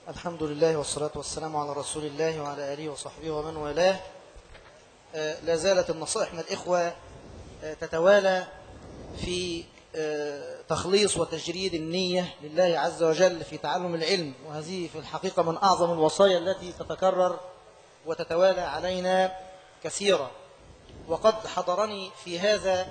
الحمد لله والصلاة والسلام على رسول الله وعلى آله وصحبه ومن والاه. لا زالت النصائح من الإخوة تتوالى في تخليص وتجريد النية لله عز وجل في تعلم العلم، وهذه في الحقيقة من أعظم الوصايا التي تتكرر وتتوالى علينا كثيرا. وقد حضرني في هذا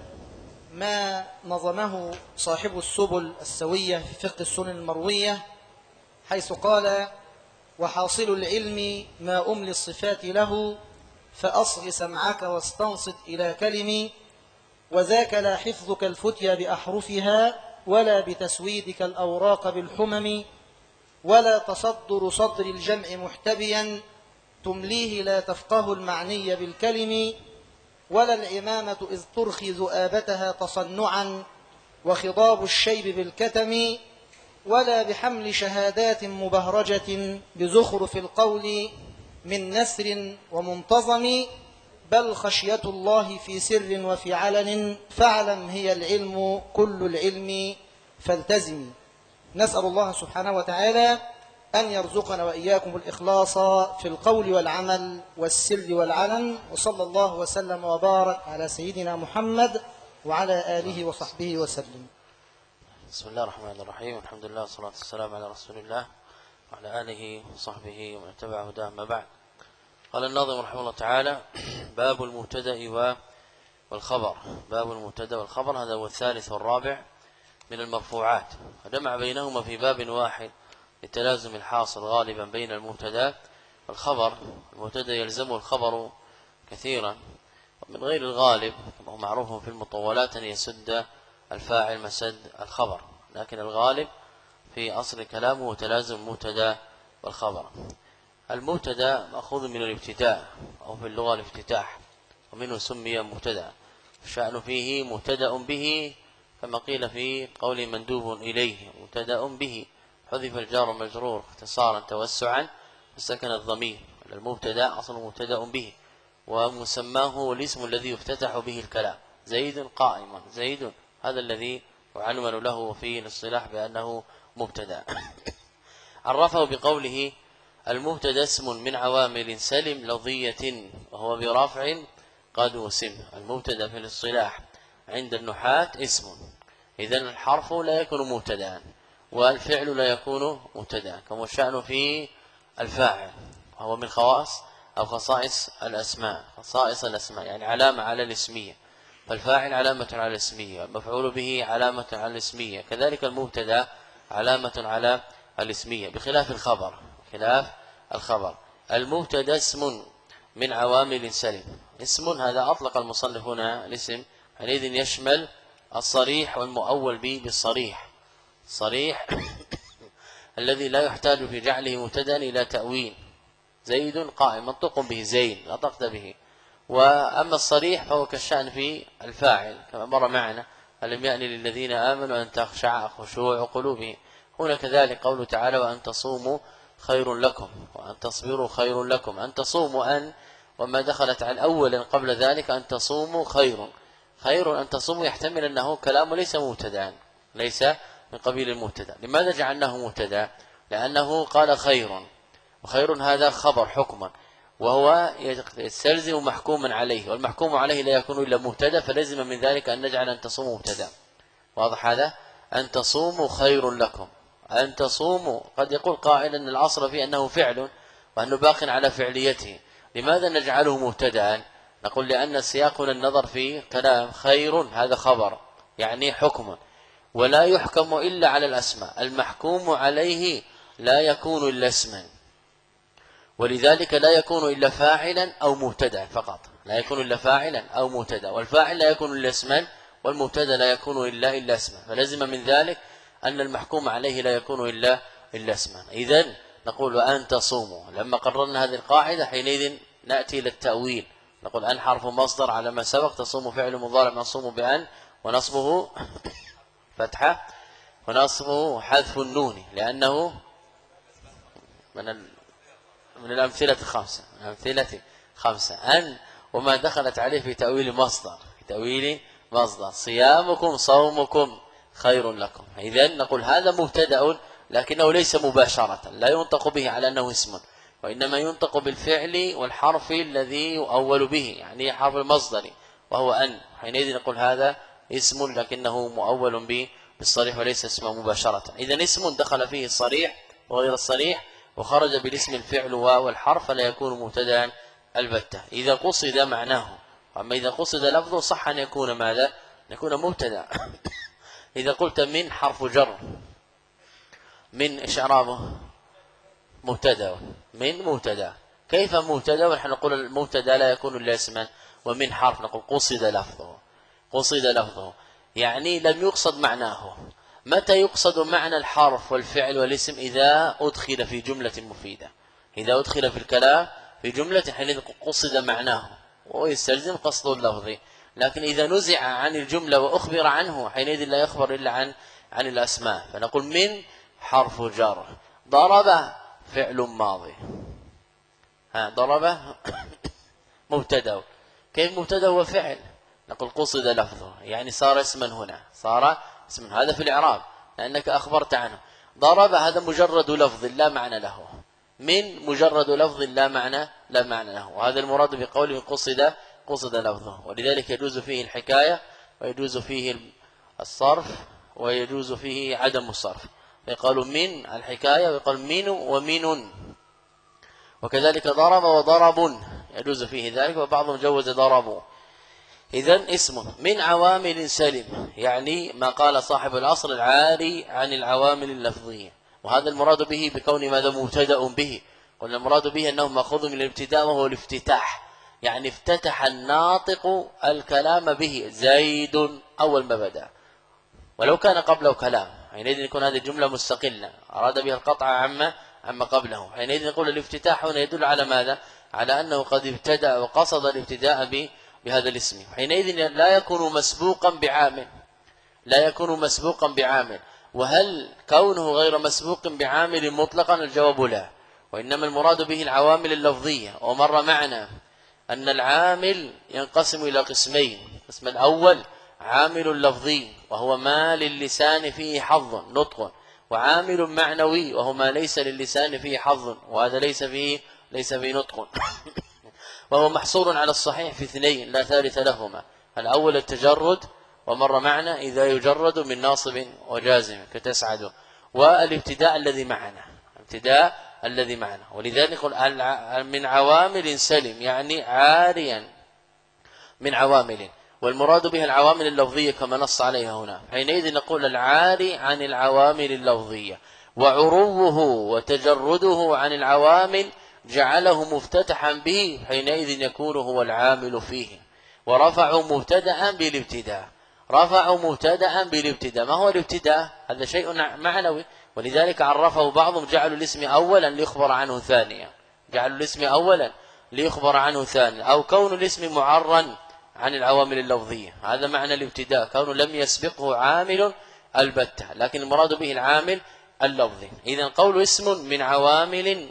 ما نظمه صاحب السبل السوية في فقه السنن المروية، حيث قال: وحاصل العلم ما أملي الصفات له، فأصغ سمعك واستنصت إلى كلمي، وذاك لا حفظك الفتيا بأحرفها، ولا بتسويدك الأوراق بالحمم، ولا تصدر صدر الجمع محتبيا، تمليه لا تفقه المعني بالكلم، ولا العمامة إذ ترخي ذؤابتها تصنعا، وخضاب الشيب بالكتم، ولا بحمل شهادات مبهرجة بزخرف القول من نسر ومنتظم، بل خشية الله في سر وفي علن، فاعلم هي العلم كل العلم فالتزم. نسأل الله سبحانه وتعالى أن يرزقنا وإياكم الإخلاص في القول والعمل والسر والعلن، وصلى الله وسلم وبارك على سيدنا محمد وعلى آله وصحبه وسلم. بسم الله الرحمن الرحيم، الحمد لله والصلاة والسلام على رسول الله وعلى آله وصحبه ومن تبع هداه. ما بعد، قال الناظم رحمه الله تعالى: باب المبتدأ والخبر. باب المبتدأ والخبر، هذا هو الثالث والرابع من المرفوعات، وجمع بينهما في باب واحد لتلازم الحاصل غالبا بين المبتدأ والخبر. المبتدأ يلزمه الخبر كثيرا، ومن غير الغالب كما هو معروف في المطولات أن يسد الفاعل مسد الخبر، لكن الغالب في أصل كلامه تلازم المبتدأ والخبر. المبتدأ مأخوذ من الابتداء، أو في اللغة الافتتاح، ومنه سمي مبتدأ. الشأن فيه مبتدأ به، كما قيل في قول مندوب إليه مبتدأ به، حذف الجار والمجرور اختصارا توسعا فسكن الضمير. المبتدأ أصل مبتدأ به، ومسماه هو الاسم الذي يفتتح به الكلام. زيد قائم، زيد هذا الذي يعنون له في الاصطلاح بأنه مبتدأ. عرفه بقوله: المبتدأ اسم من عوامل سلم لفظية، وهو برفع قد وسم. المبتدأ في الاصطلاح عند النحاة اسم، إذن الحرف لا يكون مبتدأ، والفعل لا يكون مبتدأ، كما الشأن في الفاعل، وهو من خواص أو خصائص الأسماء. خصائص الأسماء يعني علامة على الاسمية، فالفاعل علامة على الاسمية، المفعول به علامة على الاسمية، كذلك المبتدأ علامة على الاسمية، بخلاف الخبر. خلاف الخبر، المبتدأ اسم من عوامل سلم. اسم هذا أطلق المصنف هنا الاسم، حينئذ يشمل الصريح والمؤول به بالصريح. صريح الذي لا يحتاج في جعله مبتدأ إلى تأويل. زيد قائم منطق به، زين نطقت به. وأما الصريح فهو كالشأن في الفاعل، كما مر معنا: ألم يأن للذين آمنوا أن تخشع خشوع قلوبهم. هنا كذلك قوله تعالى: وأن تصوموا خير لكم، وأن تصبروا خير لكم. أن تصوموا أن، وما دخلت عن أول قبل ذلك أن تصوموا خير. خير أن تصوموا يحتمل أنه كلام ليس مبتدأ، ليس من قبيل المبتدأ. لماذا جعلناه مبتدأ؟ لأنه قال خير، وخير هذا خبر حكما، وهو يستلزم محكوما عليه، والمحكوم عليه لا يكون إلا مبتدأ، فلزم من ذلك أن نجعل أن تصوموا مبتدأ. واضح هذا؟ أن تصوموا خير لكم. أن تصوموا، قد يقول قائل أن الأصل فيه أنه فعل وأنه باق على فعليته، لماذا نجعله مبتدأ؟ نقول لأن سياقنا النظر في كلام خير هذا خبر يعني حكم، ولا يحكم إلا على الأسماء، المحكوم عليه لا يكون إلا اسما، ولذلك لا يكون إلا فاعلا أو مبتدا فقط. لا يكون إلا فاعلا أو مبتدا، والفاعل لا يكون إلا اسما، والمبتدا لا يكون إلا اسما، فلزم من ذلك أن المحكوم عليه لا يكون إلا اسما. إذن نقول أن تصوموا. لما قررنا هذه القاعدة حينئذ نأتي للتأويل، نقول أن حرف مصدر على ما سبق، تصوم فعل مضارع منصوب بأن، ونصبه فتحة، ونصبه حذف النون، لأنه من الأمثلة الخمسة. الأمثلة خمسة أن وما دخلت عليه في تأويل مصدر، في تأويل مصدر: صيامكم صومكم خير لكم. إذن نقول هذا مبتدأ لكنه ليس مباشرة، لا ينطق به على أنه اسم، وإنما ينطق بالفعل والحرف الذي يؤول به، يعني حرف المصدر وهو أن، حينئذ نقول هذا اسم لكنه مؤول به بالصريح وليس اسما مباشرة. إذن اسم دخل فيه الصريح وغير الصريح وخرج بالاسم الفعل والحرف فلا يكون مبتدا البتة إذا قصد معناه. أما إذا قصد لفظه صح أن يكون ماذا؟ أن يكون مبتدا. إذا قلت من حرف جر، من إيش إعرابه؟ مبتدا. من مبتدا. كيف مبتدا ونحن نقول المبتدا لا يكون الا اسما؟ ومن حرف نقول قصد لفظه. قصد لفظه يعني لم يقصد معناه. متى يقصد معنى الحرف والفعل والاسم؟ إذا أدخل في جملة مفيدة، إذا أدخل في الكلام في جملة حينئذ قصد معناه ويستلزم قصد اللفظ. لكن إذا نزع عن الجملة وأخبر عنه حينئذ لا يخبر إلا عن الأسماء. فنقول من حرف جر، ضرب فعل ماضي، ضرب مبتدا. كيف مبتدا وفعل؟ نقول قصد لفظه يعني صار اسما هنا، صار اسما. هذا في الإعراب لأنك أخبرت عنه. ضرب هذا مجرد لفظ لا معنى له، من مجرد لفظ لا معنى له، وهذا المراد بقوله قصد لفظه. ولذلك يجوز فيه الحكاية ويجوز فيه الصرف ويجوز فيه عدم الصرف، يقال من الحكاية ويقال من ومن. وكذلك ضرب وضرب يجوز فيه ذلك، وبعضهم جوز ضربوا. إذن اسم من عوامل سلم، يعني ما قال صاحب العصر العاري عن العوامل اللفظية، وهذا المراد به بكون ماذا؟ مبتدأ به. قلنا المراد به أنه مأخوذ من الابتداء وهو الافتتاح، يعني افتتح الناطق الكلام به، زيد أول ما بدأ، ولو كان قبله كلام حينئذ يكون هذه الجملة مستقلة أراد بها القطع عما قبله. حينئذ نقول الافتتاح هنا يدل على ماذا؟ على أنه قد ابتدأ وقصد الابتداء بهذا الاسم. حينئذ لا يكون مسبوقا بعامل، لا يكون مسبوقا بعامل. وهل كونه غير مسبوق بعامل مطلقا؟ الجواب لا، وإنما المراد به العوامل اللفظية. ومر معنا أن العامل ينقسم إلى قسمين: القسم الأول عامل لفظي وهو ما للسان فيه حظ نطق، وعامل معنوي وهو ما ليس للسان فيه حظ وهذا ليس فيه نطق. وهو محصور على الصحيح في اثنين لا ثالث لهما: الأول التجرد، ومر معنا إذا يجرد من ناصب وجازم كتسعد، والابتداء الذي معنا، ابتداء الذي معنا. ولذلك نقول من عوامل سلم يعني عاريا من عوامل، والمراد بها العوامل اللفظية كما نص عليها هنا. حينئذ نقول العاري عن العوامل اللفظية، وعروه وتجرده عن العوامل جعله مفتتحا به، حينئذ يكون هو العامل فيه. ورفعوا مبتدأ بالابتداء، رفعوا مبتدأ بالابتداء. ما هو الابتداء؟ هذا شيء معنوي، ولذلك عرفه بعضهم جعلوا الاسم أولا ليخبر عنه ثانيا، جعلوا الاسم أولا ليخبر عنه ثانيا، أو كون الاسم معرا عن العوامل اللفظية، هذا معنى الابتداء، كونه لم يسبقه عامل البتة، لكن المراد به العامل اللفظي. إذن قول اسم من عوامل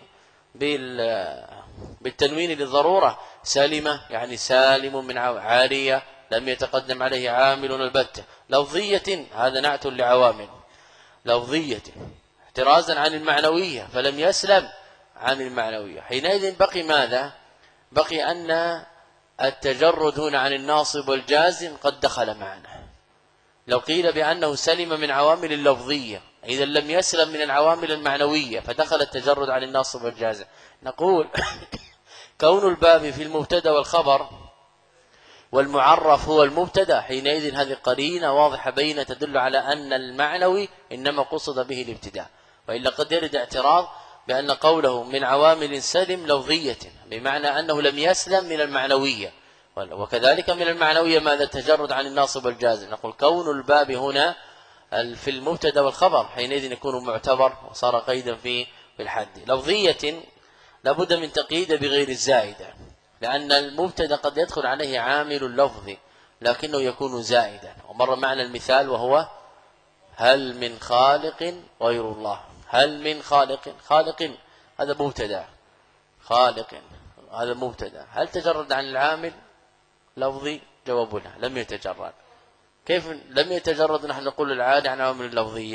بالتنوين للضرورة سالمة، يعني سالم من عارية لم يتقدم عليه عامل البتة. لفظية هذا نعت لعوامل لفظية احترازا عن المعنوية فلم يسلم عن المعنوية. حينئذ بقي ماذا؟ بقي أن التجرد هنا عن الناصب والجازم قد دخل معنا. لو قيل بأنه سلم من عوامل اللفظية إذا لم يسلم من العوامل المعنوية فدخل التجرد عن الناصب والجازم، نقول كون الباب في المبتدا والخبر والمعرف هو المبتدا، حينئذ هذه قرينة واضحة بينة تدل على أن المعنوي إنما قصد به الابتداء. وإلا قد يرد اعتراض بأن قوله من عوامل سلم لفظية بمعنى أنه لم يسلم من المعنوية، وكذلك من المعنوية ماذا؟ التجرد عن الناصب والجازم. نقول كون الباب هنا في المبتدا والخبر حينئذ يكون معتبر وصار قيدا في الحد. لفظية لابد من تقييد بغير الزائدة، لأن المبتدا قد يدخل عليه عامل اللفظ لكنه يكون زائدا. ومر معنا المثال وهو هل من خالق غير الله، هل من خالق هذا مبتدا، خالق هذا مبتدا، هل تجرد عن العامل لفظي؟ جوابنا لم يتجرد. كيف لم يتجرد؟ نحن نقول العادة عن عوامل اللفظية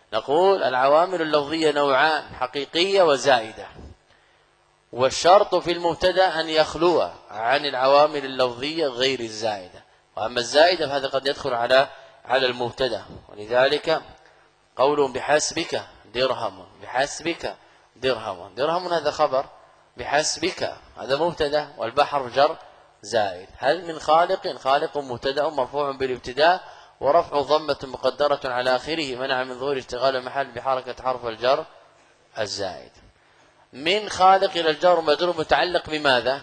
نقول العوامل اللفظية نوعان: حقيقية وزائدة. والشرط في المبتدا أن يخلو عن العوامل اللفظية غير الزائدة، وأما الزائدة فهذا قد يدخل على المبتدا. ولذلك قولهم بحسبك درهم، بحسبك درهم، درهم هذا خبر، بحسبك هذا مبتدا، والبحر جر زائد. هل من خالق؟ خالق مبتدا مرفوع بالابتداء ورفع ضمة مقدرة على آخره منع من ظهور اشتغال المحل بحركة حرف الجر الزائد. من خالق إلى الجر مجرور متعلق بماذا؟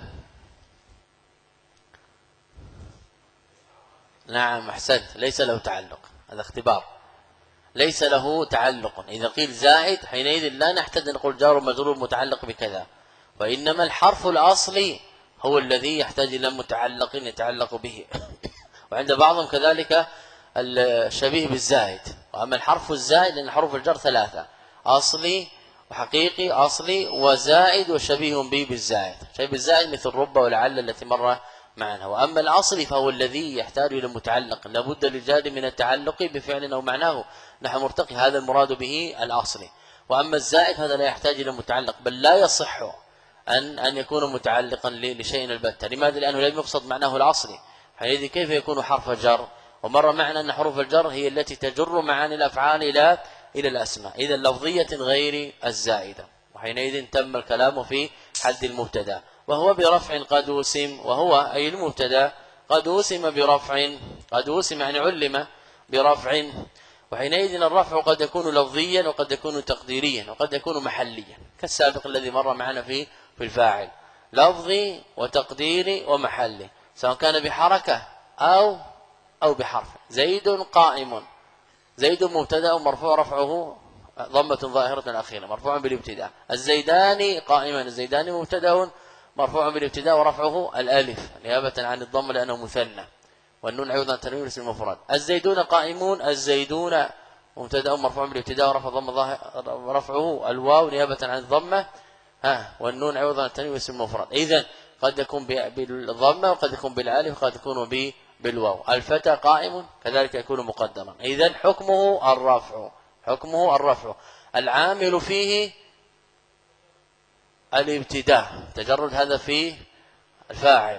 نعم أحسنت، ليس له تعلق، هذا اختبار، ليس له تعلق. إذا قيل زائد حينئذ لا نحتاج أن نقول جار مجرور متعلق بكذا، وإنما الحرف الأصلي هو الذي يحتاج إلى متعلق يتعلق به. وعند بعضهم كذلك الشبيه بالزائد. وأما الحرف الزائد لأن حروف الجر ثلاثة: أصلي وحقيقي، أصلي وزائد وشبيه به بالزائد. شبيه بالزائد مثل رب ولعل التي مر معنا. وأما الأصلي فهو الذي يحتاج إلى متعلق، لابد للجار من التعلق بفعل أو معناه نحو مرتقي، هذا المراد به الأصلي. وأما الزائد هذا لا يحتاج إلى متعلق، بل لا يصح أن يكون متعلقا لشيء البتة. لماذا؟ لأنه لم يقصد معناه الأصلي، حينئذ كيف يكون حرف جر؟ ومر معنا أن حروف الجر هي التي تجر معاني الأفعال إلى الأسماء، إذا لفظية غير الزائدة، وحينئذ تم الكلام في حد المبتدا، وهو برفع قد وسم، وهو أي المبتدا قد وسم برفع، قد وسم يعني علم برفع. وحينئذ الرفع قد يكون لفظيا وقد يكون تقديريا وقد يكون محليا، كالسابق الذي مر معنا في الفاعل، لفظي وتقديري ومحلي، سواء كان بحركة أو بحرف. زيد قائم، زيد مبتدا مرفوع رفعه ضمة ظاهرة أخيرة مرفوع بالابتداء. الزيدان قائما، الزيدان مبتدا مرفوع بالابتداء ورفعه الألف نيابة عن الضم لأنه مثنى، والنون عوض عن تنوين اسم المفرد. الزيدون قائمون، الزيدون مبتدا مرفوع بالابتداء ورفع ضم رفعه الواو نيابة عن الضمة والنون عوض عن تنوين اسم المفرد. إذن قد يكون بالضمة وقد يكون بالالف وقد يكون بالواو. الفتى قائم كذلك يكون مقدما. إذن حكمه الرفع، حكمه الرفع. العامل فيه الابتداء، تجرد هذا في الفاعل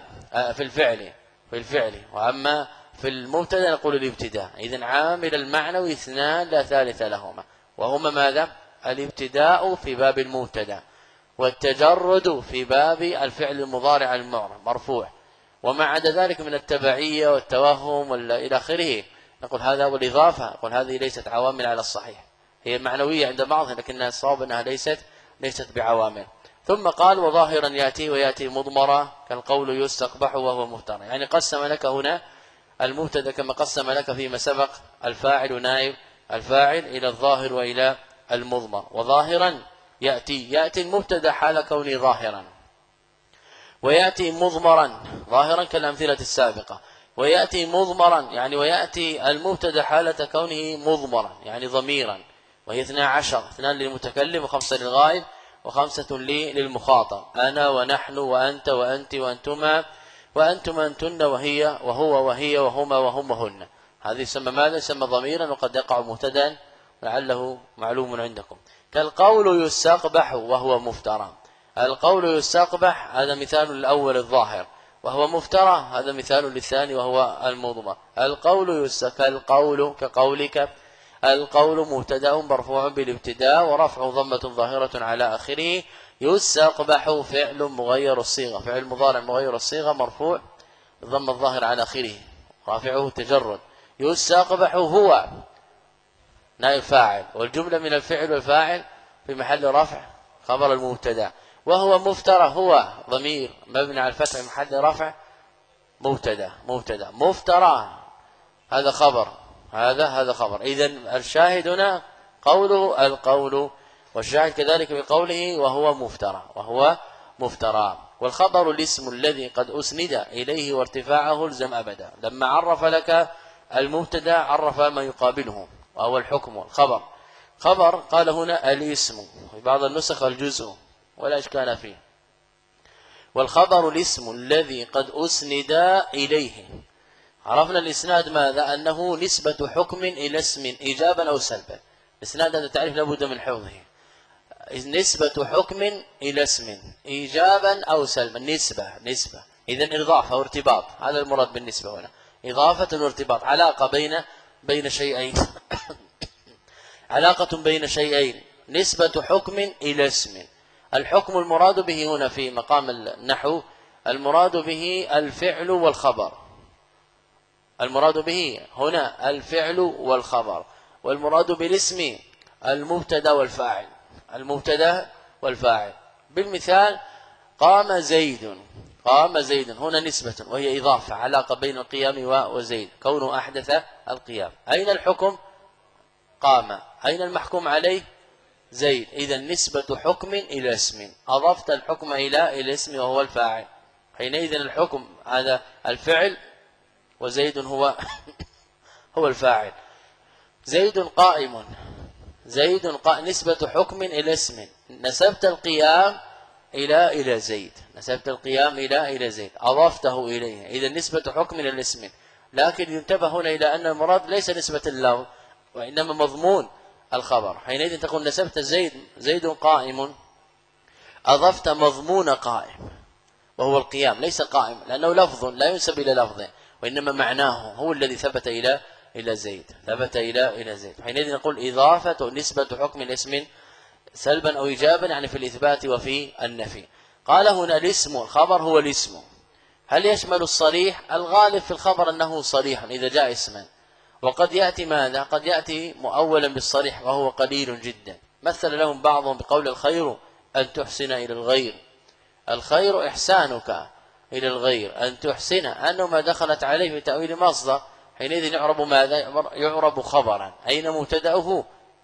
في الفعل، وأما في المبتدا نقول الابتداء. إذن عامل المعنوي اثنان لا ثالث لهما، وهما ماذا؟ الابتداء في باب المبتدا، والتجرد في باب الفعل المضارع المعرب مرفوع. وما عدا ذلك من التبعية والتوهم إلى آخره نقول هذا، والإضافة نقول هذه ليست عوامل على الصحيح، هي معنوية عند بعضهم لكنها الصواب أنها ليست بعوامل. ثم قال وظاهرا يأتي ويأتي مضمرا كالقول يستقبح وهو مفترى، يعني قسم لك هنا المبتدا كما قسم لك فيما سبق الفاعل نائب الفاعل إلى الظاهر وإلى المضمر. وظاهرا يأتي المبتدا حال كونه ظاهرا، ويأتي مضمرا ظاهرا كالأمثلة السابقة، ويأتي مضمرا يعني ويأتي المبتدا حالة كونه مضمرا يعني ضميرا، وهي 12: 2 للمتكلم و5 للغائب و5 للمخاطب، أنا ونحن وأنت وأنت وأنتما وأنتم أنتن وهي وهو وهي وهما وهم وهن. هذه يسمى ماذا؟ يسمى ضميرا، وقد يقع مبتدا لعله معلوم عندكم. كالقول يستقبح وهو مفترى، القول يستقبح هذا مثال الأول الظاهر، وهو مفترى هذا مثال للثاني وهو المضمر. القول كالقول كقولك، القول مبتدا مرفوع بالابتداء ورفع ضمة ظاهرة على آخره. يستقبح فعل مغير الصيغة، فعل مضارع مغير الصيغة مرفوع بالضمة الظاهر على آخره رافعه تجرد. يستقبح هو نائب فاعل، والجملة من الفعل والفاعل في محل رفع خبر المبتدا. وهو مفترى هو ضمير مبني على الفتح في محل رفع مبتدا مفترى هذا خبر، هذا خبر. إذن الشاهد هنا قوله القول، والشاهد كذلك بقوله وهو مفترى. والخبر الاسم الذي قد أسند إليه وارتفاعه الزم أبدا. لما عرف لك المبتدا عرف ما يقابله وهو الحكم. الخبر خبر قال هنا الاسم، في بعض النسخ الجزء ولا إشكال فيه. والخبر الاسم الذي قد أسند إليه. عرفنا الإسناد ماذا؟ أنه نسبة حكم إلى اسم إيجابا أو سلبا، الإسناد هذا تعريف لابد من حفظه. نسبة حكم إلى اسم إيجابا أو سلبا، نسبة إذن إضافة وارتباط، هذا المراد بالنسبة هنا، إضافة وارتباط، علاقة بين شيئين علاقة بين شيئين، نسبة حكم إلى اسم. الحكم المراد به هنا في مقام النحو المراد به الفعل والخبر، المراد به هنا الفعل والخبر، والمراد بالاسم المبتدا والفاعل، المبتدا والفاعل. بالمثال قام زيد، قام زيد هنا نسبة وهي إضافة، علاقة بين القيام وزيد، كونه أحدث القيام. أين الحكم؟ قام. أين المحكوم عليه؟ زيد. إذن نسبة حكم إلى اسم، أضفت الحكم إلى الاسم وهو الفاعل، حينئذ الحكم هذا الفعل وزيد هو هو الفاعل. زيد قائم، نسبة حكم إلى اسم، نسبت القيام إلى زيد، نسبت القيام إلى زيد، أضفته إليه، إذا نسبة حكم إلى الاسم. لكن ينتبه هنا إلى أن المراد ليس نسبة اللفظ وإنما مضمون الخبر. حينئذ تقول نسبت زيد قائم، أضفت مضمون قائم وهو القيام، ليس قائم لأنه لفظ لا ينسب إلى لفظه، وإنما معناه هو الذي ثبت إلى زيد، ثبت إلى زيد. حينئذ نقول إضافة نسبة حكم الاسم سلبا أو إيجابا، يعني في الإثبات وفي النفي. قال هنا الاسم، الخبر هو الاسم. هل يشمل الصريح؟ الغالب في الخبر أنه صريح إذا جاء اسما، وقد يأتي ماذا؟ قد يأتي مؤولا بالصريح وهو قليل جدا. مثل لهم بعضهم بقول الخير أن تحسن إلى الغير، الخير إحسانك إلى الغير، أن تحسن أنه ما دخلت عليه في تأويل مصدر، حينئذ يعرب ماذا؟ يعرب خبرا. أين مبتدأه؟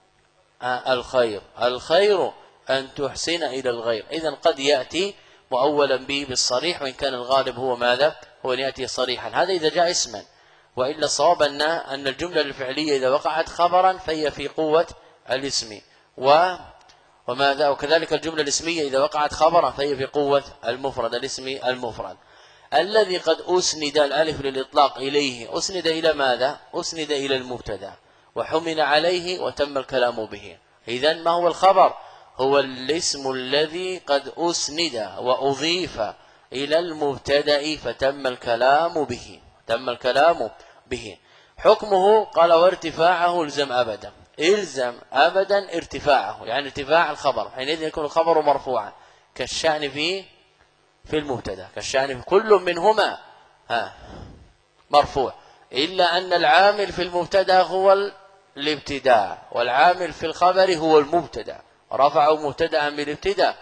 الخير أن تحسن إلى الغير. إذن قد يأتي مؤولا به بالصريح، وإن كان الغالب هو ماذا؟ هو أن يأتي صريحا، هذا إذا جاء اسما. وإلا الصواب أن الجملة الفعلية إذا وقعت خبرا فهي في قوة الاسم، وماذا؟ وكذلك الجملة الاسمية إذا وقعت خبرا فهي في قوة المفرد، الاسم المفرد الذي قد أسند الألف للإطلاق إليه. أسند إلى ماذا؟ أسند إلى المبتدا وحمل عليه وتم الكلام به. إذن ما هو الخبر؟ هو الاسم الذي قد أسند وأضيف إلى المبتدا فتم الكلام به، تم الكلام به. حكمه قال وارتفاعه الزم أبدا، الزم أبدا ارتفاعه، يعني ارتفاع الخبر، حينئذ يكون الخبر مرفوعا كالشأن في المبتدا، كالشأن في كل منهما مرفوع، إلا أن العامل في المبتدا هو الابتداء، والعامل في الخبر هو المبتدا، رفعوا مبتدا بالابتداء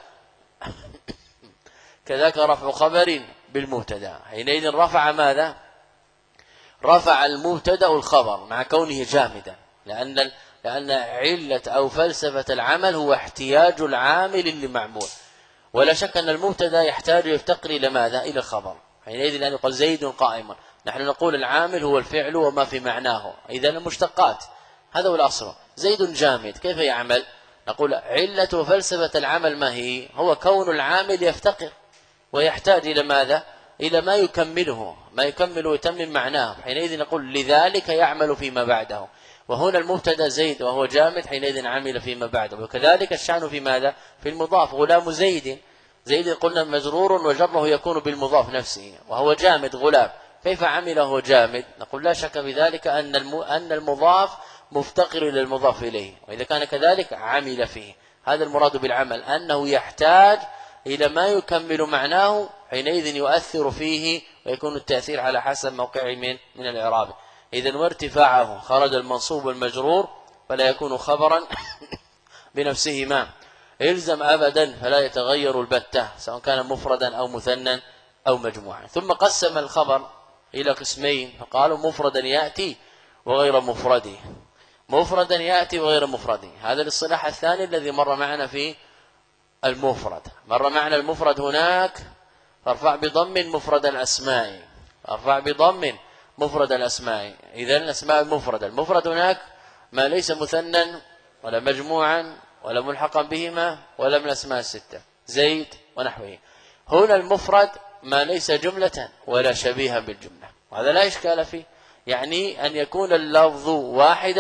كذلك رفع خبر بالمبتدا. حينئذ رفع ماذا؟ رفع المبتدا الخبر مع كونه جامدا، لأن علة أو فلسفة العمل هو احتياج العامل لمعمول، ولا شك أن المبتدا يحتاج يفتقر إلى ماذا؟ إلى الخبر. حينئذ لأن يقول زيد قائم، نحن نقول العامل هو الفعل وما في معناه، إذا المشتقات، هذا هو الأصل. زيد جامد كيف يعمل؟ نقول علة وفلسفة العمل ما هي؟ هو كون العامل يفتقر ويحتاج إلى ماذا؟ إلى ما يكمله ويتمم معناه، حينئذ نقول لذلك يعمل فيما بعده. وهنا المبتدا زيد وهو جامد، حينئذ عمل فيما بعده. وكذلك الشأن في ماذا؟ في المضاف. غلام زيد قلنا مجرور وجره يكون بالمضاف نفسه، وهو جامد غلام، كيف عمل وهو جامد؟ نقول لا شك في ذلك أن المضاف مفتقر إلى المضاف إليه، وإذا كان كذلك عمل فيه. هذا المراد بالعمل، أنه يحتاج إلى ما يكمل معناه، حينئذ يؤثر فيه ويكون التأثير على حسب موقعه من الإعراب. إذن وارتفاعه خرج المنصوب والمجرور فلا يكون خبرا بنفسهما. الزم أبدا فلا يتغير البتة، سواء كان مفردا أو مثنى أو مجموعا. ثم قسم الخبر إلى قسمين، فقالوا مفردا يأتي وغير مفرده، مفردا يأتي وغير مفرده. هذا الاصطلاح الثاني الذي مر معنا في المفرد. مر معنا المفرد هناك فارفع بضم مفرد الأسماء، ارفع بضم مفرد الأسماء. إذن الأسماء المفردة، المفرد هناك ما ليس مثنى ولا مجموعا ولا ملحقا بهما ولا من الأسماء الستة، زيد ونحوه. هنا المفرد ما ليس جملة ولا شبيها بالجملة، وهذا لا إشكال فيه، يعني أن يكون اللفظ واحدا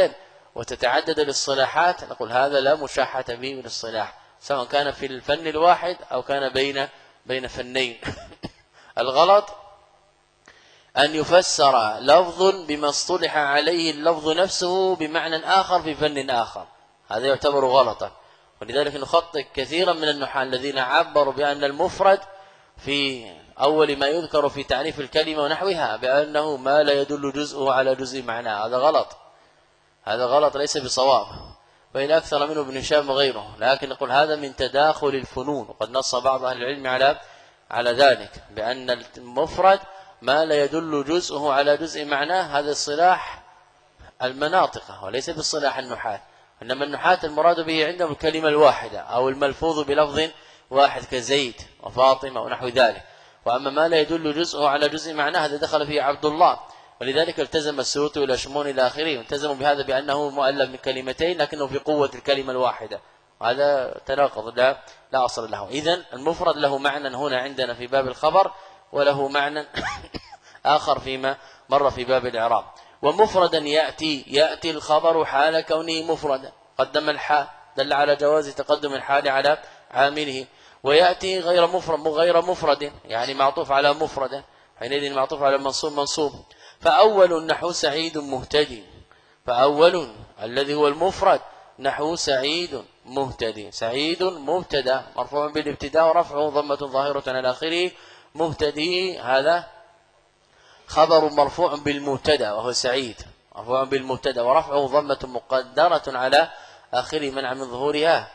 وتتعدد الاصطلاحات نقول هذا لا مشاحة به من الصلاح، سواء كان في الفن الواحد أو كان بين فنين. الغلط أن يفسر لفظ بما اصطلح عليه اللفظ نفسه بمعنى آخر في فن آخر، هذا يعتبر غلطا. ولذلك نخطئ كثيرا من النحاة الذين عبروا بأن المفرد في أول ما يذكر في تعريف الكلمة ونحوها بأنه ما لا يدل جزءه على جزء معناه، هذا غلط، هذا غلط ليس بصواب، وإن أكثر منه ابن هشام وغيره. لكن نقول هذا من تداخل الفنون، وقد نص بعض أهل العلم على ذلك بأن المفرد ما لا يدل جزءه على جزء معناه، هذا الصلاح المناطق وليس بالصلاح النحاة. إنما النحاة المراد به عندهم الكلمة الواحدة أو الملفوظ بلفظ واحد كزيد وفاطمة ونحو ذلك. وأما ما لا يدل جزءه على جزء معناه هذا دخل فيه عبد الله، ولذلك التزم السيوطي والأشمون إلى آخره، التزموا بهذا بأنه مؤلف من كلمتين لكنه في قوة الكلمة الواحدة، وهذا تناقض لا أصل له. إذن المفرد له معنى هنا عندنا في باب الخبر، وله معنى آخر فيما مر في باب الإعراب. ومفردا يأتي الخبر حال كونه مفردا، قدم الحال دل على جواز تقدم الحال على عامله. ويأتي غير مفرد يعني معطوف على مفرد، حينئذ معطوف على منصوب. فأول النحو سعيد مهتدي، فأول الذي هو المفرد نحو سعيد مهتدي. سعيد مبتدا مرفوع بالابتداء ورفعه ضمة ظاهرة على آخره، مهتدي هذا خبر مرفوع بالمبتدا وهو سعيد، مرفوع بالمبتدا ورفعه ضمة مقدرة على آخره منع من ظهورها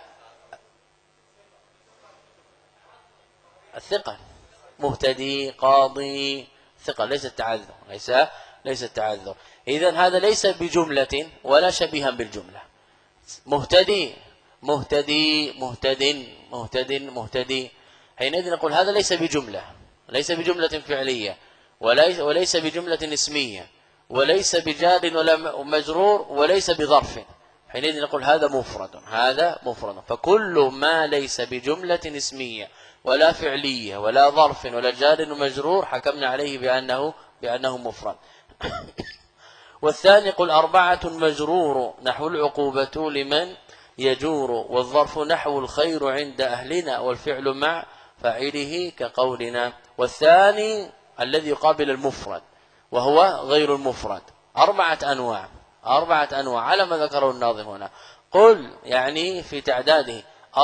الثقل. مهتدي قاضي ثقل، ليس التعذر، ليس التعذر. إذن هذا ليس بجملة ولا شبيها بالجملة. مهتدي مهتدي مهتدي، حينئذ نقول هذا ليس بجملة، ليس بجملة فعلية، وليس بجملة اسمية، وليس بجار ولا مجرور، وليس بظرف. حينئذ نقول هذا مفرد. فكل ما ليس بجملة اسمية ولا فعلية ولا ظرف ولا جار ومجرور حكمنا عليه بأنه مفرد. والثاني قل 4 مجرور نحو العقوبة لمن يجور، والظرف نحو الخير عند أهلنا، والفعل مع فاعله كقولنا. والثاني الذي يقابل المفرد وهو غير المفرد 4 أنواع على ما ذكره الناظم هنا. قل يعني في تعداده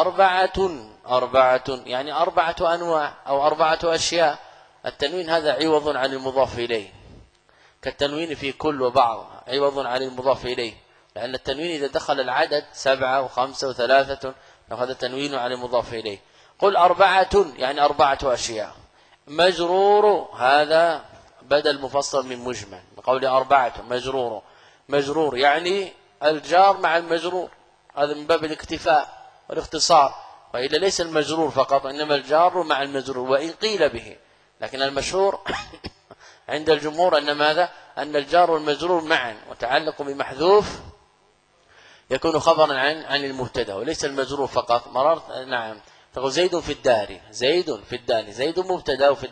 4 يعني 4 أنواع أو 4 أشياء. التنوين هذا عوض عن المضاف إليه، كالتنوين في كل وبعض عوض عن المضاف إليه، لأن التنوين إذا دخل العدد 7 و5 و3 هذا تنوين عن المضاف إليه. قل 4 يعني 4 أشياء. مجرور هذا بدل مفصل من مجمل، بقول 4 مجرور يعني الجار مع المجرور، هذا من باب الاكتفاء والاختصار، وإلا ليس المجرور فقط إنما الجار مع المجرور وإن قيل به، لكن المشهور عند الجمهور أن ماذا؟ أن الجار والمجرور معا وتعلق بمحذوف يكون خبرا عن المبتدا وليس المجرور فقط. مررت نعم تقول زيد في الدار، زيد مبتدا وفي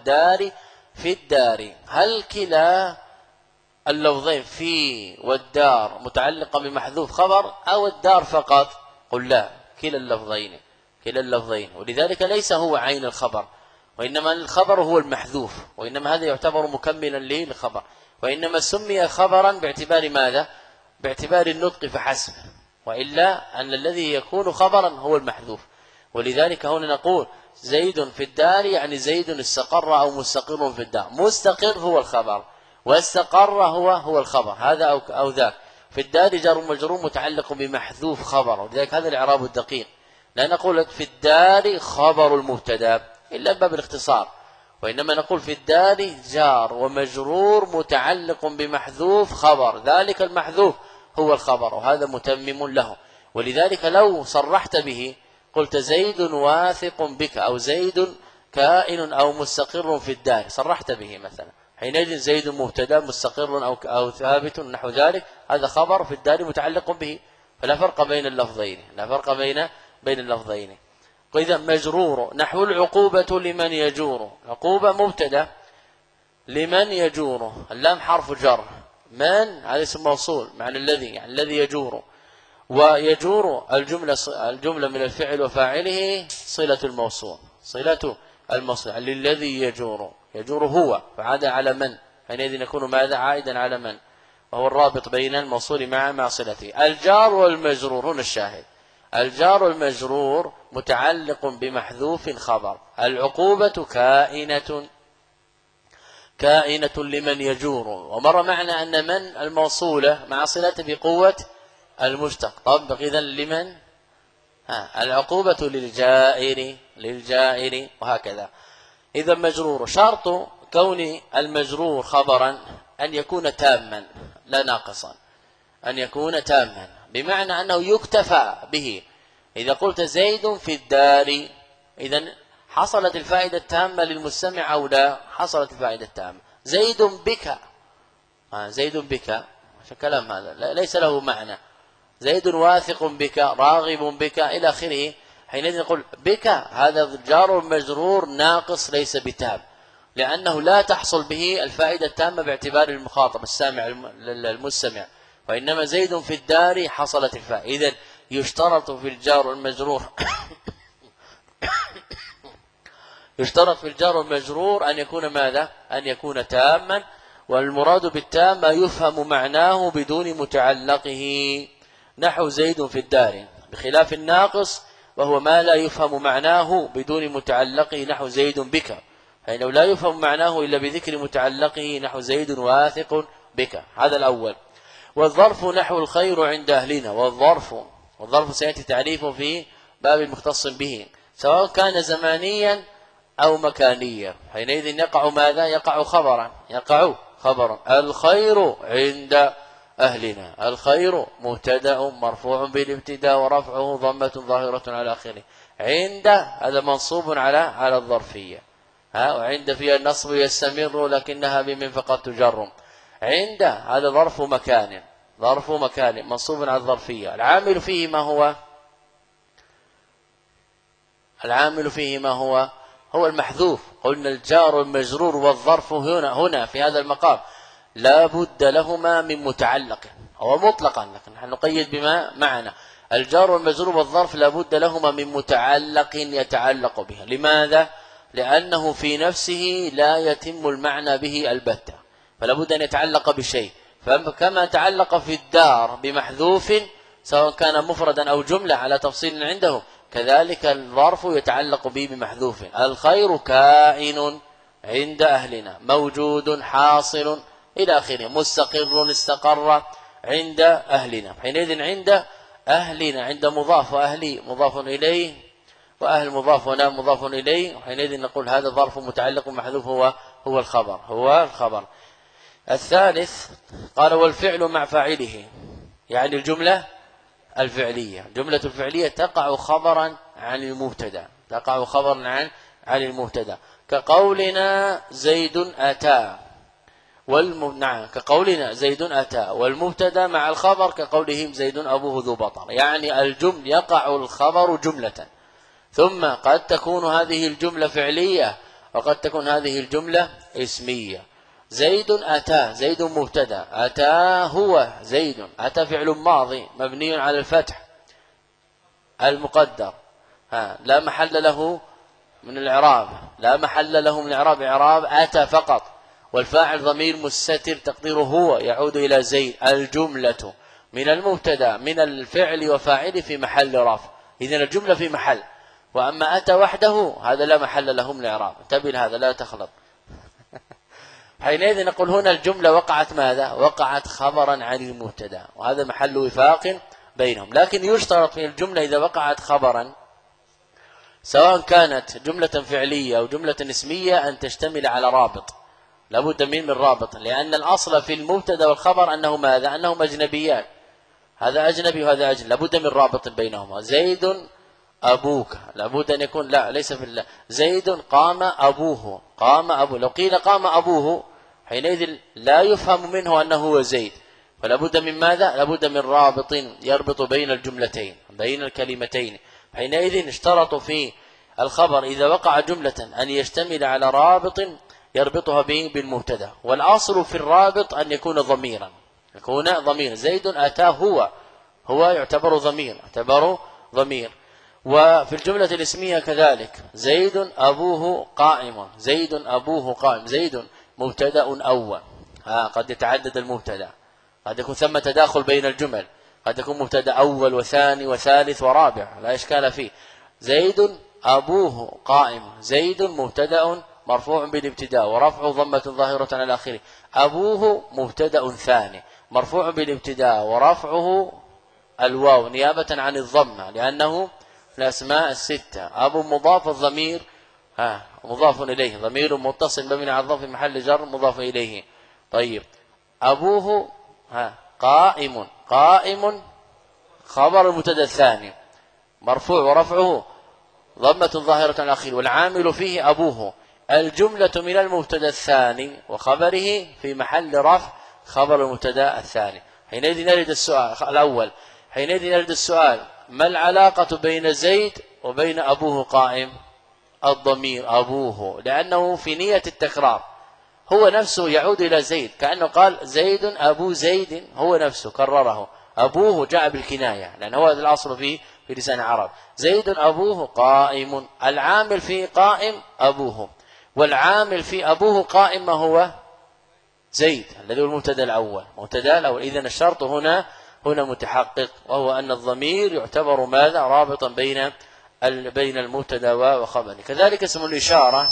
الدار. هل كلا اللفظين في والدار متعلقة بمحذوف خبر أو الدار فقط؟ قل لا، كلا اللفظين. ولذلك ليس هو عين الخبر، وإنما الخبر هو المحذوف، وإنما هذا يعتبر مكملا للخبر، وإنما سمي خبرا باعتبار ماذا؟ باعتبار النطق فحسب، وإلا أن الذي يكون خبرا هو المحذوف. ولذلك هنا نقول زيد في الدار يعني زيد استقر أو مستقر في الدار. مستقر هو الخبر واستقر هو الخبر، هذا أو ذاك. في الدار جار مجرور متعلق بمحذوف خبر، ولذلك هذا الإعراب الدقيق. لا نقول في الدار خبر المبتدا إلا باب الاختصار، وإنما نقول في الدار جار ومجرور متعلق بمحذوف خبر، ذلك المحذوف هو الخبر، وهذا متمم له. ولذلك لو صرحت به قلت زيد واثق بك أو زيد كائن أو مستقر في الدار، صرحت به مثلا، حينئذ زيد مبتدا مستقر أو ثابت نحو ذلك، هذا خبر في الدار متعلق به، فلا فرق بين اللفظين، بين اللفظين. وإذا مجرور نحو العقوبة لمن يجور، عقوبة مبتدا لمن يجور، اللام حرف جر، من هذا اسم موصول معنى الذي، يعني الذي يجور، ويجور الجملة من الفعل وفاعله صلة الموصول، صلة الموصول للذي يجور هو، فعاد على من، حينئذ يكون ماذا؟ عائدا على من، وهو الرابط بين الموصول مع صلته. الجار والمجرور، هنا الشاهد، الجار والمجرور متعلق بمحذوف خبر. العقوبة كائنة لمن يجور، ومر معنا أن من الموصولة مع صلته بقوة المشتق. طبق إذن لمن؟ العقوبة للجائر وهكذا. إذا مجرور، شرط كون المجرور خبرا أن يكون تاما لا ناقصا، أن يكون تاما بمعنى أنه يكتفى به. إذا قلت زيد في الدار، إذن حصلت الفائدة التامة للمستمع أو لا؟ حصلت الفائدة التامة. زيد بك، زيد بك، كلام هذا ليس له معنى. زيد واثق بك، راغب بك، إلى آخره. حينئذ نقول بك هذا جار مجرور ناقص ليس بتام، لأنه لا تحصل به الفائدة التامة باعتبار المخاطب السامع المستمع، وإنما زيد في الدار حصلت الفائدة. إذن يشترط في الجار والمجرور يشترط في الجار والمجرور أن يكون ماذا؟ أن يكون تاما، والمراد بالتام ما يفهم معناه بدون متعلقه، نحو زيد في الدار، بخلاف الناقص وهو ما لا يفهم معناه بدون متعلقه، نحو زيد بك، فإنه لا يفهم معناه إلا بذكر متعلقه، نحو زيد واثق بك. هذا الأول. والظرف نحو الخير عند أهلنا، والظرف سيأتي تعريفه في باب مختص به، سواء كان زمانيا أو مكانيا. حينئذ يقع ماذا؟ يقع خبرا. الخير عند أهلنا، الخير مبتدأ مرفوع بالابتداء ورفعه ضمة ظاهرة على آخره. عند هذا منصوب على الظرفية، وعند فيها النصب يستمر لكنها بمن فقط تجر. عند هذا ظرف مكان منصوب على الظرفية. العامل فيه ما هو هو المحذوف. قلنا الجار والمجرور والظرف هنا في هذا المقام لا بد لهما من متعلق، هو مطلقا لكن نحن نقيد بما معنا. الجار والمجرور والظرف لا بد لهما من متعلق يتعلق بها. لماذا؟ لأنه في نفسه لا يتم المعنى به البتة، فلا بد أن يتعلق بشيء. فكما تعلق في الدار بمحذوف سواء كان مفردا أو جملة على تفصيل عنده، كذلك الظرف يتعلق به بمحذوف. الخير كائن عند أهلنا، موجود حاصل إلى آخره، مستقر استقر عند أهلنا. حينئذ عند أهلنا، عند مضاف، وأهلي مضاف إليه، وأهل مضاف ونام مضاف إليه. حينئذ نقول هذا ظرف متعلق محذوف هو الخبر. الثالث قال والفعل مع فاعله، يعني الجملة الفعلية تقع خبرا عن المبتدا، كقولنا زيد أتى كقولنا زيد أتى، والمبتدا مع الخبر كقولهم زيد أبوه ذو بطر. يعني يقع الخبر جملة، ثم قد تكون هذه الجملة فعلية وقد تكون هذه الجملة اسمية. زيد أتى، زيد مبتدا، أتى هو زيد، أتى فعل ماضي مبني على الفتح المقدر، لا محل له من الإعراب، إعراب أتى فقط، والفاعل ضمير مستتر تقديره هو يعود إلى زيد. الجملة من المبتدا من الفعل وفاعل في محل رفع، إذن الجملة في محل. وأما أتى وحده هذا لا محل له من الإعراب، انتبه هذا لا تخلط. حينئذ نقول هنا الجملة وقعت ماذا؟ وقعت خبرا عن المبتدا، وهذا محل وفاق بينهم. لكن يشترط في الجملة إذا وقعت خبرا سواء كانت جملة فعلية أو جملة اسمية أن تشتمل على رابط، لابد من رابط، لأن الأصل في المبتدا والخبر أنه ماذا؟ أنهم أجنبيان، هذا أجنبي وهذا أجنبي، لابد من رابط بينهما. زيد أبوك، لابد أن يكون ليس في الله. زيد قام أبوه، لو قيل قام أبوه حينئذ لا يفهم منه أنه هو زيد، فلابد من ماذا؟ لابد من رابط يربط بين الجملتين بين الكلمتين. حينئذ اشترطوا في الخبر إذا وقع جملة أن يشتمل على رابط يربطها به بالمبتدا، والأصل في الرابط أن يكون ضميرا، زيد أتاه هو يعتبر ضمير. وفي الجملة الاسمية كذلك زيد أبوه قائم، زيد أبوه قائم، زيد مبتدأ أول. قد يتعدد المبتدأ، قد يكون ثم تداخل بين الجمل، قد يكون مبتدأ أول وثاني وثالث ورابع، لا إشكال فيه. زيد أبوه قائم، زيد مبتدأ مرفوع بالابتداء ورفعه ضمة ظاهرة على آخره. أبوه مبتدأ ثاني مرفوع بالابتداء ورفعه الواو نيابة عن الضمة، لأنه الأسماء الستة. أبو مضاف، الضمير مضاف إليه، ضمير متصل مبني على الضم في محل جر مضاف إليه. طيب أبوه قائم خبر المبتدأ الثاني مرفوع ورفعه ضمة ظاهرة على الأخير، والعامل فيه أبوه. الجملة من المبتدأ الثاني وخبره في محل رفع خبر المبتدأ الثاني. حينئذ نرد السؤال الأول، حينئذ نرد السؤال: ما العلاقة بين زيد وبين أبوه قائم؟ الضمير أبوه، لأنه في نية التكرار، هو نفسه يعود إلى زيد، كأنه قال زيد أبو زيد، هو نفسه كرره. أبوه جاء بالكناية، لأن هو الأصل في لسان العرب. زيد أبوه قائم، العامل في قائم أبوه، والعامل في أبوه قائم ما هو؟ زيد الذي هو المبتدا الأول، إذن الشرط هنا متحقق، وهو أن الضمير يعتبر ماذا؟ رابطا بين المبتدا وخبره. كذلك اسم الإشارة: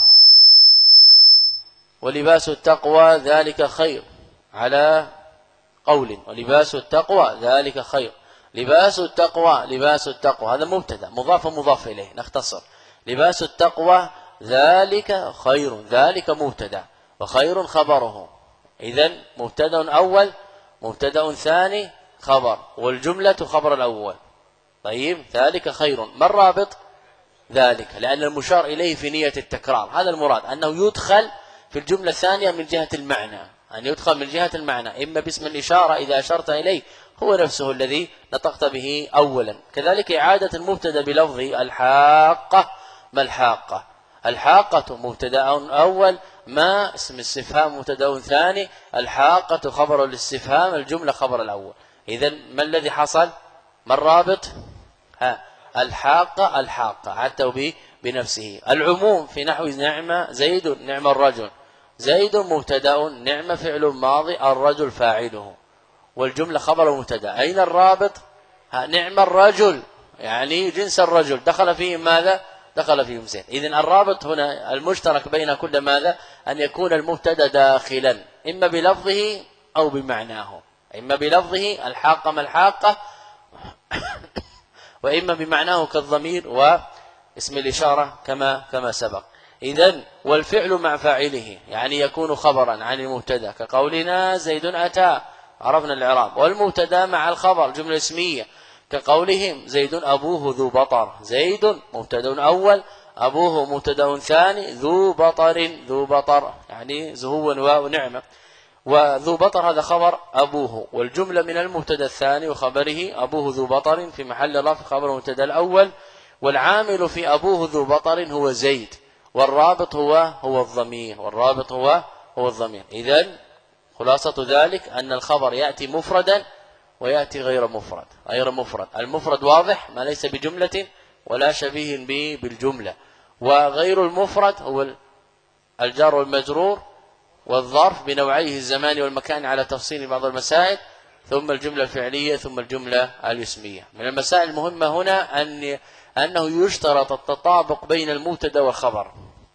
ولباس التقوى ذلك خير، على قول ولباس التقوى ذلك خير. لباس التقوى هذا مبتدا مضاف إليه، نختصر. لباس التقوى ذلك خير، ذلك مبتدا وخير خبره. إذن مبتدا أول، مبتدا ثاني، خبر، والجملة خبر الأول. طيب ذلك خير، ما الرابط؟ ذلك، لأن المشار إليه في نية التكرار، هذا المراد، أنه يدخل في الجملة الثانية من جهة المعنى، أن يدخل من جهة المعنى إما باسم الإشارة إذا أشرت إليه هو نفسه الذي نطقت به أولا. كذلك إعادة المبتدا بلفظ الحاقة. ما الحاقة؟ الحاقة مبتدا أول، ما اسم استفهام مبتدا ثاني، الحاقة خبر الاستفهام، الجملة خبر الأول. إذن ما الذي حصل؟ ما الرابط؟ الحاقة عدته بنفسه. العموم في نحو نعم زيد، نعم الرجل. زيد مبتدا، نعم فعل ماضي، الرجل فاعله، والجملة خبر مبتدا. أين الرابط؟ نعم الرجل، يعني جنس الرجل، دخل فيهم ماذا؟ دخل فيهم زيد. إذن الرابط هنا المشترك بين كل ماذا؟ أن يكون المبتدا داخلا إما بلفظه أو بمعناه، إما بلفظه الحاقة ما الحاقة وإما بمعناه كالضمير واسم الإشارة كما سبق. إذن والفعل مع فاعله، يعني يكون خبرا عن المبتدا، كقولنا زيد أتى، عرفنا الإعراب. والمبتدا مع الخبر جملة اسمية، كقولهم زيد أبوه ذو بطر. زيد مبتدا أول، أبوه مبتدا ثاني، ذو بطر يعني زهوا ونعمة، وذو بطر هذا خبر أبوه، والجملة من المبتدا الثاني وخبره أبوه ذو بطر في محل رفع خبر المبتدا الأول، والعامل في أبوه ذو بطر هو زيد، والرابط هو الضمير. إذن خلاصة ذلك أن الخبر يأتي مفردا ويأتي غير مفرد. المفرد واضح، ما ليس بجملة ولا شبيه بالجملة، وغير المفرد هو الجار والمجرور والظرف بنوعيه الزمان والمكان على تفصيل بعض المسائل، ثم الجملة الفعلية، ثم الجملة الاسمية. من المسائل المهمة هنا أنه يشترط التطابق بين المبتدا والخبر،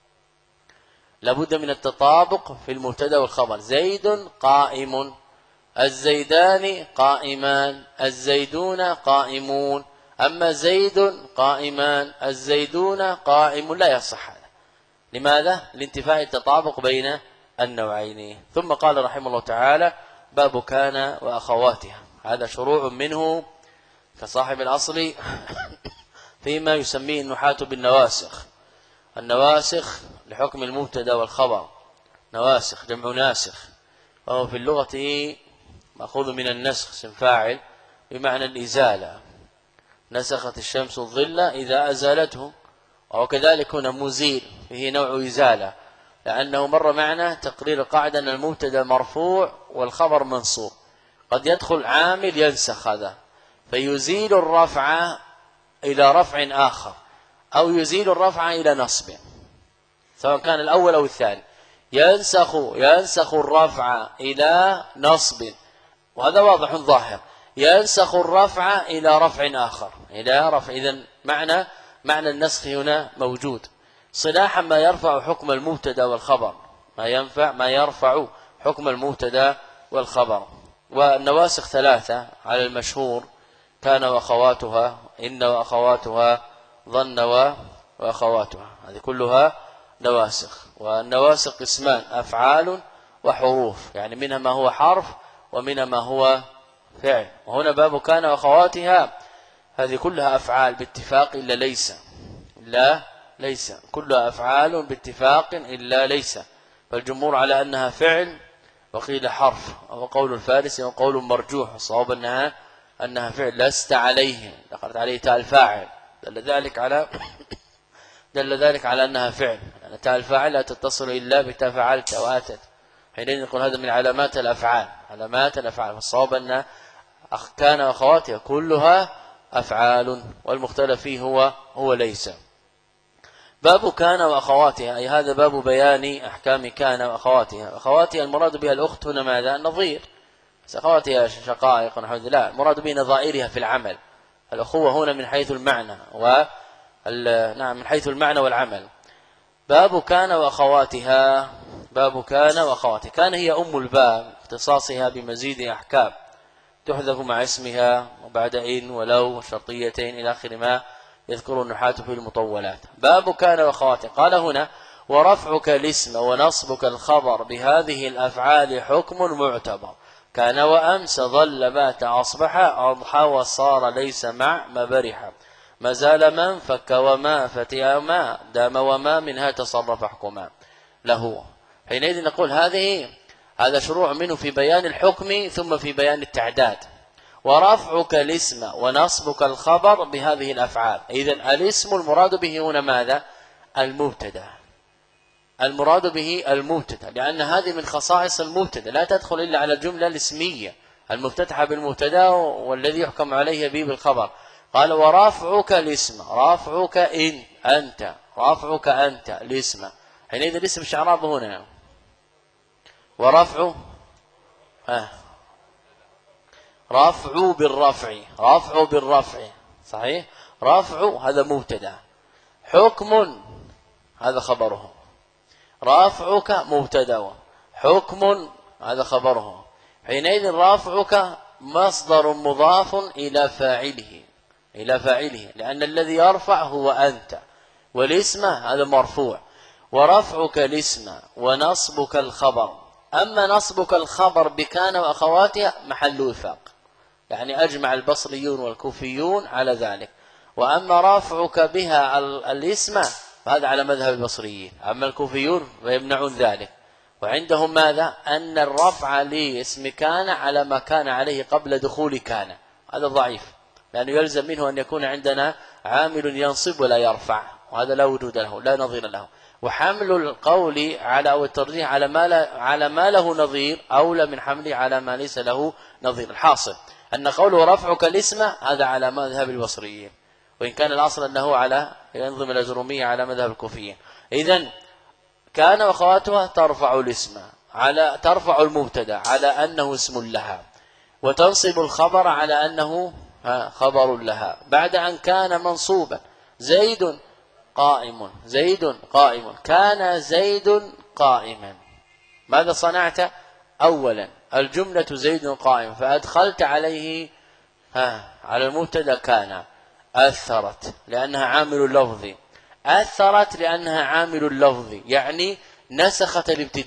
لابد من التطابق في المبتدا والخبر. زيد قائم، الزيدان قائمان، الزيدون قائمون. أما زيد قائمان، الزيدون قائم، لا يصح هذا. لماذا؟ لانتفاء التطابق بين النوعين. ثم قال رحمه الله تعالى: باب كان وأخواتها. هذا شروع منه كصاحب الأصل فيما يسميه النحاة بالنواسخ. النواسخ لحكم المبتدا والخبر، نواسخ جمع ناسخ، وهو في اللغة مأخوذ من النسخ، اسم فاعل بمعنى الإزالة. نسخت الشمس الظل إذا أزالته، وكذلك هنا مزيل فيه نوع إزالة، لأنه مر معنا تقرير القاعدة أن المبتدا مرفوع والخبر منصوب، قد يدخل عامل ينسخ هذا، فيزيل الرفع إلى رفع آخر أو يزيل الرفع إلى نصب، سواء كان الأول أو الثاني. ينسخ الرفع إلى نصب، وهذا واضح ظاهر. ينسخ الرفع إلى رفع آخر، إلى رفع. إذن معنى النسخ هنا موجود. صلاحا ما يرفع حكم المبتدا والخبر، ما يرفع حكم المبتدا والخبر. والنواسخ ثلاثة على المشهور: كان وأخواتها، إن وأخواتها، ظن وأخواتها. هذه كلها نواسخ. والنواسخ قسمان: أفعال وحروف، يعني منها ما هو حرف ومنها ما هو فعل. وهنا باب كان وأخواتها هذه كلها أفعال باتفاق إلا ليس كلها أفعال باتفاق إلا ليس. فالجمهور على أنها فعل، وقيل حرف، وقول الفارسي وقول مرجوح. الصواب أنها فعل. لست عليه، دخلت عليه تاء الفاعل، دل ذلك على أنها فعل، لأن تاء الفاعل لا تتصل إلا بتاء فعلت وآتت. حينئذ نقول هذا من علامات الأفعال. فالصواب أن كان وأخواتها كلها أفعال، والمختلف فيه هو ليس. باب كان وأخواتها، أي هذا باب بيان أحكام كان وأخواتها. أخواتها المراد بها الأخت هنا ماذا؟ النظير. أخواتها شقائق ونحو ذلك، لا، المراد به نظائرها في العمل. الأخوة هنا من حيث المعنى من حيث المعنى والعمل. باب كان وأخواتها. كان هي أم الباب، اختصاصها بمزيد أحكام تحذف مع اسمها وبعد إن ولو شرطيتين إلى آخر ما يذكر النحاة في المطولات. باب كان وأخواتها. قال هنا: ورفعك الاسم ونصبك الخبر بهذه الأفعال حكم معتبر. كان وأمس ظل بات أصبح أضحى وصار ليس مع مبرح. ما زال من فك وما فتئ ما دام وما منها تصرف حكما له. حينئذ نقول هذا شروع منه في بيان الحكم ثم في بيان التعداد. ورفعك الاسم ونصبك الخبر بهذه الأفعال. إذن الاسم المراد به هنا ماذا؟ المبتدا. لأن هذه من خصائص المبتدا، لا تدخل إلا على الجملة الاسمية المفتتحة بالمبتدا والذي يحكم عليه به بالخبر. قال: ورفعك الاسم، رفعك إن أنت، رفعك أنت الاسم. حينئذ الاسم الشعراب هنا ورفع رفع بالرفع صحيح. رفع هذا مبتدا، حكم هذا خبره. رفعك مبتدا، حكم هذا خبره. حينئذ رفعك مصدر مضاف إلى فاعله، لأن الذي يرفع هو أنت، والاسم هذا مرفوع. ورفعك الاسم ونصبك الخبر. أما نصبك الخبر بكان وأخواتها محل وفاق، يعني أجمع البصريون والكوفيون على ذلك. وأما رفعك بها الاسم فهذا على مذهب البصريين، أما الكوفيون فيمنعون ذلك. وعندهم ماذا؟ أن الرفع لاسم كان على ما كان عليه قبل دخول كان. هذا ضعيف، لأنه يلزم منه أن يكون عندنا عامل ينصب ولا يرفع، وهذا لا وجود له، لا نظير له. وحمل القول على أو الترجيح على ما له نظير أولى من حمله على ما ليس له نظير. الحاصل أن قوله رفعك الاسم هذا على مذهب البصريين، وإن كان الأصل أنه على ينظم الأجرمية على مذهب الكوفيين. إذن كان وأخواتها ترفع الاسم ترفع المبتدا على أنه اسم لها، وتنصب الخبر على أنه خبر لها، بعد أن كان منصوبا. زيد قائم، كان زيد قائما. ماذا صنعت؟ أولا الجملة زيد قائم، فأدخلت عليه على المبتدا كان. أثرت لأنها عامل لفظي، يعني نسخت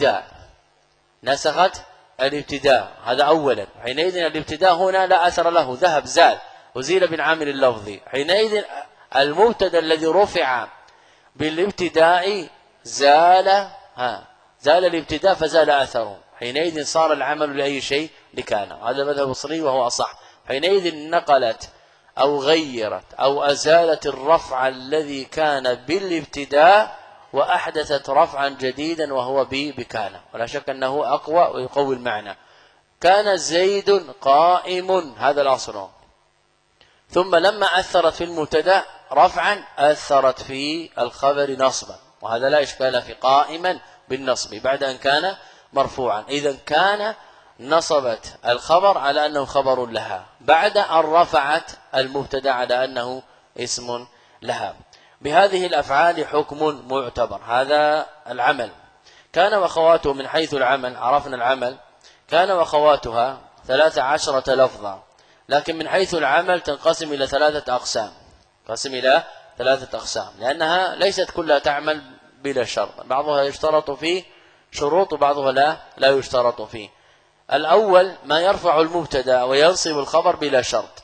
الابتداء. هذا أولا. حينئذ الابتداء هنا لا أثر له، ذهب زال وزيل بالعامل اللفظي. حينئذ المبتدا الذي رفع بالابتداء زال الابتداء فزال أثره. حينئذ صار العمل لأي شيء لكان. هذا مذهب البصري وهو أصح. حينئذ نقلت أو غيرت أو أزالت الرفع الذي كان بالابتداء وأحدثت رفعا جديدا وهو بكان، ولا شك أنه أقوى ويقوي المعنى. كان زيد قائم، هذا الأصل. ثم لما أثرت في المبتدا رفعا أثرت في الخبر نصبا، وهذا لا إشكال في قائما بالنصب بعد أن كان مرفوعا. إذا كان نصبت الخبر على أنه خبر لها بعد أن رفعت المبتدا على أنه اسم لها. بهذه الأفعال حكم معتبر. هذا العمل كان وأخواته. من حيث العمل عرفنا العمل كان وأخواتها 13 لفظا، لكن من حيث العمل تنقسم إلى 3 أقسام. تنقسم إلى 3 أقسام لأنها ليست كلها تعمل بلا شرط، بعضها يشترط فيه شروط وبعضها لا يشترط فيه. الأول ما يرفع المبتدا وينصب الخبر بلا شرط،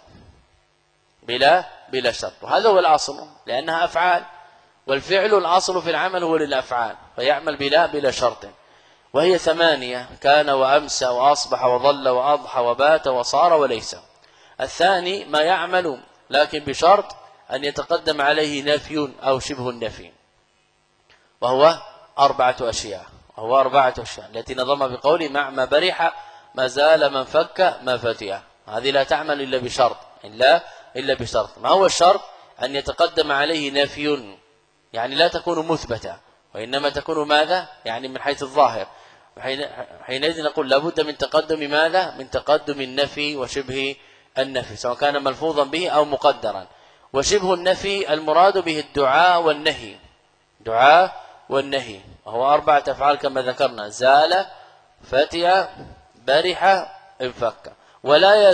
بلا شرط، وهذا هو الأصل لأنها أفعال، والفعل الأصل في العمل هو للأفعال، فيعمل بلا شرط. وهي 8: كان وأمسى وأصبح وظل وأضحى وبات وصار وليس. الثاني ما يعمل لكن بشرط أن يتقدم عليه نفي أو شبه النفي، وهو 4 أشياء، التي نظم بقوله مع ما برح ما زال من فك ما فتئ. هذه لا تعمل إلا بشرط. ما هو الشرط؟ أن يتقدم عليه نفي، يعني لا تكون مثبتة، وإنما تكون ماذا؟ يعني من حيث الظاهر. حينئذ نقول لابد من تقدم ماذا؟ من تقدم النفي وشبه النفي، سواء كان ملفوظا به أو مقدرا. وشبه النفي المراد به الدعاء والنهي، وهو 4 أفعال كما ذكرنا: زال، فتئ، برح، انفك. ولا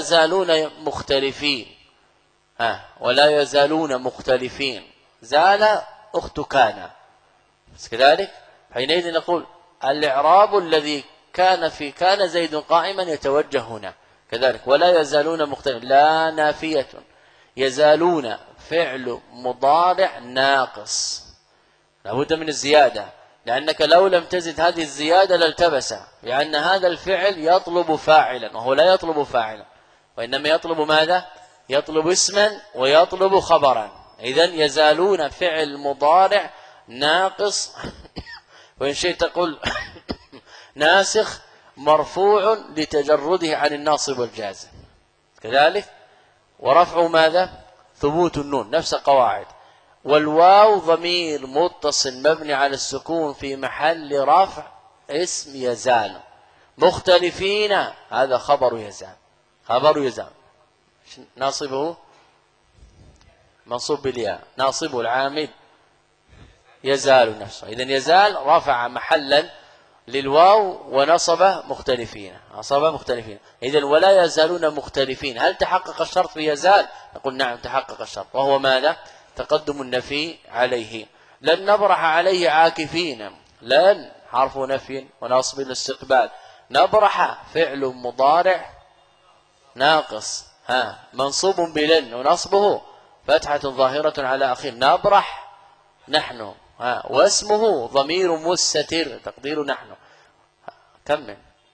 يزالون مختلفين. زال أخت كان كذلك. حينئذ نقول الإعراب الذي كان زيد قائما يتوجه هنا كذلك. ولا يزالون مختلفين، لا نافية. يزالون فعل مضارع ناقص، لابد من الزيادة، لأنك لو لم تزد هذه الزيادة لالتبس، لأن هذا الفعل يطلب فاعلا وهو لا يطلب فاعلا، وإنما يطلب ماذا؟ يطلب اسما ويطلب خبرا. إذن يزالون فعل مضارع ناقص وإن شئت تقول ناسخ مرفوع لتجرده عن الناصب والجازم كذلك. ورفع ماذا؟ ثبوت النون، نفس قواعد. والواو ضمير متصل مبني على السكون في محل رفع اسم يزال. مختلفين هذا خبر يزال. ناصبه منصوب بالياء، ناصبه العامل يزال نفسه. إذن يزال رفع محلا للواو ونصب مختلفين. إذن ولا يزالون مختلفين. هل تحقق الشرط في يزال؟ نقول نعم تحقق الشرط، وهو ماذا؟ تقدم النفي عليه. لن نبرح عليه عاكفين. لن حرف نفي ونصب الاستقبال. نبرح فعل مضارع ناقص منصوب بلن ونصبه فتحة ظاهرة على أخير. نبرح نحن واسمه ضمير مستتر تقدير نحن. كمل.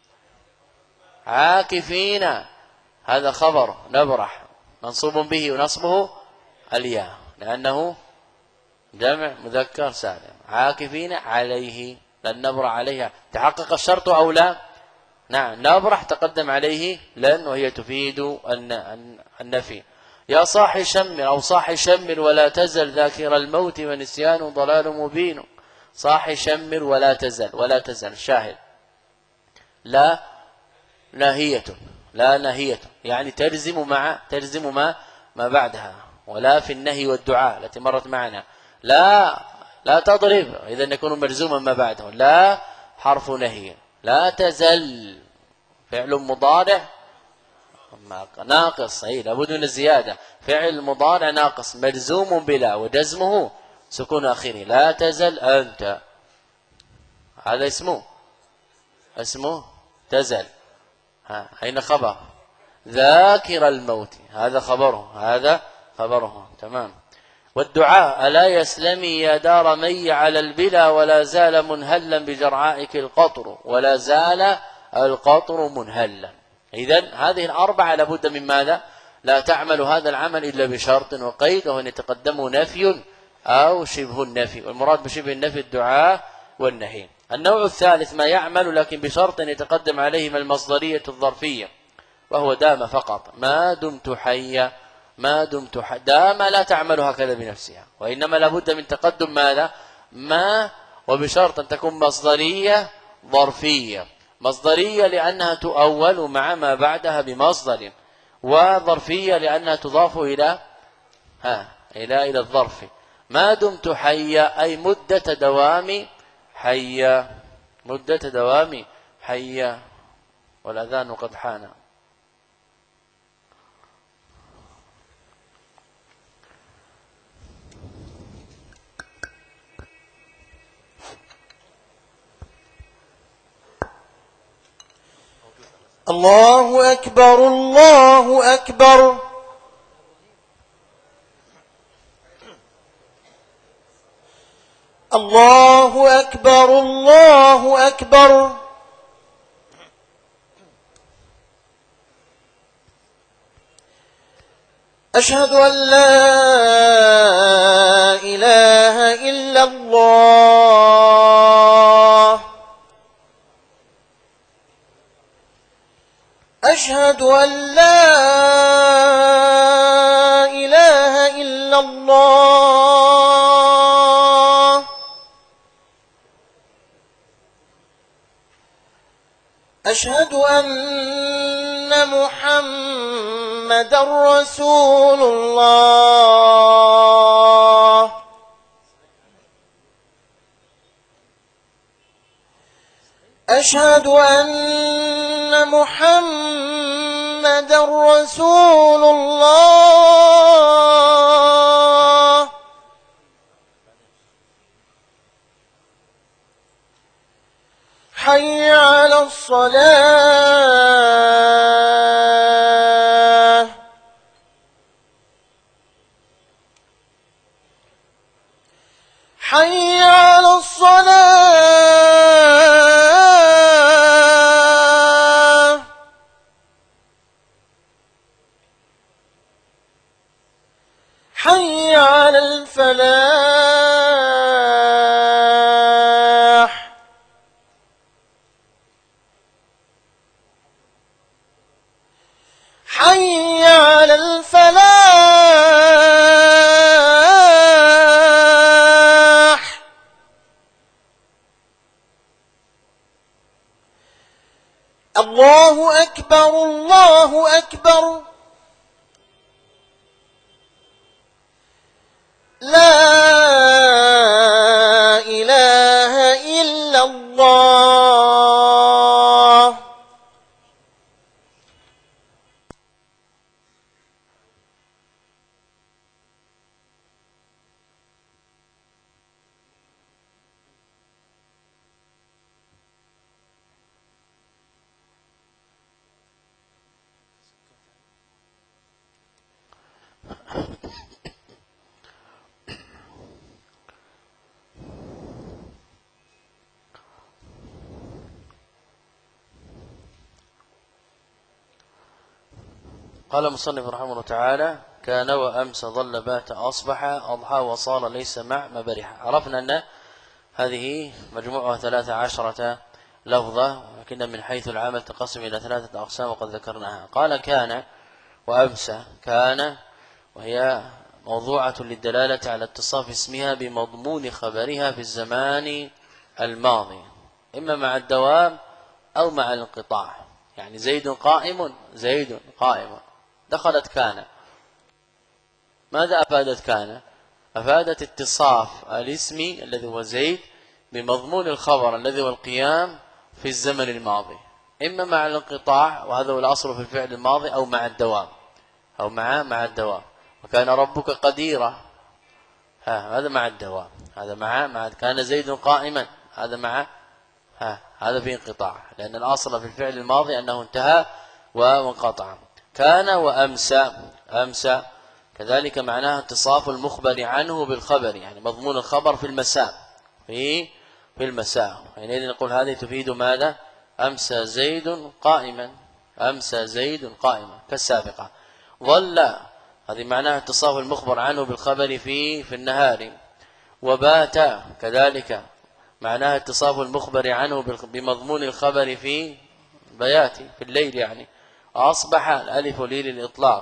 عاكفين هذا خبر نبرح منصوب به ونصبه الياء لأنه جمع مذكر سالم. عاكفين عليه، لن نبرح عليها. تحقق الشرط أو لا؟ نعم. نبرح تقدم عليه لن وهي تفيد النفي. يا صاحي شمر أو صاحي شمر ولا تزل ذاكر الموت ونسيان ضلال مبين. صاحي شمر ولا تزل الشاهد. لا ناهية يعني تلزم ما بعدها. ولا في النهي والدعاء التي مرت معنا. لا تضرب، إذا يكون ملزوما ما بعده. لا حرف نهي. لا تزل فعل مضارع ناقص، لابد من الزيادة. فعل مضارع ناقص ملزوم بلا وجزمه سكون آخره. لا تزل أنت، هذا اسمه تزل. أين خبر؟ ذاكر الموت هذا خبره تمام. والدعاء ألا يسلمي يا دار مي على البلا ولا زال منهلا بجرعائك القطر. ولا زال القطر منهلا. إذن هذه الأربعة لابد من ماذا؟ لا تعمل هذا العمل إلا بشرط وقيد، وهو أن يتقدمه نفي أو شبه النفي، والمراد بشبه النفي الدعاء والنهي. النوع الثالث ما يعمل لكن بشرط أن يتقدم عليه من المصدرية الظرفية، وهو دام فقط ما دمت حيا. ولا زال القطر منهلا. إذن هذه الأربعة لابد من ماذا؟ لا تعمل هذا العمل إلا بشرط وقيد، وهو أن يتقدمه نفي أو شبه النفي، والمراد بشبه النفي الدعاء والنهي. النوع الثالث ما يعمل لكن بشرط أن يتقدم عليه من المصدرية الظرفية، ما دمت دام لا تعمل هكذا بنفسها، وإنما لابد من تقدم ماذا؟ ما، وبشرط أن تكون مصدرية ظرفية. مصدرية لأنها تؤول مع ما بعدها بمصدر، وظرفية لأنها تضاف إلى الظرف. ما دمت حيا أي مدة دوام حيا، مدة دوام حيا. والأذان قد حان. الله أكبر الله أكبر. الله أكبر الله أكبر. أشهد أن لا إله إلا الله. أشهد أن لا إله إلا الله. أشهد أن محمدا رسول الله. أشهد أن محمدا رسول الله. حي على الصلاة. حي على الصلاة. حي على الفلاح. حي على الفلاح. الله أكبر الله أكبر. لا إله إلا الله. قال المصنف رحمه الله تعالى: كان وأمس ظل بات أصبح أضحى وصار ليس مع مبرح. عرفنا أن هذه مجموعها 13 لفظة، ولكن من حيث العمل تقسم إلى 3 أقسام وقد ذكرناها. قال كان وأمس. كان وهي موضوعة للدلالة على اتصاف اسمها بمضمون خبرها في الزمان الماضي، إما مع الدوام أو مع الانقطاع. يعني زيد قائم، زيد قائم. دخلت كان، ماذا أفادت كان؟ أفادت اتصاف الاسم الذي هو زيد بمضمون الخبر الذي هو القيام في الزمن الماضي، إما مع الانقطاع وهذا هو الأصل في الفعل الماضي، أو مع الدوام، أو مع الدوام. وكان ربك قديرا، هذا مع الدوام، هذا مع كان زيد قائما، هذا مع هذا في انقطاع، لأن الأصل في الفعل الماضي أنه انتهى وانقطع. كان وأمسى. أمسى كذلك معناها اتصاف المخبر عنه بالخبر، يعني مضمون الخبر في المساء، في المساء. حينئذ نقول هذه تفيد ماذا؟ أمسى زيد قائما، أمسى زيد قائما كالسابقة. ظل هذه معناها اتصاف المخبر عنه بالخبر في النهار. وبات كذلك معناها اتصاف المخبر عنه بمضمون الخبر في بياتي في الليل يعني. أصبح الألف لي للإطلاق،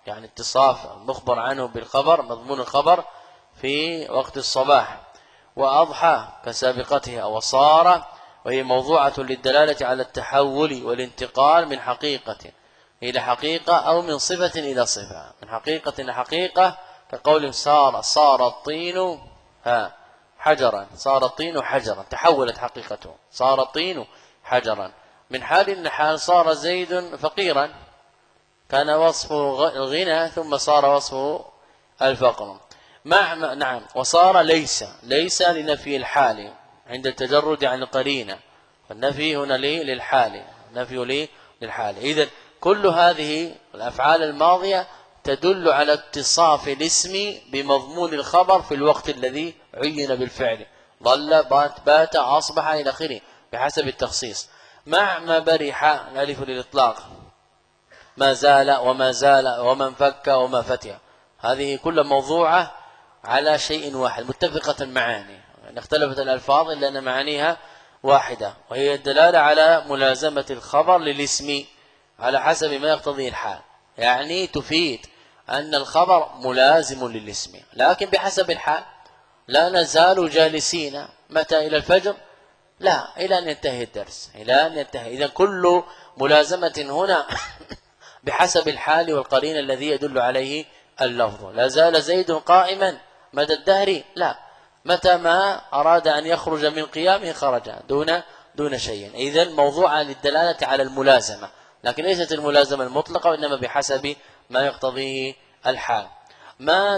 يعني اتصاف المخبر عنه بالخبر مضمون الخبر في وقت الصباح. وأضحى كسابقتها. وصار وهي موضوعة للدلالة على التحول والانتقال من حقيقة إلى حقيقة أو من صفة إلى صفة. من حقيقة إلى حقيقة كقول صار الطين حجرا. صار الطين حجرا، تحولت حقيقته، صار الطين حجرا. من حال إلى حال صار زيد فقيرا، كان وصفه الغنى ثم صار وصفه الفقر. نعم. وصار ليس لنفي الحال عند التجرد عن القرينة، فالنفي هنا للحال، نفي للحال. إذن كل هذه الأفعال الماضية تدل على اتصاف الاسم بمضمون الخبر في الوقت الذي عين بالفعل، ظل بات أصبح إلى آخره بحسب التخصيص. مع ما برح الألف للإطلاق، ما زال وما زال وما انفك وما فتح، هذه كل موضوعة على شيء واحد متفقة المعاني، يعني اختلفت الألفاظ إلا أن معانيها واحدة، وهي الدلالة على ملازمة الخبر للاسم على حسب ما يقتضيه الحال. يعني تفيد أن الخبر ملازم للاسم، لكن بحسب الحال. لا نزال جالسين متى؟ إلى الفجر؟ لا، إلى أن ينتهي الدرس، إلى أن ينتهي. إذن كل ملازمة هنا بحسب الحال والقرين الذي يدل عليه اللفظ. لا زال زيد قائما مدى الدهر؟ لا، متى ما أراد أن يخرج من قيامه خرج دون شيء. إذن موضوع للدلالة على الملازمة، لكن ليست الملازمة المطلقة، وإنما بحسب ما يقتضيه الحال. ما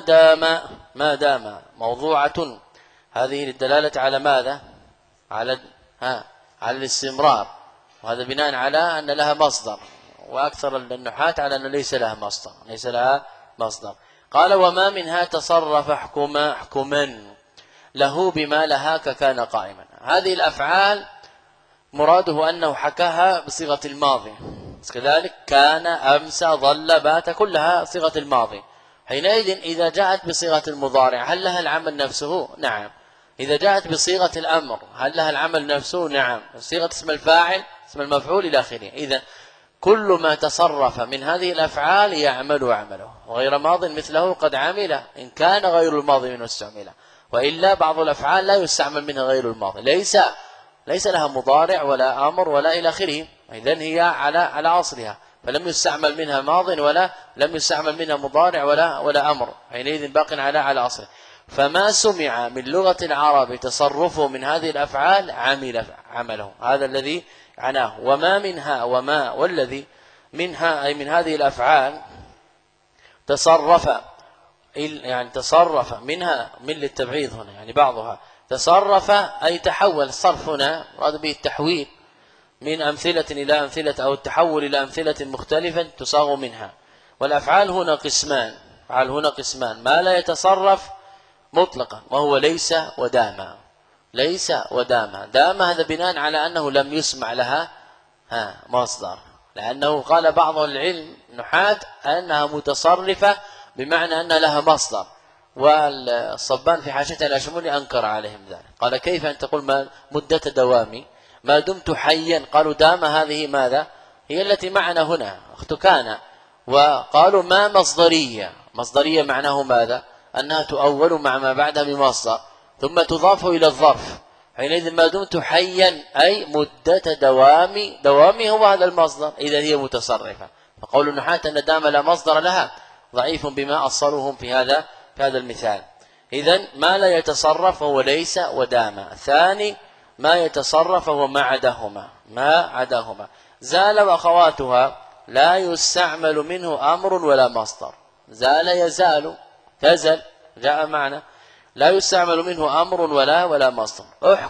دام موضوعة، هذه للدلالة على ماذا؟ على الاستمرار، وهذا بناء على أن لها مصدر، وأكثر النحاة على أن ليس لها مصدر. قال: وما منها تصرف حكما له بما لها ككان قائما. هذه الأفعال مراده أنه حكاها بصيغة الماضي، كذلك كان، أمسى، ظل، بات، كلها صيغة الماضي. حينئذ إذا جاءت بصيغة المضارع هل لها العمل نفسه؟ نعم. إذا جاءت بصيغة الأمر هل لها العمل نفسه؟ نعم. صيغة اسم الفاعل، اسم المفعول، إلى آخره. إذن كل ما تصرف من هذه الأفعال يعمل عمله، وغير ماض مثله قد عمل إن كان غير الماضي منه استعمل، وإلا بعض الأفعال لا يستعمل منها غير الماضي، ليس لها مضارع ولا أمر ولا إلى آخره، إذن هي على أصلها، فلم يستعمل منها ماض ولا لم يستعمل منها مضارع ولا أمر، حينئذ باق على أصله. فما سمع من لغة العرب تصرفه من هذه الأفعال عمله، هذا الذي عناه. وما منها، والذي منها أي من هذه الأفعال تصرف، يعني تصرف منها من للتبعيض هنا، يعني بعضها تصرف أي تحول. الصرف هنا مراد به التحويل من أمثلة إلى أمثلة، أو التحول إلى أمثلة مختلفة تصاغ منها. والأفعال هنا قسمان، ما لا يتصرف مطلقا وهو ليس ودام. دام هذا بناء على أنه لم يسمع لها مصدر، لأنه قال بعض العلم نحاة أنها متصرفة بمعنى أن لها مصدر، والصبان في حاشيته الأشموني أنكر عليهم ذلك، قال: كيف أن تقول مدة دوامي ما دمت حيا؟ قالوا دام هذه ماذا؟ هي التي معنا هنا أخت كان. وقالوا ما مصدرية معناه ماذا؟ أنها تؤول مع ما بعدها بمصدر ثم تضاف إلى الظرف، حينئذ ما دمت حيا أي مدة دوامي هو هذا المصدر، إذا هي متصرفة. فقول النحاة أن دام لا مصدر لها ضعيف بما أصلهم في هذا المثال. إذن ما لا يتصرف هو ليس ودام. الثاني ما يتصرف هو ما عداهما. زال وأخواتها لا يستعمل منه أمر ولا مصدر. زال يزال، تزل، جاء معنا، لا يستعمل منه أمر ولا مصدر.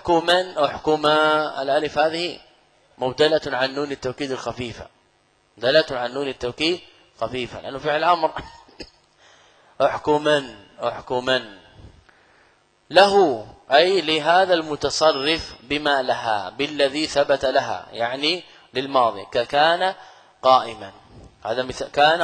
أحكما، الألف هذه مبدلة عن نون التوكيد الخفيفة، لأنه فعل أمر. أحكما له أي لهذا المتصرف بما لها، بالذي ثبت لها، يعني للماضي، ككان قائما. هذا مثال، كان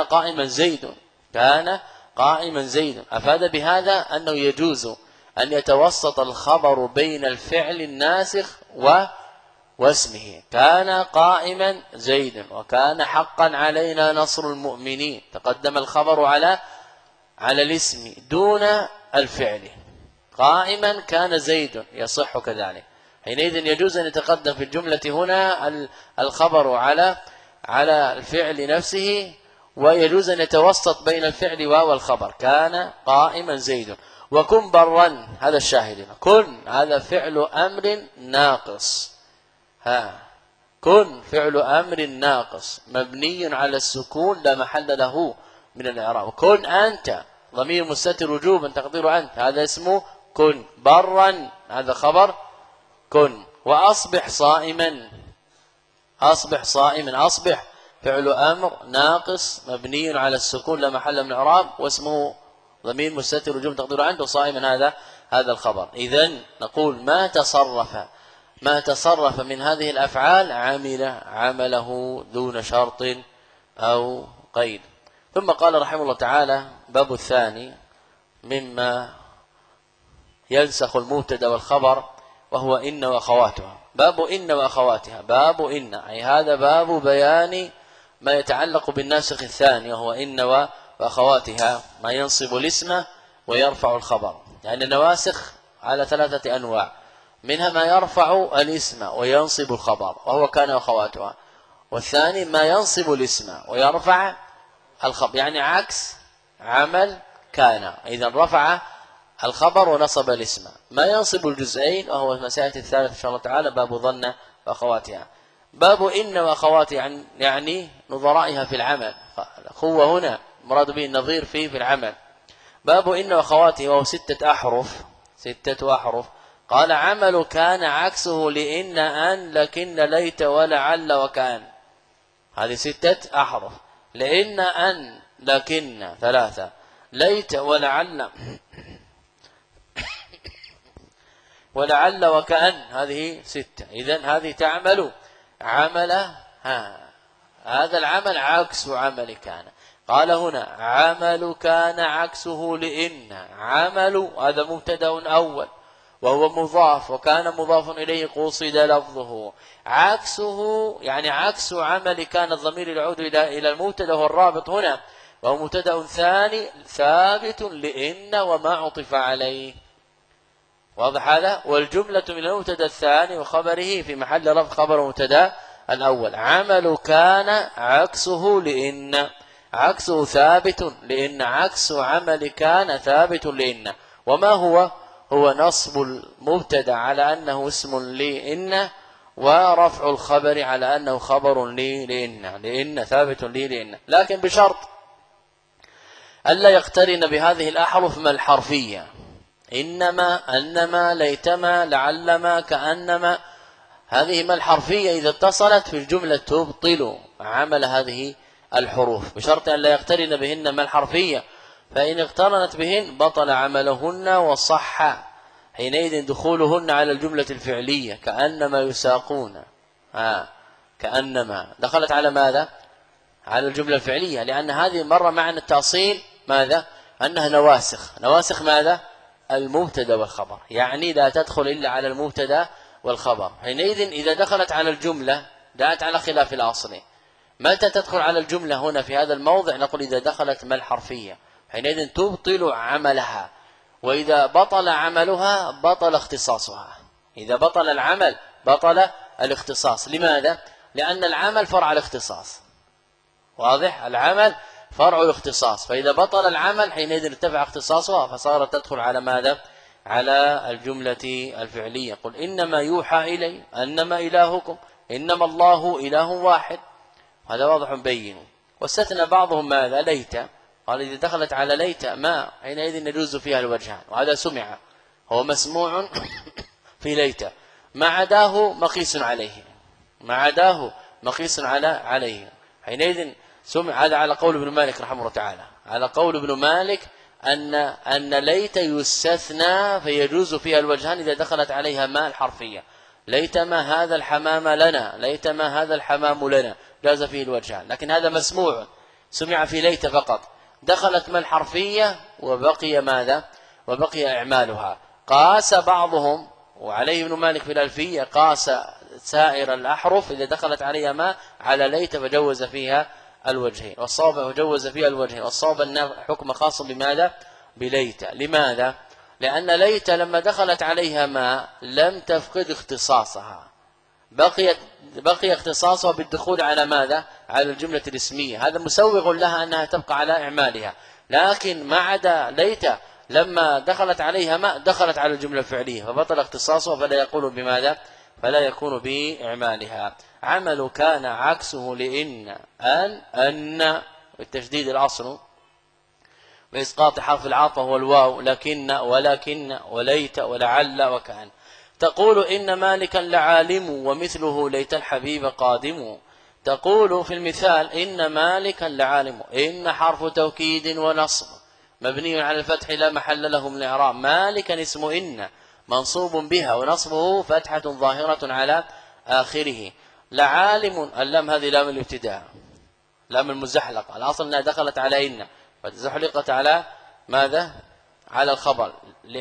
قائما زيد، أفاد بهذا أنه يجوز أن يتوسط الخبر بين الفعل الناسخ واسمه. كان قائما زيد وكان حقا علينا نصر المؤمنين. تقدم الخبر على الاسم دون الفعل. قائما كان زيد يصح كذلك، حينئذ يجوز أن يتقدم في الجملة هنا الخبر على الفعل نفسه، ويجوز أن يتوسط بين الفعل والخبر. كان قائما زيد. وكن برا، هذا الشاهد. كن هذا فعل أمر ناقص. كن فعل أمر ناقص مبني على السكون لا محل له من الإعراب. كن أنت ضمير مستتر وجوبا تقدير أنت، هذا اسمه كن. برا هذا خبر كن. وأصبح صائما. أصبح صائما. أصبح فعل أمر ناقص مبني على السكون لا محل من الإعراب، واسمه ضمير مستتر وجوبا تقدير أنت، وصائما هذا الخبر. إذن نقول ما تصرف من هذه الأفعال عمله دون شرط أو قيد. ثم قال رحمه الله تعالى: باب الثاني مما ينسخ المبتدا والخبر، وهو إن وأخواتها. باب إن وأخواتها. باب إن أي هذا باب بيان ما يتعلق بالناسخ الثاني، وهو إن وأخواتها، ما ينصب الاسم ويرفع الخبر. يعني النواسخ على 3 أنواع، منها ما يرفع الاسم وينصب الخبر وهو كان وأخواتها، والثاني ما ينصب الاسم ويرفع الخبر، يعني عكس عمل كان، إذا رفع الخبر ونصب الاسم. ما ينصب الجزئين وهو المسائل الثالث إن شاء الله تعالى، باب ظن وأخواتها. باب إن وأخواتها يعني نظرائها في العمل. الأخوة هنا مراد به النظير في العمل. باب إن وأخواتها وهو 6 أحرف. 6 أحرف. قال: عمل كان عكسه لإن أن لكن ليت ولعل وكأن. هذه 6 أحرف. لإن أن لكن 3، ليت ولعل وكأن هذه 6. إذن هذه تعمل عمل هذا العمل عكس عمل كان. قال هنا: عمل كان عكسه لإن. عمل هذا مبتدأ أول وهو مضاف، وكان مضاف إليه قصد لفظه. عكسه يعني عكس عمل كان، الضمير يعود إلى المبتدأ وهو الرابط هنا، وهو مبتدأ ثاني ثابت لإن وما عطف عليه. واضح هذا؟ والجملة من المبتدأ الثاني وخبره في محل رفع خبر مبتدأ الأول. عمل كان عكسه لإن. عكسه ثابت لإن. عكس عمل كان ثابت لإن. وما هو نصب المبتدا على أنه اسم لإن، ورفع الخبر على أنه خبر لإن ثابت لإن، لكن بشرط ألا يقترن بهذه الأحرف ما الحرفية. إنما، أنما، ليتما، لعلما، كأنما، هذه ما الحرفية إذا اتصلت في الجملة تبطل عمل هذه الحروف، بشرط أن لا يقترن بهن ما الحرفية، فإن اقترنت بهن بطل عملهن وصح حينئذ دخولهن على الجملة الفعلية. كأنما يساقون، كأنما دخلت على ماذا؟ على الجملة الفعلية، لأن هذه مرة معنى التأصيل ماذا؟ أنها نواسخ ماذا؟ المبتدا والخبر، يعني لا تدخل إلا على المبتدا والخبر. حينئذ إذا دخلت على الجملة دعت على خلاف الأصل. متى تدخل على الجملة هنا في هذا الموضع؟ نقول إذا دخلت ما الحرفية، حينئذ تبطل عملها، وإذا بطل عملها بطل اختصاصها. إذا بطل العمل بطل الاختصاص. لماذا؟ لأن العمل فرع الاختصاص. واضح؟ العمل فرع الاختصاص، فإذا بطل العمل حينئذ ارتفع اختصاصها، فصارت تدخل على ماذا؟ على الجملة الفعلية. قل إنما يوحى إلي أنما إلهكم إنما الله إله واحد، هذا واضح بين. واستثنى بعضهم ماذا؟ ليت، قال إذا دخلت على ليت ما حينئذ يجوز فيها الوجهان، وهذا سمع، هو مسموع في ليت، ما عداه مقيس عليه، ما عداه مقيس عليه، حينئذ سمع. هذا على قول ابن مالك رحمه الله تعالى، على قول ابن مالك أن ليت يستثنى فيجوز فيها الوجهان إذا دخلت عليها ما الحرفية. ليتما هذا الحمام لنا، ليتما هذا الحمام لنا، جاز فيه الوجهان. لكن هذا مسموع سمع في ليت فقط، دخلت ما الحرفية وبقي ماذا؟ وبقي إعمالها. قاس بعضهم، وعليه ابن مالك في الألفية، قاس سائر الأحرف إذا دخلت عليها ما على ليت فجوز فيها الوجهين، والصواب فجوز فيها الوجهين، والصواب أن حكم خاص بماذا؟ بليت. لماذا؟ لأن ليت لما دخلت عليها ما لم تفقد اختصاصها، بقي اختصاصها بالدخول على ماذا؟ على الجملة الاسمية، هذا مسوغ لها أنها تبقى على إعمالها. لكن ما عدا ليت لما دخلت عليها ما دخلت على الجملة الفعلية فبطل اختصاصها، فلا يقول بماذا؟ فلا يكون بإعمالها. عمل كان عكسه لإن أن التشديد الأصل بإسقاط حرف العطف هو الواو، لكن ولكن وليت ولعل وكأن. تقول إن مالكا لعالم ومثله ليت الحبيب قادم. تقول في المثال إن مالكا لعالم، إن حرف توكيد ونصب مبني على الفتح لا محل له من الإعراب، مالكا اسم إن منصوب بها ونصبه فتحة ظاهرة على آخره. لعالم اللام هذه لام الابتداء، لام المزحلقة، الأصل أنها دخلت على إن فتزحلقت على ماذا؟ على الخبر،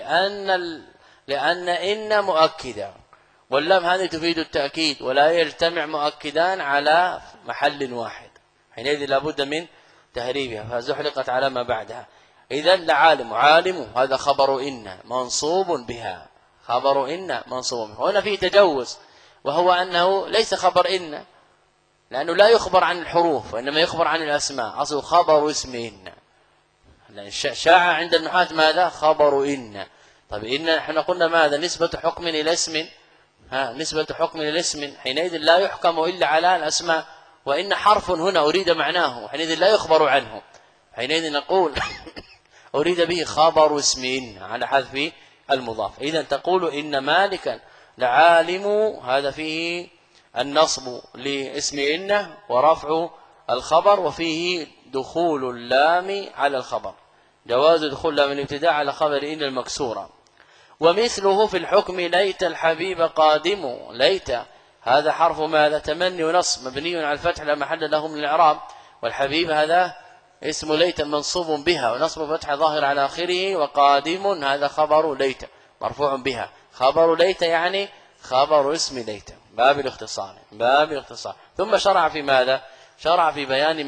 لأن إن مؤكدة، واللام هذه تفيد التأكيد، ولا يجتمع مؤكدان على محل واحد، حينئذ لابد من تهريبها فزحلقت على ما بعدها. إذا لعالم، عالم هذا خبر إن منصوب بها، خبر إن منصوب بها. هنا فيه تجوز، وهو أنه ليس خبر إن، لأنه لا يخبر عن الحروف وإنما يخبر عن الأسماء، أصله خبر اسم إن. شاع عند النحاة ماذا؟ خبر إن. طيب إن احنا قلنا ماذا؟ نسبة حكم إلى اسم، نسبة حكم إلى اسم، حينئذ لا يحكم إلا على الأسماء، وإن حرف هنا أريد معناه، حينئذ لا يخبر عنه، حينئذ نقول أريد به خبر اسم إن على حذف المضاف. إذا تقول إن مالكا لعالم، هذا فيه النصب لاسم إن ورفع الخبر، وفيه دخول اللام على الخبر، جواز دخول لام الابتداء على خبر إن المكسورة. ومثله في الحكم ليت الحبيب قادم. ليت هذا حرف ماذا؟ تمني ونصب مبني على الفتح لا محل له من الإعراب، والحبيب هذا اسم ليت منصوب بها ونصب فتح ظاهر على آخره، وقادم هذا خبر ليت مرفوع بها. خبر ليت يعني خبر اسم ليت، باب الاختصار، باب الاختصار. ثم شرع في ماذا؟ شرع في بيان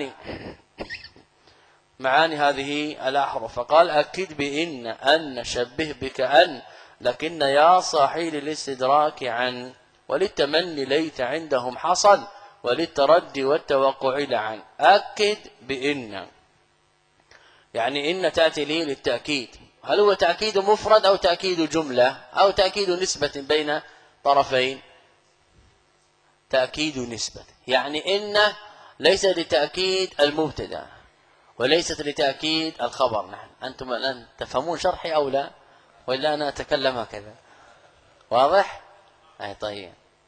معاني هذه الأحرف، فقال أكد بإن أن شبه بكأن، لكن يا صاحي للاستدراك عن، وللتمني ليت عندهم حصل، وللتردي والتوقع لعن. أكد بإن يعني إن تأتي لي للتأكيد، هل هو تأكيد مفرد أو تأكيد جملة أو تأكيد نسبة بين طرفين؟ تأكيد نسبة، يعني إن ليس لتأكيد المبتدأ وليست لتأكيد الخبر. نحن أنتم الآن تفهمون شرحي أو لا؟ وإلا أنا أتكلم هكذا؟ واضح؟ أي طيب.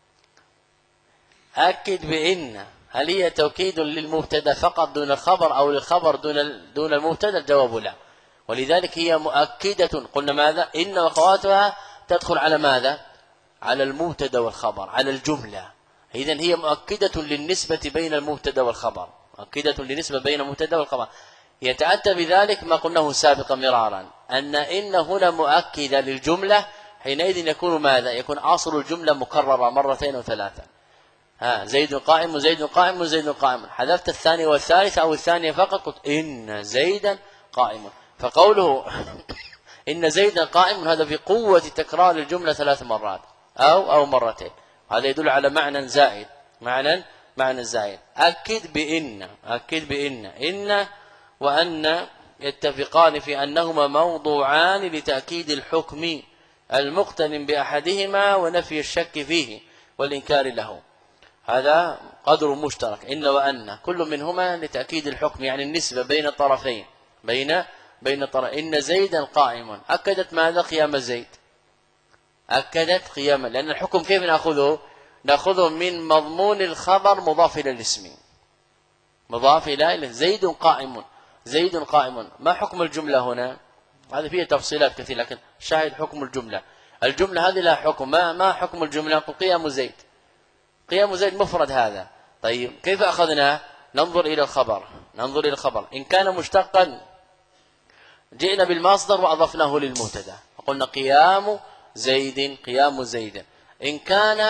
أكد بإن هل هي توكيد للمبتدأ فقط دون الخبر أو للخبر دون المبتدأ؟ الجواب لا، ولذلك هي مؤكدة. قلنا ماذا؟ إن وأخواتها تدخل على ماذا؟ على المبتدأ والخبر، على الجملة. إذن هي مؤكدة للنسبة بين المبتدأ والخبر، مؤكدة للنسبة بين المبتدأ والخبر. يتأتى بذلك ما قلناه سابقا مرارا، أن هنا مؤكدة للجملة، حينئذ يكون ماذا؟ يكون أصل الجملة مكررة مرتين وثلاثا. زيد قائم زيد قائم زيد قائم، حذفت الثانية والثالثة أو الثانية فقط، قلت إن زيدا قائم. فقوله إن زيدا قائم هذا في قوة تكرار الجملة 3 مرات أو مرتين، هذا يدل على معنى زائد، معنى زائد. أكد بإن إن وأن يتفقان في أنهما موضوعان لتأكيد الحكم المقترن بأحدهما ونفي الشك فيه والإنكار له. هذا قدر مشترك، إن وأن كل منهما لتأكيد الحكم، يعني النسبة بين الطرفين، بين طرفين. إن زيدا قائم أكدت ماذا؟ قيام زيد، أكدت قياما، لأن الحكم كيف نأخذه من مضمون الخبر مضاف إلى الاسم، مضاف إلى زيد قائم، زيد قائم. ما حكم الجملة هنا؟ هذا فيه تفصيلات كثيرة، لكن شاهد حكم الجملة هذه لا حكم. ما حكم الجملة؟ قيام زيد، قيام زيد مفرد هذا. طيب كيف أخذناه؟ ننظر إلى الخبر، إن كان مشتقا جئنا بالمصدر وأضفناه للمبتدا، وقلنا قيام زيد، قيام زيد. إن كان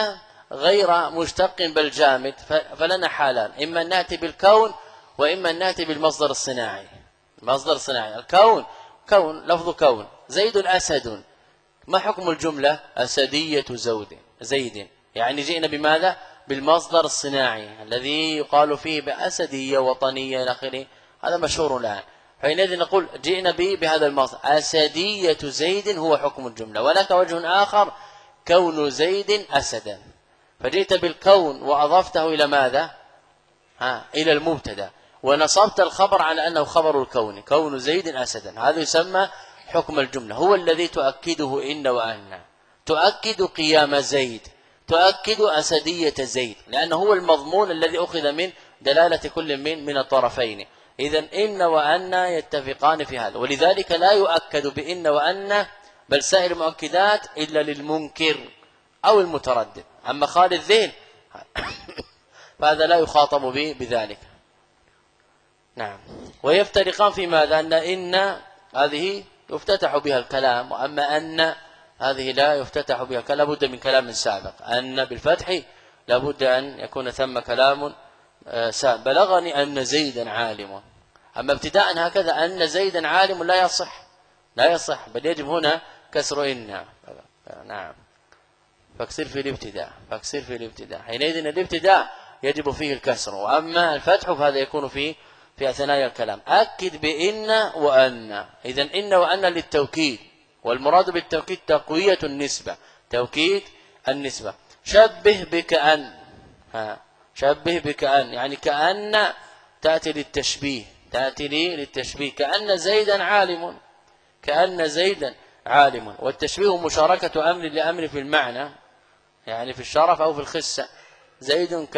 غير مشتق بل جامد فلنا حالان، إما أن نأتي بالكون وإما أن نأتي بالمصدر الصناعي. المصدر الصناعي الكون، كون لفظ كون، زيد أسد، ما حكم الجملة؟ أسدية زيد، يعني جئنا بماذا؟ بالمصدر الصناعي الذي يقال فيه بأسدية وطنية إلى آخره، هذا مشهور الآن. حينئذ نقول جئنا به بهذا المصدر، أسدية زيد هو حكم الجملة. ولك وجه آخر، كون زيد أسدا، فجئت بالكون وأضفته إلى ماذا؟ إلى المبتدا، ونصبت الخبر على أنه خبر الكون، كون زيد أسدا، هذا يسمى حكم الجملة، هو الذي تؤكده إن وأن، تؤكد قيام زيد، تؤكد أسدية زيد، لأنه هو المضمون الذي أخذ من دلالة كل من الطرفين. إذن إن وأن يتفقان في هذا، ولذلك لا يؤكد بإن وأن بل سائر المؤكدات إلا للمنكر أو المتردد، أما خالي الذهن فهذا لا يخاطب به بذلك. نعم. ويفترقان في ماذا؟ إن هذه يفتتح بها الكلام، وأما أن هذه لا يفتتح بها الكلام، لابد من كلام سابق. أن بالفتح لابد أن يكون ثم كلام سابق. بلغني أن زيدا عالم، أما ابتداء هكذا أن زيدا عالم لا يصح بل يجب هنا كسر إن. نعم. فاكسر في الابتداء، حينئذ الابتداء يجب فيه الكسر، وأما الفتح فهذا يكون في أثناء الكلام. أكد بإن وأن، إذن إن وأن للتوكيد، والمراد بالتوكيد تقوية النسبة، توكيد النسبة. شبه بكأن، يعني كأن تأتي للتشبيه، كأن زيدا عالم، والتشبيه مشاركة أمر لأمر في المعنى، يعني في الشرف أو في الخسة. زيد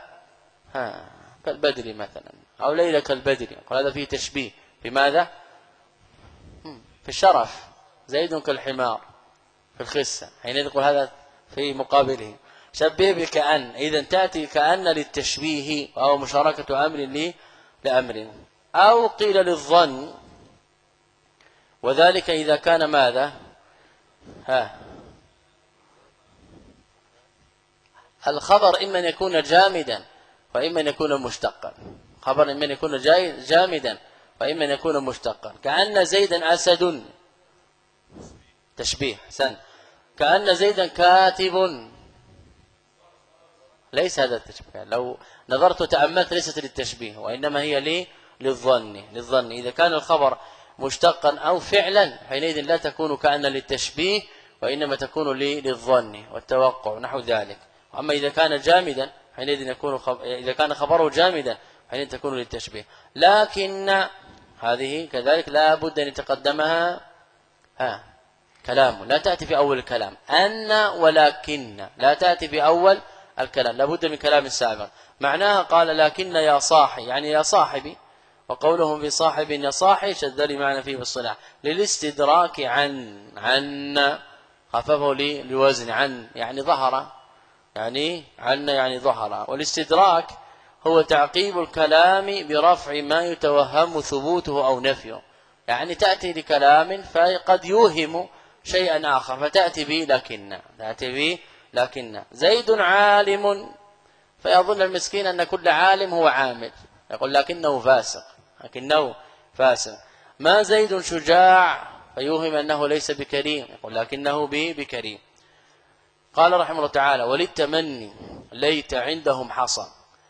كالبدر مثلا، أو ليلى كالبدر، هذا فيه تشبيه بماذا؟ في الشرف. زيد كالحمار في الخسة، حين يقول هذا في مقابله. شبه بكأن، إذا تأتي كأن للتشبيه أو مشاركة أمر لأمر، أو قيل للظن، وذلك إذا كان ماذا؟ الخبر إما أن يكون جامدا وإما أن يكون مشتقا، خبر إما أن يكون جامدا وإما أن يكون مشتقا. كأن زيدا أسد، تشبيه سن. كأن زيدا كاتب، ليس هذا التشبيه، لو نظرت تأملت ليست للتشبيه، وإنما هي للظن. إذا كان الخبر مشتقا أو فعلا حينئذ لا تكون كأن للتشبيه، وإنما تكون للظن والتوقع نحو ذلك. أما إذا كان جامدا حينئذ إذا كان خبره جامدا حينئذ تكون للتشبيه. لكن هذه كذلك لا بد أن يتقدمها كلام، لا تأتي في أول الكلام. أن ولكن لا تأتي في أول الكلام، لا بد من كلام سابق. معناها قال لكن يا صاحي، يعني يا صاحبي، وقولهم في صاحب يا صاحي شذ لي معنى فيه بالصلاح، للاستدراك عن خففه لوزن عن، يعني ظهر، يعني عن يعني ظهر. والاستدراك هو تعقيب الكلام برفع ما يتوهم ثبوته أو نفيه، يعني تأتي لكلام فقد يوهم شيئا آخر فتأتي به لكن زيد عالم، فيظن المسكين أن كل عالم هو عامل، يقول لكنه فاسق. ما زيد شجاع، فيوهم أنه ليس بكريم، يقول لكنه بكريم. قال رحمه الله تعالى وللتمني ليت عندهم حصى،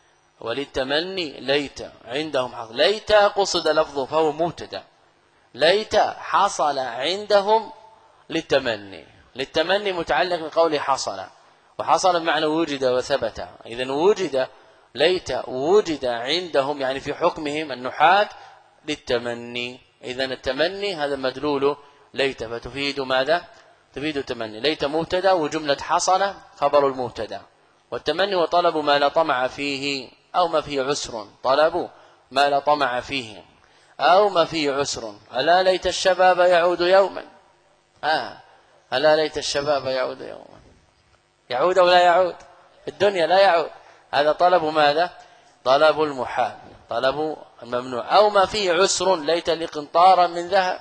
ليت قصد لفظه فهو مبتدا، ليت حصل عندهم للتمني متعلق بقوله حصل، وحصل بمعنى وجد وثبت. إذن وجد ليت وجد عندهم، يعني في حكمهم النحاة للتمني. إذن التمني هذا مدلول ليت، فتفيد ماذا؟ تفيد التمني. ليت مبتدا وجملة حصل خبر المبتدا، والتمني وطلب ما لا طمع فيه أو ما فيه عسر، طلب ما لا طمع فيه أو ما فيه عسر. ألا ليت الشباب يعود يوما، ألا ليت الشباب يعود يوما، يعود أو لا يعود؟ في الدنيا لا يعود، هذا طلب ماذا؟ طلب المحال، طلب الممنوع. أو ما فيه عسر، ليت لي قنطارا من ذهب،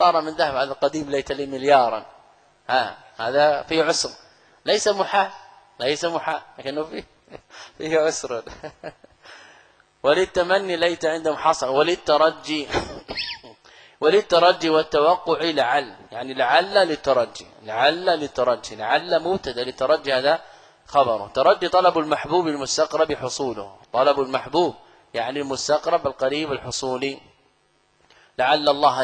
هذا قديم، ليت لي مليارا، هذا فيه عسر، ليس محال، ليس محال لكنه فيه عسر. وللتمني ليت عندهم حصر، وللترجي والتوقع لعل، يعني لعل للترجي، لعل مبتدا، للترجي هذا خبره. ترجي طلب المحبوب المستقرب حصوله، طلب المحبوب يعني المستقرب القريب الحصولي. لعل الله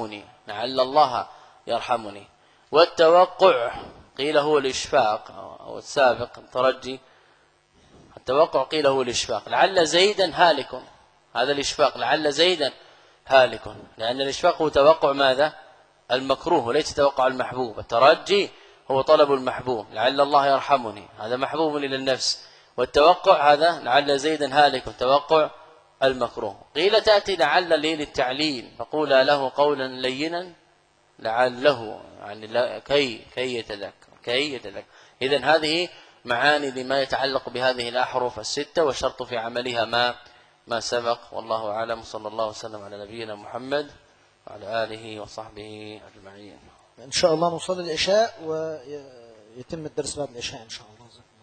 يرحمني. والتوقع قيل هو الإشفاق أو السابق. الترجي التوقع قيل هو الإشفاق، لعل زيدا هالك، هذا الإشفاق لعل زيدا هالك، لأن الإشفاق هو توقع ماذا؟ المكروه، وليس توقع المحبوب. الترجي هو طلب المحبوب، لعل الله يرحمني، هذا محبوب إلى النفس. والتوقع هذا لعل زيدا هالك، توقع المكروه. قيل تأتي لعل لي للتعليل، فقول له قولا لينا لعله، يعني كي يتذكر. إذن هذه معاني لما يتعلق بهذه الأحرف الستة، والشرط في عملها ما سبق. والله أعلم، صلى الله وسلم على نبينا محمد وعلى آله وصحبه أجمعين. إن شاء الله نصلي العشاء ويتم الدرس بعد العشاء إن شاء الله.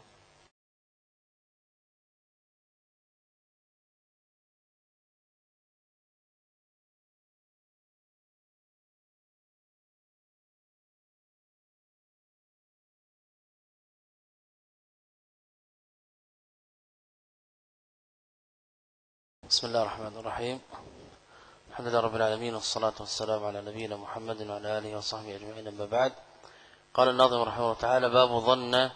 بسم الله الرحمن الرحيم. الحمد لله رب العالمين، والصلاة والسلام على نبينا محمد وعلى آله وصحبه أجمعين. أما بعد، قال الناظم رحمه الله تعالى: باب ظن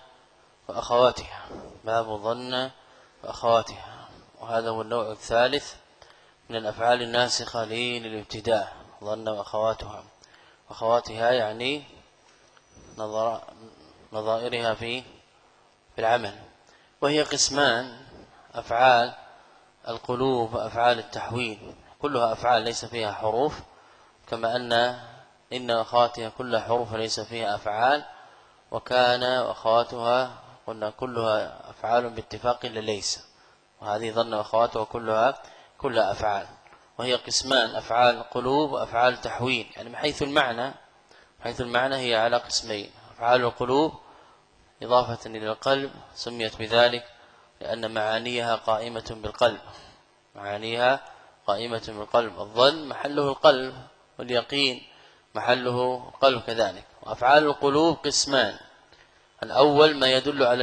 وأخواتها. وهذا هو النوع الثالث من الأفعال الناسخة للابتداء. ظن وأخواتها يعني نظائرها في العمل. وهي قسمان: أفعال القلوب وأفعال التحويل، كلها أفعال ليس فيها حروف، كما إن أخواتها كلها حروف ليس فيها أفعال. وكان وأخواتها قلنا كلها أفعال باتفاق إلا ليس، وهذه ظن وأخواتها كلها أفعال. وهي قسمان: أفعال قلوب وأفعال تحويل، يعني من حيث المعنى هي على قسمين. أفعال القلوب إضافة إلى القلب سميت بذلك لأن معانيها قائمة بالقلب. الظن محله القلب، واليقين محله القلب كذلك. وأفعال القلوب قسمان: الأول ما يدل على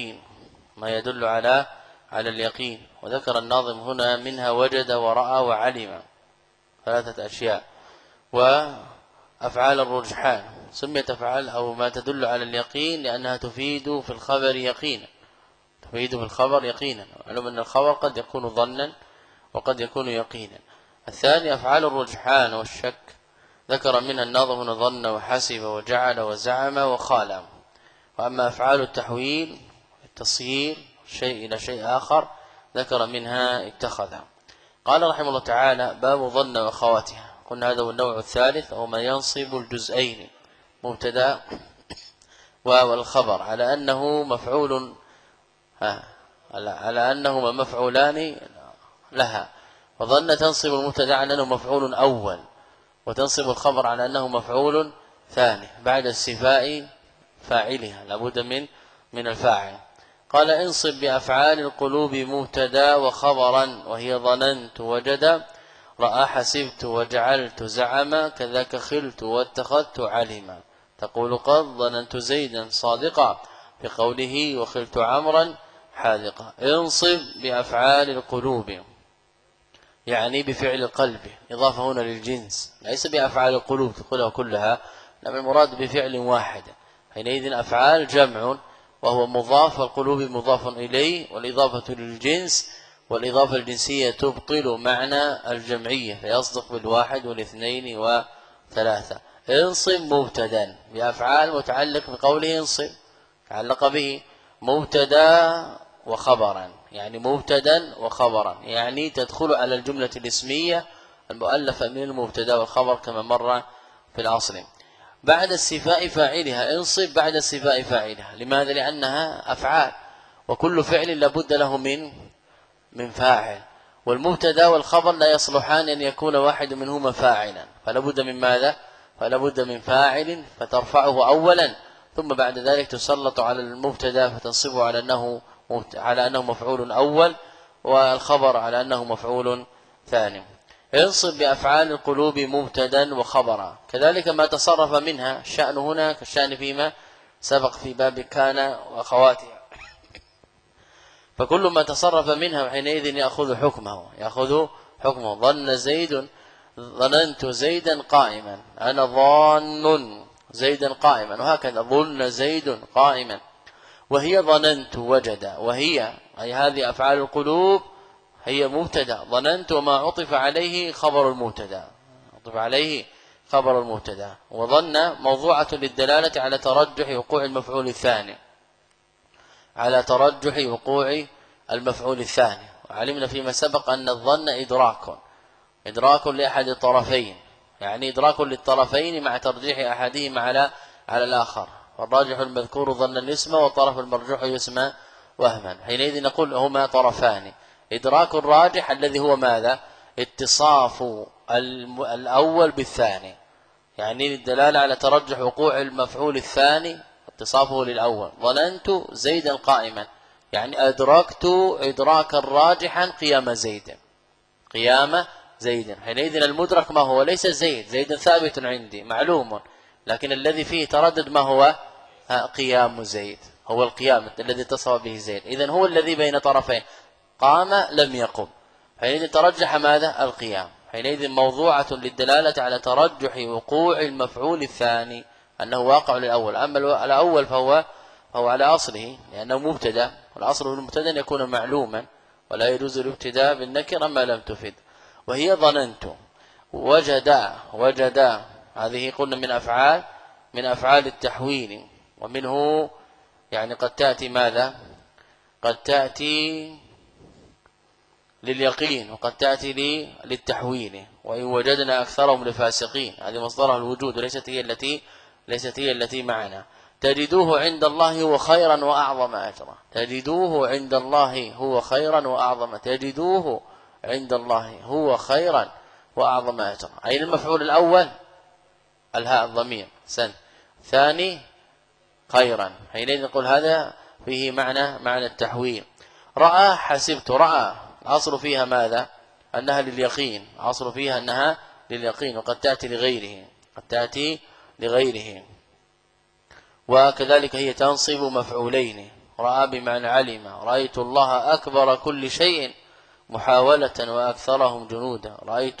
اليقين، وذكر الناظم هنا منها وجد ورأى وعلم، 3 أشياء. وأفعال الرجحان سميت أفعال أو ما تدل على اليقين لأنها تفيد في الخبر يقينا، معلوم أن الخبر قد يكون ظنا وقد يكون يقينا. الثاني أفعال الرجحان والشك، ذكر منها الناظم هنا ظن وحسب وجعل وزعم وخالم. وأما أفعال التحويل التصيير شيء إلى شيء آخر، ذكر منها اتخذ. قال رحمه الله تعالى: باب ظن وأخواتها. قلنا هذا هو النوع الثالث، أو ما ينصب الجزئين مبتدا والخبر على أنهما مفعولان لها. وظن تنصب المبتدا على أنه مفعول أول، وتنصب الخبر على أنه مفعول ثاني بعد استيفاء فاعلها، لابد من الفاعل. قال: انصب بأفعال القلوب مبتدا وخبرا، وهي ظننت وجد، رأى حسبت وجعلت زعم، كذاك خلت واتخذت علما. تقول: قد ظننت زيدا صادقا، في قوله وخلت عمرا حاذقا. انصب بأفعال القلوب يعني بفعل القلب، إضافة هنا للجنس، ليس بأفعال القلوب تقولها كلها، لما المراد بفعل واحد. حينئذ أفعال جمع، وهو مضاف، والقلوب مضاف إليه، والإضافة للجنس، والإضافة الجنسية تبطل معنى الجمعية، فيصدق بالواحد والاثنين وثلاثة. انصب مبتدا بأفعال متعلق بقوله انصب، تعلق به مبتدا وخبرا، يعني تدخل على الجملة الاسمية المؤلفة من المبتدا والخبر كما مر في الأصل. بعد استيفاء فاعلها، انصب بعد استيفاء فاعلها. لماذا؟ لأنها أفعال، وكل فعل لابد له من فاعل، والمبتدا والخبر لا يصلحان أن يكون واحد منهما فاعلا، فلابد من ماذا؟ فلابد من فاعل فترفعه أولا، ثم بعد ذلك تسلط على المبتدا فتنصبه على أنه مفعول أول، والخبر على أنه مفعول ثاني. انصب بأفعال القلوب مبتدا وخبرا، كذلك ما تصرف منها الشأن هنا كالشأن فيما سبق في باب كان وأخواتها، فكل ما تصرف منها حينئذ يأخذ حكمه. ظننت زيدا قائما، أنا ظان زيدا قائما، وهكذا ظن زيد قائما. وهي ظننت وجد، وهي أي هذه أفعال القلوب هي مبتدا، ظننت وما عطف عليه خبر المبتدا، وظن موضوعة للدلالة على ترجح وقوع المفعول الثاني. وعلمنا فيما سبق أن الظن إدراك لأحد الطرفين، يعني إدراك للطرفين مع ترجيح أحدهما على الآخر، والراجح المذكور ظن الاسم، والطرف المرجوح يسمى وهما. حينئذ نقول هما طرفان، إدراك الراجح الذي هو ماذا؟ اتصاف الأول بالثاني، يعني الدلالة على ترجح وقوع المفعول الثاني اتصافه للأول. ظننت زيدا قائما، يعني أدركت إدراكا راجحا قيام زيد. حينئذ المدرك ما هو؟ ليس زيد ثابت عندي معلوم، لكن الذي فيه تردد ما هو؟ قيام زيد، هو القيام الذي اتصف به زيد. إذن هو الذي بين طرفين، قام لم يقم، حينئذ ترجح ماذا؟ القيام. حينئذ موضوعة للدلالة على ترجح وقوع المفعول الثاني أنه واقع للأول. أما الأول فهو على أصله لأنه مبتدا، والأصل في المبتدا أن يكون معلوما، ولا يجوز الابتداء بالنكرة ما لم تفد. وهي ظننت وجدا هذه قلنا من أفعال التحويل، ومنه يعني قد تأتي ماذا؟ قد تأتي لليقين، وقد تأتي للتحويل. وإن وجدنا أكثرهم لفاسقين، هذه مصدرها الوجود، ليست هي التي معنا. تجدوه عند الله هو خيرا وأعظم أجرا، تجدوه عند الله هو خيرا وأعظم، تجدوه عند الله هو خيرا وأعظم أجرا. أين المفعول الأول؟ الهاء الضمير ثاني خيرا. حينئذ نقول هذا فيه معنى التحويل. رأى حسبت، رأى الأصل فيها ماذا؟ أنها لليقين، الأصل فيها أنها لليقين، وقد تأتي لغيره. وكذلك هي تنصب مفعولين، رأى بمعنى علم، رأيت الله أكبر كل شيء محاولة وأكثرهم جنودا، رأيت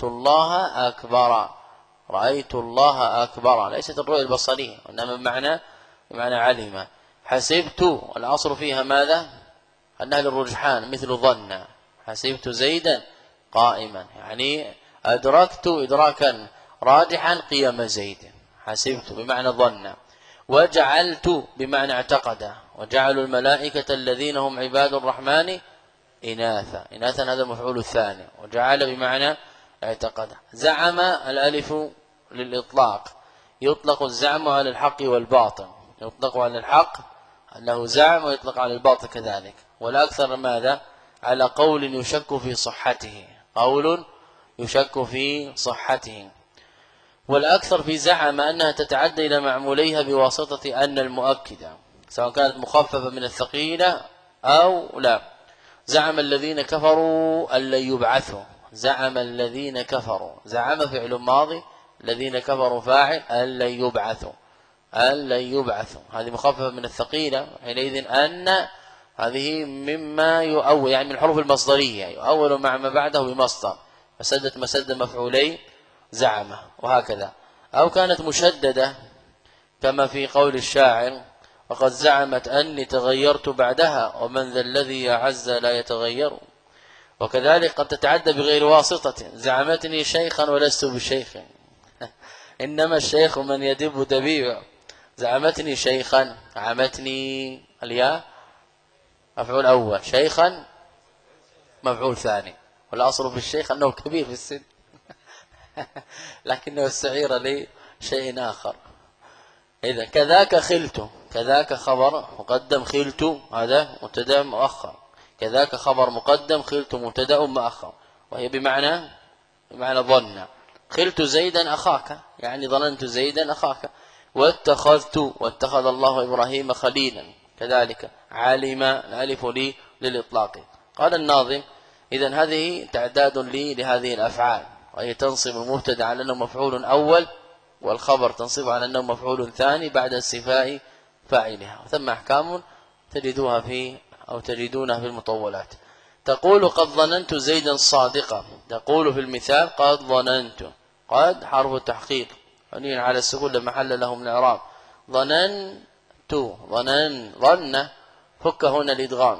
الله أكبر، ليست الرؤية البصرية، وإنما بمعنى علم. حسبت الأصل فيها ماذا؟ أنها للرجحان، مثل ظن، حسبت زيدا قائما، يعني أدركت إدراكا راجحا قيام زيد، حسبت بمعنى ظن. وجعلت بمعنى اعتقد، وجعلوا الملائكة الذين هم عباد الرحمن إناثا هذا المفعول الثاني، وجعل بمعنى اعتقد. زعم الألف للإطلاق، يطلق الزعم على الحق والباطل، يطلق على الحق أنه زعم، ويطلق على الباطل كذلك. والأكثر ماذا؟ على قول يشك في صحته، والأكثر في زعم أنها تتعدى إلى معموليها بواسطة أن المؤكدة، سواء كانت مخففة من الثقيلة أو لا. زعم الذين كفروا أن لن يبعثوا، زعم الذين كفروا، زعم فعل ماضي، الذين كفروا فاعل، أن لن يبعثوا، هذه مخففة من الثقيلة. حينئذ أن هذه مما يؤول، يعني من الحروف المصدرية، يؤول مع ما بعده بمصدر، فسدت مسد مفعولين زعمه، وهكذا. أو كانت مشددة كما في قول الشاعر: وقد زعمت أني تغيرت بعدها، ومن ذا الذي أعز لا يتغير. وكذلك قد تتعدى بغير واسطة: زعمتني شيخا ولست بشيخ إنما الشيخ من يدب دبيبا. زعمتني شيخا، عمتني الياء مفعول أول، شيخا مفعول ثاني، والأصل في الشيخ أنه كبير في السن لكنه السعير لشيء آخر. إذا كذاك خلت، كذاك خبر مقدم، خلت هذا مبتدا مؤخر، كذاك خبر مقدم، خلت مبتدا مؤخر، وهي بمعنى ظن. خلت زيدا أخاك، يعني ظننت زيدا أخاك. واتخذ الله إبراهيم خليلا كذلك علم الألف لي للإطلاق. قال الناظم إذن هذه تعداد لي لهذه الأفعال، وهي تنصب المبتدا على أنه مفعول أول، والخبر تنصب على أنه مفعول ثاني بعد استيفاء فاعلها. ثم أحكام تجدوها في أو تجدونها في المطولات. تقول قد ظننت زيدا صادقا، تقول في المثال قد ظننت، قد حرف التحقيق مبني على السكون لا محل له من الإعراب. ظننت ظن فك هنا الإدغام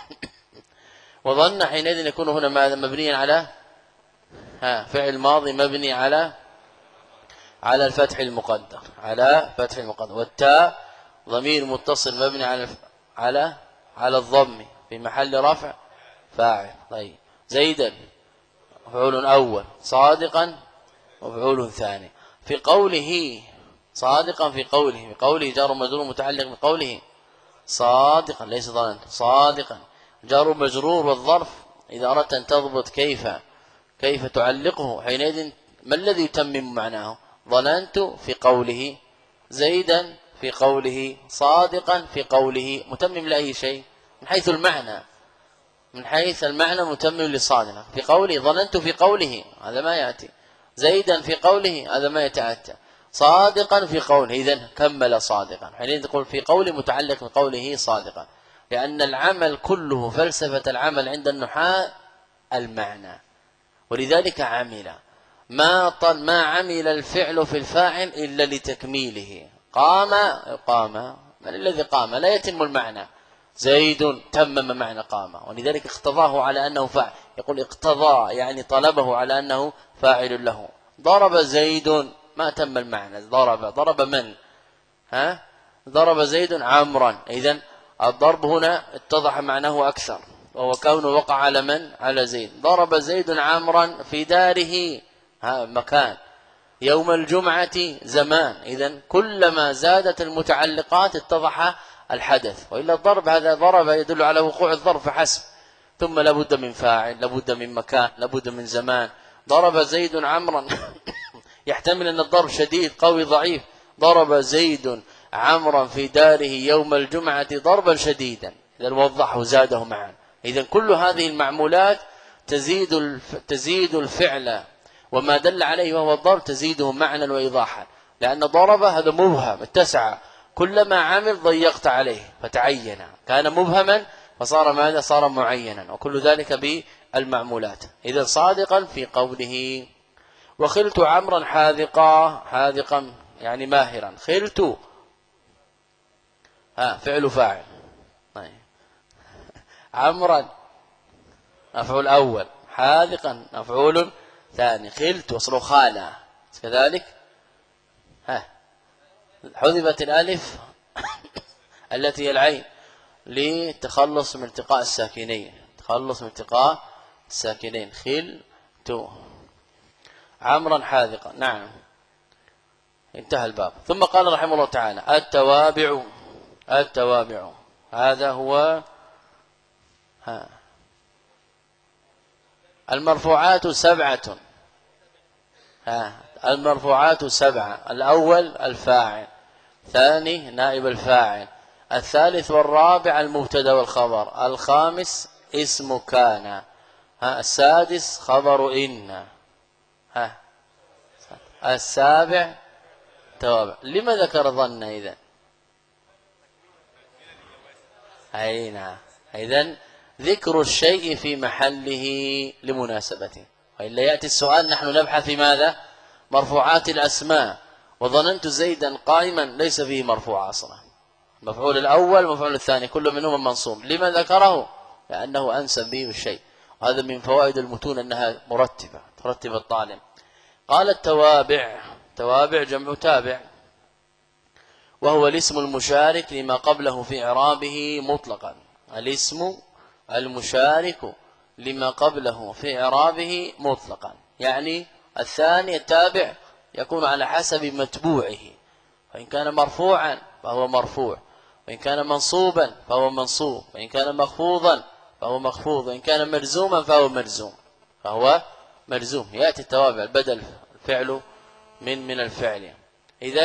وظن حينئذ يكون هنا ماذا مبنيا على فعل ماضي مبني على الفتح المقدر، والتاء ضمير متصل مبني على الضم في محل رفع فاعل. طيب زيدا مفعول أول، صادقا مفعول ثاني. في قوله صادقا، في قوله جار مجرور متعلق بقوله صادقا، ليس ظننت صادقا جار مجرور، والظرف إذا أردت أن تضبط كيف تعلقه حينئذ ما الذي يتمم معناه؟ ظننت في قوله، زيدا في قوله، صادقا في قوله، متمم لأي شيء من حيث المعنى متمم لصادقا. في قوله ظننت في قوله هذا ما يأتي، زيدا في قوله هذا ما يتأتى، صادقا في قوله إذن كمل صادقا. حينئذ تقول في قوله متعلق بقوله صادقا، لأن العمل كله فلسفة العمل عند النحاة المعنى، ولذلك عمل ما عمل الفعل في الفاعل إلا لتكميله. قام من الذي قام؟ لا يتم المعنى. زيد تمم معنى قام، ولذلك اقتضاه على أنه فاعل، يقول اقتضى يعني طلبه على أنه فاعل له. ضرب زيد ما تم المعنى، ضرب من؟ ضرب زيد عمرا، إذن الضرب هنا اتضح معناه أكثر، وهو كونه وقع على من؟ على زيد. ضرب زيد عمرا في داره مكان، يوم الجمعة زمان، إذن كلما زادت المتعلقات اتضح الحدث، وإلا الضرب هذا ضرب يدل على وقوع الضرب فحسب، ثم لابد من فاعل، لابد من مكان، لابد من زمان. ضرب زيد عمرا يحتمل أن الضرب شديد قوي ضعيف. ضرب زيد عمرا في داره يوم الجمعة ضربا شديدا، إذن وضحه زاده معا. إذن كل هذه المعمولات تزيد الفعل وما دل عليه وهو الضرب تزيده معنى وإيضاحا، لأن ضرب هذا مبهم اتسع، كلما عمل ضيقت عليه فتعين، كان مبهما فصار ماذا؟ صار معينا، وكل ذلك بالمعمولات. إذا صادقا في قوله وخلت عمرا حاذقا يعني ماهرا. خلت فعل فاعل، عمرا مفعول أول، حاذقا مفعول ثاني. خلت وصل خالة كذلك، حذفت الالف التي هي العين لتخلص من التقاء الساكنين. خلت عمرا حاذقا. نعم انتهى الباب. ثم قال رحمه الله تعالى التوابع هذا هو المرفوعات 7. المرفوعات 7: الأول الفاعل، ثاني نائب الفاعل، الثالث والرابع المبتدا والخبر، الخامس اسم كان، السادس خبر إن، السابع توابع. لما ذكر ظن إذن؟ إذن ذكر الشيء في محله لمناسبته، وإلا يأتي السؤال نحن نبحث في ماذا؟ مرفوعات الأسماء، وظننت زيدا قائما ليس فيه مرفوع أصلا، مفعول الأول مفعول الثاني كل منهما منصوب. لما ذكره؟ لأنه أنسب به الشيء، وهذا من فوائد المتون أنها ترتب الطالب. قال توابع جمع تابع، وهو الاسم المشارك لما قبله في إعرابه مطلقا. الاسم المشارك لما قبله في إعرابه مطلقا، يعني الثاني التابع يكون على حسب متبوعه، فإن كان مرفوعا فهو مرفوع، وإن كان منصوبا فهو منصوب، وإن كان مخفوضا فهو مخفوض، وإن كان مجزوما فهو مجزوم. يأتي التوابع البدل الفعل من الفعل. إذن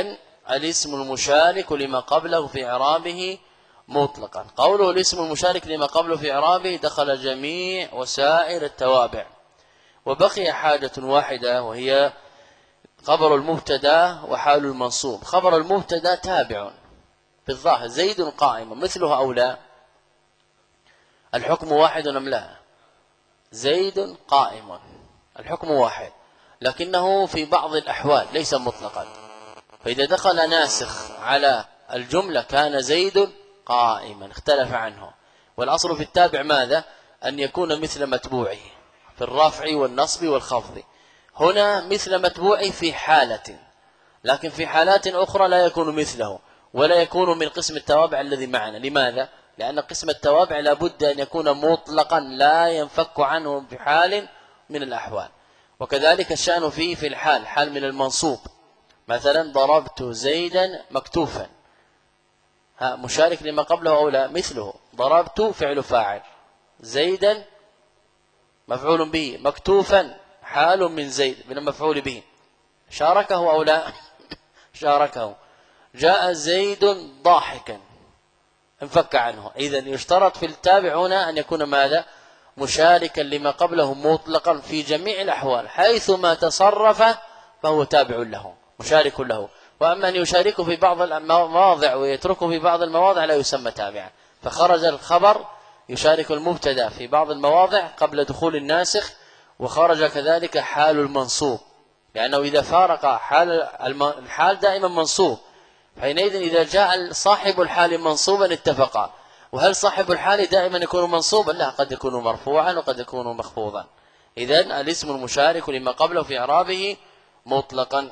الاسم المشارك لما قبله في إعرابه مطلقا. قوله الاسم المشارك لما قبله في إعرابه دخل جميع وسائر التوابع، وبقي حاجة واحدة وهي خبر المبتدا وحال المنصوب. خبر المبتدا تابع في الظاهر، زيد قائم مثلها أو لا؟ الحكم واحد أم لا؟ زيد قائم الحكم واحد، لكنه في بعض الأحوال ليس مطلقا، فإذا دخل ناسخ على الجملة كان زيد قائما، اختلف عنه. والأصل في التابع ماذا؟ أن يكون مثل متبوعه في الرفع والنصب والخفض. هنا مثل متبوعه في حالة، لكن في حالات أخرى لا يكون مثله ولا يكون من قسم التوابع الذي معنا. لماذا؟ لأن قسم التوابع لابد أن يكون مطلقا لا ينفك عنه بحال من الأحوال. وكذلك الشأن فيه في الحال، حال من المنصوب، مثلا ضربت زيدا مكتوفا، مشارك لما قبله أو لا؟ مثله ضربت فعل فاعل، زيدا مفعول به، مكتوفا حال من زيد من المفعول به، شاركه أو لا؟ شاركه. جاء زيد ضاحكا انفك عنه. إذن يشترط في التابع هنا أن يكون ماذا؟ مشاركا لما قبله مطلقا في جميع الأحوال، حيث ما تصرف فهو تابع له مشارك له. وأما أن يشاركه في بعض المواضع ويتركه في بعض المواضع لا يسمى تابعا. فخرج الخبر يشارك المبتدا في بعض المواضع قبل دخول الناسخ، وخرج كذلك حال المنصوب، لأنه إذا فارق الحال دائما منصوب، حينئذ إذا جاء صاحب الحال منصوبا اتفقا. وهل صاحب الحال دائما يكون منصوبا؟ لا، قد يكون مرفوعا وقد يكون مخفوضا. إذن الاسم المشارك لما قبله في إعرابه مطلقا.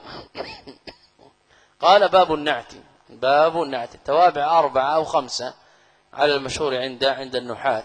قال باب النعت. باب النعت التوابع 4 أو 5 على المشهور عند النحاة،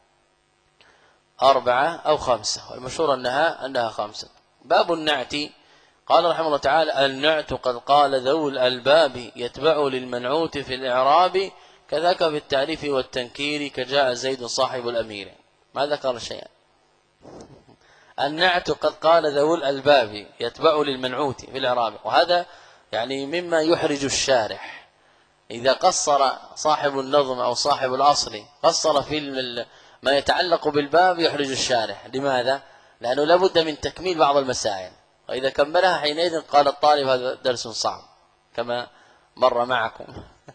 4 أو 5، والمشهور أنها 5. باب النعت. قال رحمه الله تعالى: النعت قد قال ذو الألباب يتبع للمنعوت في الإعراب، كذاك في التعريف والتنكير كجاء زيد صاحب الأمير. ما ذكر شيئا. النعت قد قال ذو الألباب يتبع للمنعوت في الإعراب، وهذا يعني مما يحرج الشارح. إذا قصر صاحب النظم أو صاحب الأصل قصر في ما يتعلق بالباب يحرج الشارح. لماذا؟ لأنه لابد من تكميل بعض المسائل، وإذا كملها حينئذ قال الطالب هذا درس صعب كما مر معكم.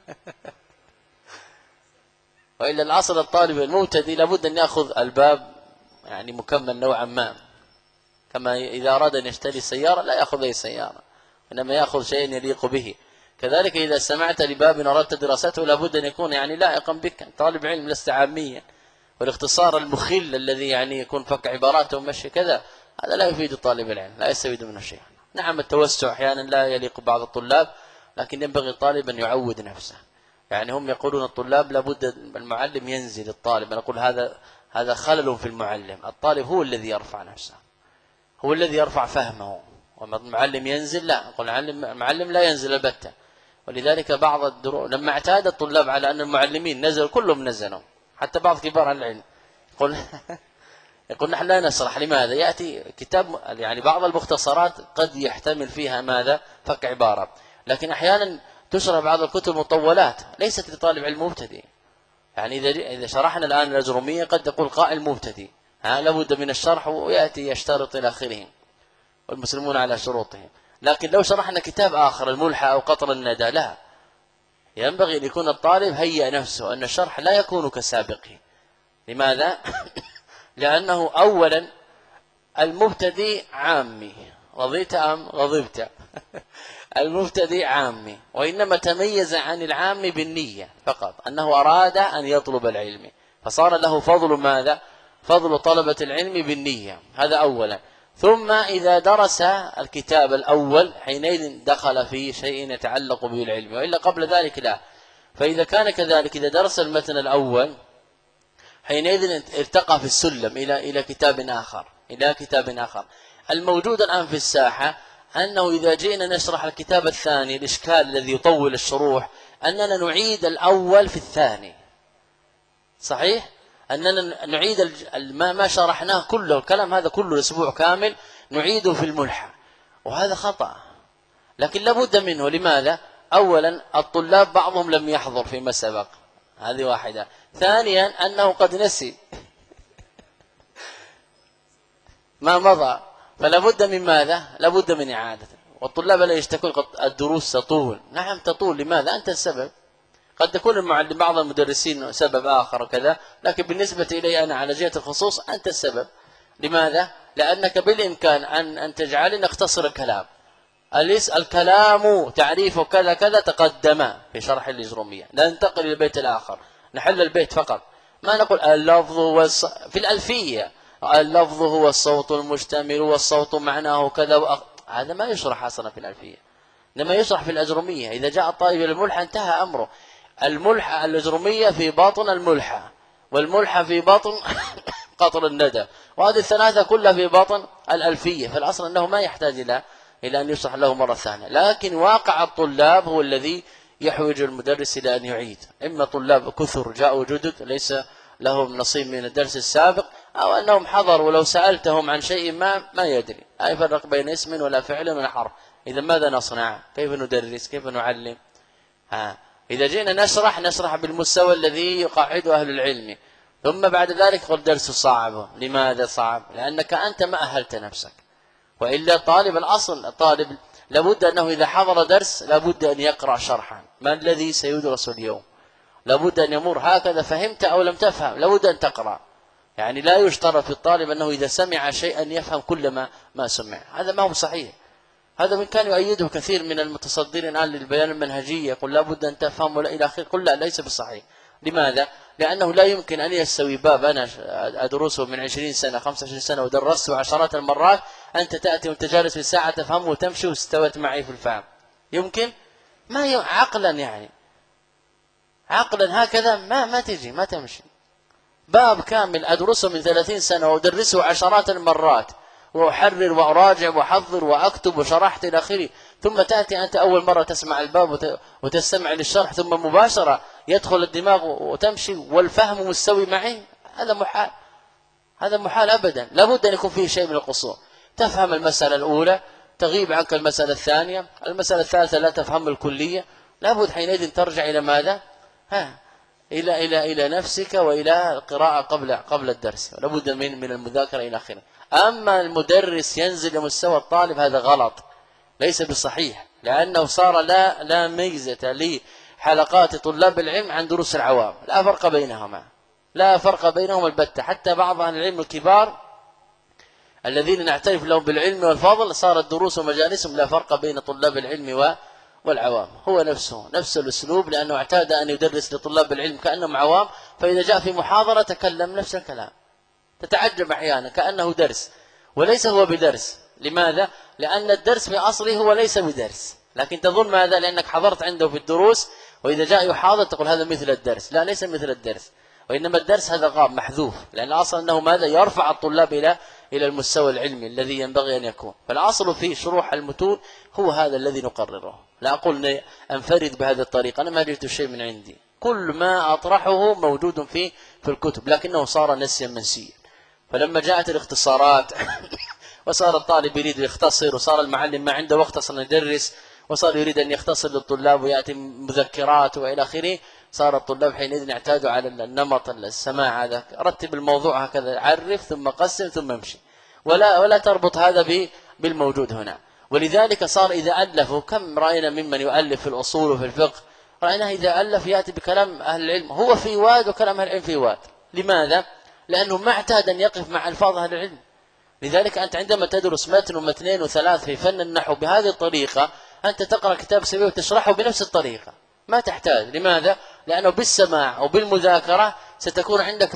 وإلا الأصل الطالب المبتدئ لابد أن يأخذ الباب يعني مكمل نوعا ما، كما إذا أراد أن يشتري سيارة لا يأخذ أي سيارة، إنما يأخذ شيء يليق به. كذلك إذا استمعت لباب أردت دراسته لابد أن يكون يعني لائقا بك، طالب علم لست عاميا. والاختصار المخل الذي يعني يكون فك عباراته ومشي كذا، هذا لا يفيد طالب العلم، لا يستفيد منه شيئا. نعم التوسع أحيانا لا يليق بعض الطلاب، لكن ينبغي الطالب أن يعود نفسه. يعني هم يقولون الطلاب لابد المعلم ينزل الطالب، أنا أقول هذا خلل في المعلم. الطالب هو الذي يرفع نفسه، هو الذي يرفع فهمه، وما المعلم ينزل لا. أقول المعلم لا ينزل البتة. ولذلك بعض الدروس لما اعتاد الطلاب على أن المعلمين نزلوا، كلهم نزلوا، حتى بعض كبار العلم يقول نحن لا نشرح. لماذا؟ يأتي كتاب يعني بعض المختصرات قد يحتمل فيها ماذا؟ فك عبارة، لكن أحيانا تشرح بعض الكتب مطولات ليست لطالب علم مبتدئ. يعني إذا شرحنا الآن الأجرومية قد يقول قائل مبتدئ لابد من الشرح ويأتي يشترط إلى آخره، والمسلمون على شروطهم. لكن لو شرحنا كتاب آخر الملحة أو قطر الندى لا، ينبغي أن يكون الطالب هيأ نفسه أن الشرح لا يكون كسابقه. لماذا؟ لأنه أولا المبتدئ عامي، رضيت أم غضبت؟ المبتدئ عامي، وإنما تميز عن العام بالنية فقط، أنه أراد أن يطلب العلم، فصار له فضل ماذا؟ فضل طلبة العلم بالنية. هذا أولا. ثم إذا درس الكتاب الأول حينئذ دخل في شيء يتعلق به العلم، وإلا قبل ذلك لا. فإذا كان كذلك إذا درس المتن الأول حينئذ ارتقى في السلم إلى كتاب آخر، إلى كتاب آخر. الموجود الآن في الساحة أنه إذا جئنا نشرح الكتاب الثاني، الإشكال الذي يطول الشروح أننا نعيد الأول في الثاني. صحيح؟ أننا نعيد ما شرحناه كله، الكلام هذا كله الأسبوع كامل، نعيده في الملحة، وهذا خطأ. لكن لابد منه. لماذا؟ أولا الطلاب بعضهم لم يحضر فيما سبق، هذه واحدة. ثانيا أنه قد نسي ما مضى، فلا بد من ماذا؟ لا بد من إعادة. والطلاب لا يشتكون الدروس تطول. نعم تطول، لماذا؟ أنت السبب. قد تكون بعض المدرسين سبب آخر وكذا، لكن بالنسبة إلي أنا على جهة الخصوص أنت السبب. لماذا؟ لأنك بالإمكان أن تجعلني نختصر الكلام. الكلام تعريف كذا كذا تقدم في شرح الإجرومية، ننتقل إلى البيت الآخر، نحل البيت فقط، ما نقول اللفظ في الألفية اللفظ هو الصوت المشتمل والصوت معناه كذا هذا ما يشرح أصلا في الألفية، إنما يشرح في الأجرومية. إذا جاء الطالب إلى الملحة انتهى أمره. الملحة الأجرومية في باطن الملحة، والملحة في باطن قطر الندى، وهذه الثلاثة كلها في باطن الألفية. فالأصل أنه ما يحتاج إلى أن يشرح له مرة ثانية، لكن واقع الطلاب هو الذي يحوج المدرس إلى أن يعيد. إما طلاب كثر جاءوا جدد ليس لهم نصيب من الدرس السابق، أو أنهم حضروا ولو سألتهم عن شيء ما يدري، لا يفرق بين اسم ولا فعل ولا حرف. إذا ماذا نصنع؟ كيف ندرس؟ كيف نعلم؟ إذا جئنا نشرح بالمستوى الذي يقعده أهل العلم، ثم بعد ذلك قل درس صعب. لماذا صعب؟ لأنك أنت ما أهلت نفسك. وإلا طالب الأصل الطالب لابد أنه إذا حضر درس لابد أن يقرأ شرحا. ما الذي سيدرس اليوم؟ لابد أن يمر هكذا، فهمت أو لم تفهم لابد أن تقرأ. يعني لا يشترط في الطالب أنه إذا سمع شيئا يفهم كل ما سمع، هذا ما هو صحيح. هذا من كان يؤيده كثير من المتصدرين الآن للبيان المنهجية، يقول لابد أن تفهم ولا إلى آخره. قل لا، ليس بالصحيح. لماذا؟ لأنه لا يمكن أن يستوي باب أنا أدرسه من 20 سنة 25 سنة ودرسته عشرات المرات، أنت تأتي وأنت جالس في ساعة تفهمه وتمشي واستوت معي في الفهم. يمكن؟ عقلا يعني عقلا هكذا ما تجي، ما تمشي. باب كامل أدرسه من 30 سنة وأدرسه عشرات المرات وأحرر وأراجع وأحضر وأكتب وشرحت إلى آخره، ثم تأتي أنت أول مرة تسمع الباب وتستمع للشرح، ثم مباشرة يدخل الدماغ وتمشي والفهم مستوي معي. هذا محال، هذا محال أبدا. لابد أن يكون فيه شيء من القصور. تفهم المسألة الأولى تغيب عنك المسألة الثانية، المسألة الثالثة لا تفهم الكلية. لابد حينئذ ترجع إلى ماذا؟ إلى نفسك وإلى القراءة قبل الدرس. لابد من المذاكرة إلى آخره. أما المدرس ينزل لمستوى الطالب هذا غلط، ليس بالصحيح، لأنه صار لا ميزة لحلقات طلاب العلم عن دروس العوام. لا فرق بينهما، لا فرق بينهما البتة. حتى بعض أهل العلم الكبار الذين نعترف لهم بالعلم والفضل صارت دروس ومجالسهم لا فرق بين طلاب العلم والعوام، هو نفس الأسلوب، لأنه اعتاد أن يدرس لطلاب العلم كأنهم عوام، فإذا جاء في محاضرة تكلم نفس الكلام. تتعجب أحيانا كأنه درس وليس هو بدرس. لماذا؟ لأن الدرس في أصله هو ليس بدرس، لكن تظن ماذا؟ لأنك حضرت عنده في الدروس، وإذا جاء يحاضر تقول هذا مثل الدرس. لا، ليس مثل الدرس، وإنما الدرس هذا غاب محذوف، لأن أصلا أنه ماذا؟ يرفع الطلاب إلى المستوى العلمي الذي ينبغي أن يكون. فالأصل في شروح المتون هو هذا الذي نقرره. لا أقول أنفرد بهذه الطريقة، أنا ما جئت شيء من عندي، كل ما أطرحه موجود في الكتب، لكنه صار نسيا منسيا. فلما جاءت الاختصارات وصار الطالب يريد يختصر، وصار المعلم ما عنده وقت أصلا يدرس، وصار يريد أن يختصر للطلاب ويأتي مذكرات وإلى آخره، صار الطلاب حينئذ اعتادوا على النمط السماع هذا. رتب الموضوع هكذا، عرف ثم قسم ثم امشي، ولا تربط هذا بالموجود هنا. ولذلك صار إذا ألفوا، كم رأينا ممن يؤلف في الأصول وفي الفقه، رأيناه إذا ألف يأتي بكلام أهل العلم هو في واد وكلام أهل العلم في واد. لماذا؟ لأنه ما اعتاد أن يقف مع ألفاظ أهل العلم. لذلك أنت عندما تدرس متن ومتنين وثلاث في فن النحو بهذه الطريقة، أنت تقرأ كتاب سبيل وتشرحه بنفس الطريقة، ما تحتاج. لماذا؟ لأنه بالسماع وبالمذاكرة ستكون عندك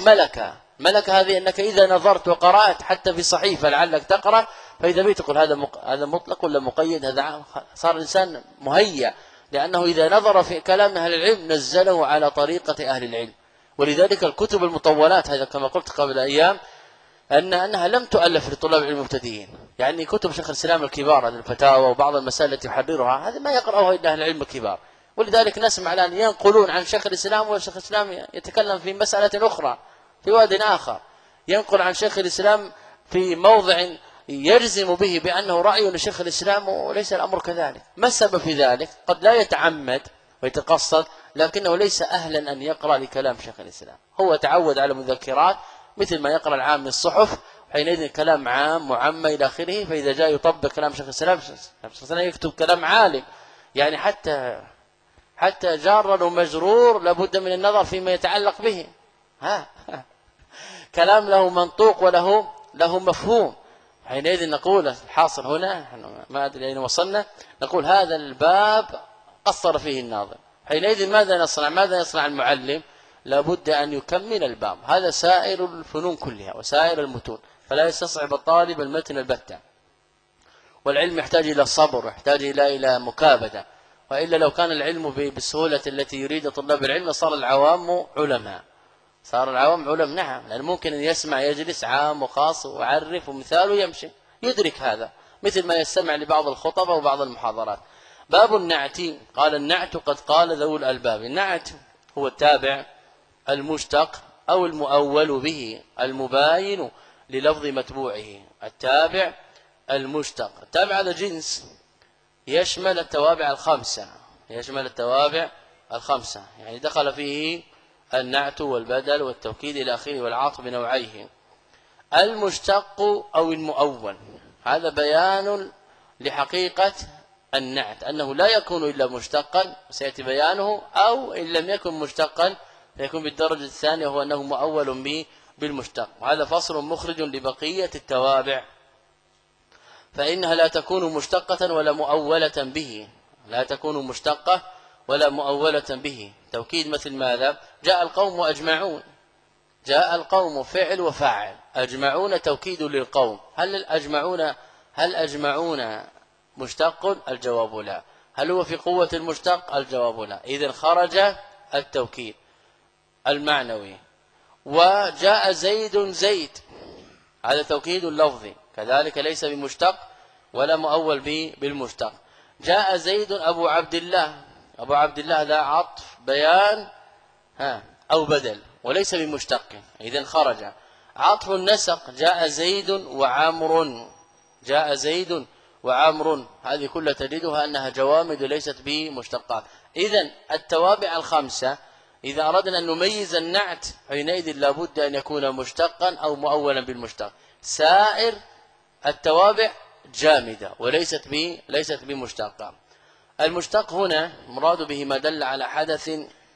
ملكة هذه، أنك إذا نظرت وقرأت حتى في صحيفة لعلك تقرأ، فإذا بيت تقول هذا مطلق ولا مقيد، هذا عام. صار الإنسان مهيأ، لأنه إذا نظر في كلام أهل العلم نزله على طريقة أهل العلم. ولذلك الكتب المطولات هذا كما قلت قبل أيام أنها لم تؤلف لطلاب العلم المبتدئين. يعني كتب شيخ الإسلام الكبار، الفتاوى وبعض المسائل التي يحررها، هذا ما يقرأها إلا أهل العلم الكبار. ولذلك نسمع الآن ينقلون عن شيخ الإسلام، وشيخ الإسلام يتكلم في مسألة أخرى في واد آخر، ينقل عن شيخ الإسلام في موضع يجزم به بأنه رأي لشيخ الإسلام، وليس الأمر كذلك. ما السبب في ذلك؟ قد لا يتعمد ويتقصد، لكنه ليس أهلا أن يقرأ لكلام شيخ الإسلام. هو تعود على مذكرات مثل ما يقرأ العام من الصحف، حينئذ كلام عام معمى إلى آخره. فإذا جاء يطبق كلام شيخ الإسلام يكتب كلام عالم، يعني حتى جار ومجرور لابد من النظر فيما يتعلق به. كلام له منطوق وله مفهوم. حينئذ نقول الحاصل هنا، ما أدري أين وصلنا، نقول هذا الباب قصر فيه الناظم. حينئذ ماذا يصنع المعلم؟ لابد أن يكمل الباب. هذا سائر الفنون كلها وسائر المتون، فلا يستصعب الطالب المتن البتة. والعلم يحتاج إلى الصبر، يحتاج إلى مكابدة، وإلا لو كان العلم بالسهولة التي يريد طلاب العلم صار العوام علماء. نعم، لأن ممكن أن يسمع يجلس عام وخاص ويعرف ومثاله يمشي يدرك هذا، مثل ما يستمع لبعض الخطبة وبعض المحاضرات. باب النعت. قال النعت قد قال ذو الألباب. النعت هو التابع المشتق أو المؤول به المباين للفظ متبوعه. التابع المشتق. التابع هذا جنس يشمل التوابع الخمسة، يعني دخل فيه النعت والبدل والتوكيد إلى آخره والعطف بنوعيه. المشتق أو المؤول هذا بيان لحقيقة النعت، أنه لا يكون إلا مشتقا، سيأتي بيانه، أو إن لم يكن مشتقا فيكون بالدرجة الثانية، وهو أنه مؤول به بالمشتق. وهذا فصل مخرج لبقية التوابع، فإنها لا تكون مشتقة ولا مؤولة به. توكيد مثل ماذا؟ جاء القوم وأجمعون. جاء القوم فعل وفاعل، أجمعون توكيد للقوم. هل أجمعون مشتق؟ الجواب لا. هل هو في قوة المشتق؟ الجواب لا. إذن خرج التوكيد المعنوي. وجاء زيد، هذا توكيد لفظي كذلك ليس بمشتق ولا مؤول به بالمشتق. جاء زيد أبو عبد الله هذا عطف بيان أو بدل وليس بمشتق، إذن خرج. عطف النسق جاء زيد وعمر، هذه كلها تجدها أنها جوامد ليست بمشتقات. إذن التوابع الخمسة إذا أردنا أن نميز النعت حينئذ لابد أن يكون مشتقا أو مؤولا بالمشتق. سائر التوابع جامدة وليست بمشتقة. المشتق هنا مراد به ما دل على حدث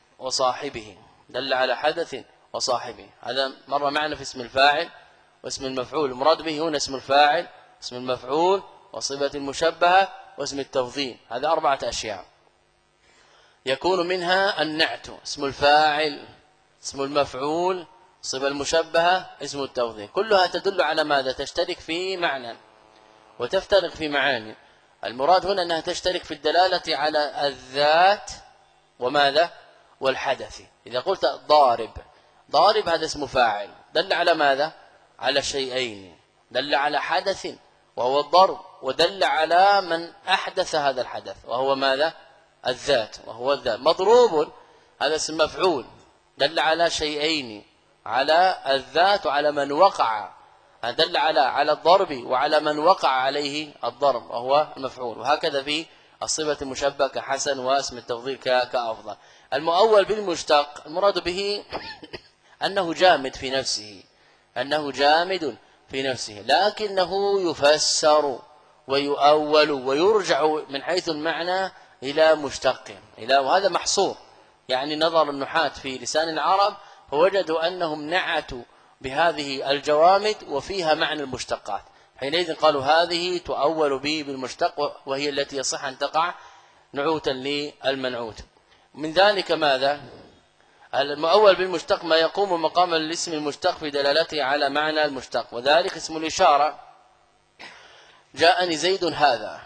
وصاحبه. هذا مر معنا في اسم الفاعل واسم المفعول. المراد به هنا اسم الفاعل، اسم المفعول، وصفة المشبهة، واسم التفضيل. هذا 4 أشياء يكون منها النعت، اسم الفاعل، اسم المفعول، صفة المشبهة، اسم التفضيل. كلها تدل على ماذا؟ تشترك في معنى وتفترق في معاني. المراد هنا أنها تشترك في الدلالة على الذات وماذا؟ والحدث. إذا قلت ضارب هذا اسم فاعل، دل على ماذا؟ على شيئين، دل على حدث وهو الضرب، ودل على من أحدث هذا الحدث وهو ماذا؟ الذات. مضروب هذا اسم مفعول، دل على شيئين، على الذات وعلى من وقع، دل على الضرب وعلى من وقع عليه الضرب وهو المفعول. وهكذا في الصفة المشبهة كحسن واسم التفضيل كأفضل. المؤول بالمشتق المراد به أنه جامد في نفسه، لكنه يفسر ويؤول ويرجع من حيث المعنى إلى مشتق، وهذا محصور. يعني نظر النحاة في لسان العرب فوجدوا أنهم نعتوا بهذه الجوامد وفيها معنى المشتقات، حينئذ قالوا هذه تؤول به بالمشتق، وهي التي يصح أن تقع نعوتا للمنعوت. من ذلك ماذا؟ المؤول بالمشتق ما يقوم مقام الاسم المشتق في دلالته على معنى المشتق، وذلك اسم الإشارة. جاءني زيد هذا،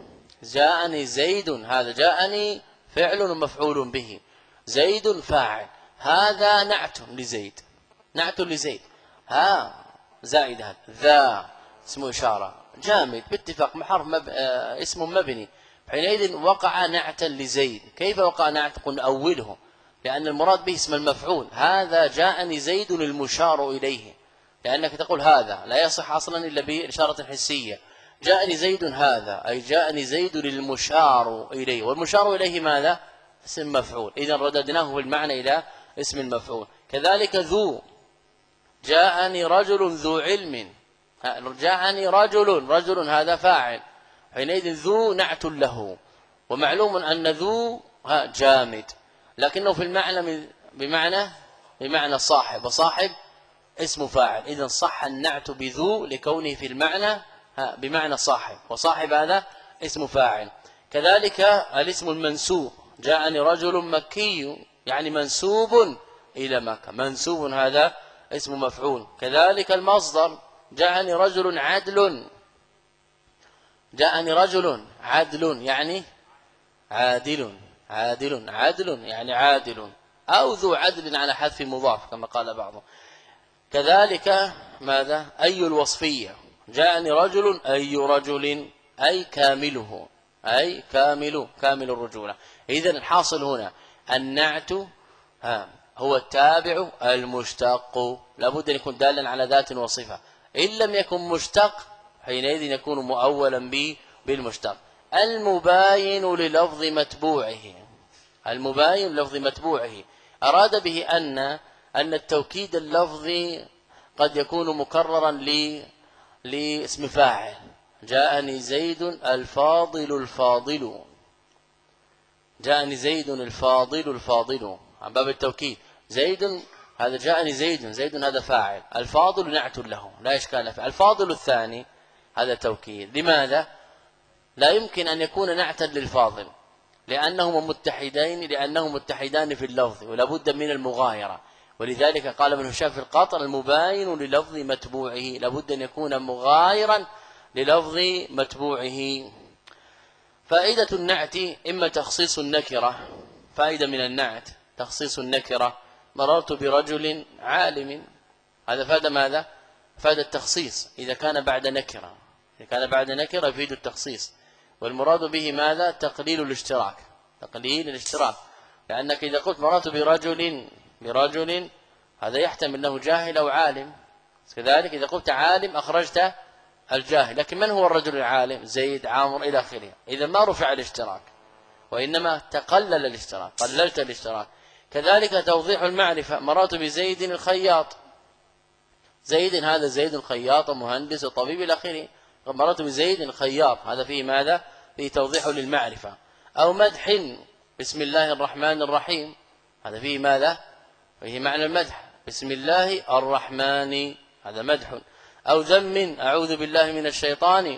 جاءني فعل ومفعول به، زيد فاعل، هذا نعت لزيد، زائد هذا، ذا اسم إشارة جامد باتفاق حرف اسم مبني، حينئذ وقع نعتا لزيد. كيف وقع نعت؟ قلنا أوله، لأن المراد به اسم المفعول. هذا جاءني زيد المشار إليه، لأنك تقول هذا لا يصح أصلا إلا بإشارة حسية. جاءني زيد هذا أي جاءني زيد للمشار إليه، والمشار إليه ماذا؟ اسم مفعول، إذن رددناه بالمعنى إلى اسم المفعول. كذلك ذو، جاءني رجل ذو علم، جاءني رجل هذا فاعل، حينئذ ذو نعت له، ومعلوم أن ذو جامد لكنه في المعنى بمعنى صاحب، وصاحب اسم فاعل، إذن صح النعت بذو لكونه في المعنى بمعنى صاحب، وصاحب هذا اسم فاعل. كذلك الاسم المنسوب، جاءني رجل مكي يعني منسوب إلى مكة، منسوب هذا اسم مفعول. كذلك المصدر، جاءني رجل عدل، جاءني رجل عدل يعني عادل، عدل يعني عادل، أو ذو عدل على حذف مضاف كما قال بعضهم. كذلك ماذا؟ أي الوصفية، جاءني رجل أي رجل أي كامله، أي كامل الرجولة. إذن الحاصل هنا النعت هو التابع المشتق، لابد أن يكون دالا على ذات وصفة، إن لم يكن مشتق حينئذ يكون مؤولا بالمشتق. المباين للفظ متبوعه، المباين للفظ متبوعه أراد به أن التوكيد اللفظي قد يكون مكررا لاسم فاعل، جاءني زيد الفاضل، جاءني زيد الفاضل عن باب التوكيد، زيد هذا جاءني زيد هذا فاعل، الفاضل نعت له لا إشكال فيه. الفاضل الثاني هذا توكيد، لماذا؟ لا يمكن أن يكون نعتا للفاضل لأنهما متحدان في اللفظ ولا بد من المغايرة، ولذلك قال ابن هشام في القاطر المباين للفظ متبوعه، لابد أن يكون مغايرا للفظ متبوعه. فائدة النعت إما تخصيص النكرة، فائدة من النعت تخصيص النكرة، مررت برجل عالم، هذا فاد ماذا؟ فاد التخصيص إذا كان بعد نكرة، إذا كان بعد نكرة يفيد التخصيص، والمراد به ماذا؟ تقليل الاشتراك، لأنك إذا قلت مررت برجل هذا يحتمل أنه جاهل أو عالم، كذلك إذا قلت عالم أخرجت الجاهل، لكن من هو الرجل العالم؟ زيد، عامر إلى آخره، إذا ما رفع الاشتراك وإنما تقلل الاشتراك، قللت الاشتراك. كذلك توضيح المعرفة، مررت بزيد الخياط، زيد هذا زيد الخياط ومهندس وطبيب إلى آخره، مررت بزيد الخياط، هذا فيه ماذا؟ فيه توضيح للمعرفة. أو مدح، بسم الله الرحمن الرحيم، هذا فيه ماذا؟ فيه معنى المدح، بسم الله الرحمن، هذا مدح. أو ذم، أعوذ بالله من الشيطان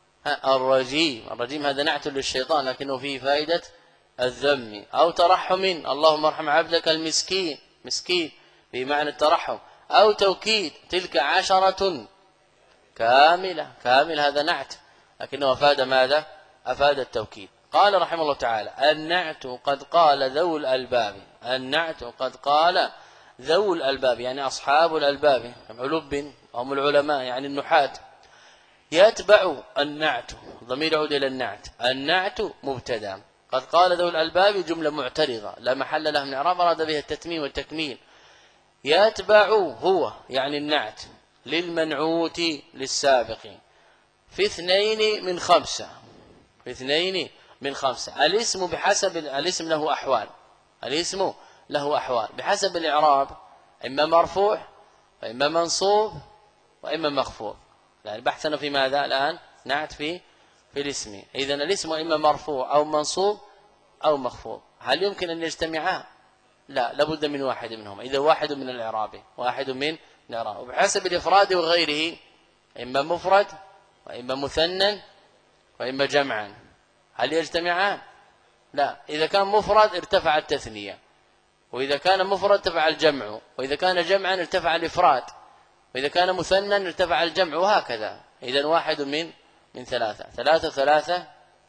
الرجيم هذا نعت للشيطان لكنه فيه فائدة الذم. أو ترحم، اللهم ارحم عبدك المسكين، مسكين بمعنى الترحم. أو توكيد، تلك 10 كاملة، هذا نعت لكنه أفاد ماذا؟ أفاد التوكيد. قال رحمه الله تعالى النعت قد قال ذو الألباب، النعت قد قال ذو الألباب يعني أصحاب الألباب، علب هم العلماء يعني النحاة. يتبع النعت، ضمير يعود إلى النعت، النعت مبتدا، قد قال ذو الألباب جملة معترضة لا محل لها من إعراب، أراد بها التتميم والتكميل. يتبع هو يعني النعت للمنعوت للسابق في 2 من 5، في 2 من 5. الاسم بحسب الاسم له أحوال، الاسم له أحوال بحسب الإعراب، إما مرفوع وإما منصوب وإما مخفوض، يعني بحثنا في ماذا الآن؟ نعت في الاسم، إذن الاسم إما مرفوع أو منصوب أو مخفوض. هل يمكن أن يجتمعا؟ لا، لابد من واحد منهم، إذا واحد من الإعراب، واحد من الإعراب، وبحسب الإفراد وغيره إما مفرد وإما مثنى وإما جمعا. هل يجتمعان؟ لا، إذا كان مفرد ارتفع التثنية، وإذا كان مفرد ارتفع الجمع، وإذا كان جمعا ارتفع الإفراد، وإذا كان مثنى ارتفع الجمع، وهكذا. إذن واحد من 3، 3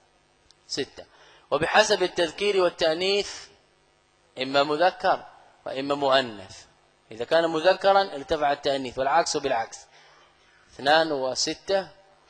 6. وبحسب التذكير والتأنيث إما مذكر وإما مؤنث، إذا كان مذكرا ارتفع التأنيث، والعكس بالعكس، 2 و6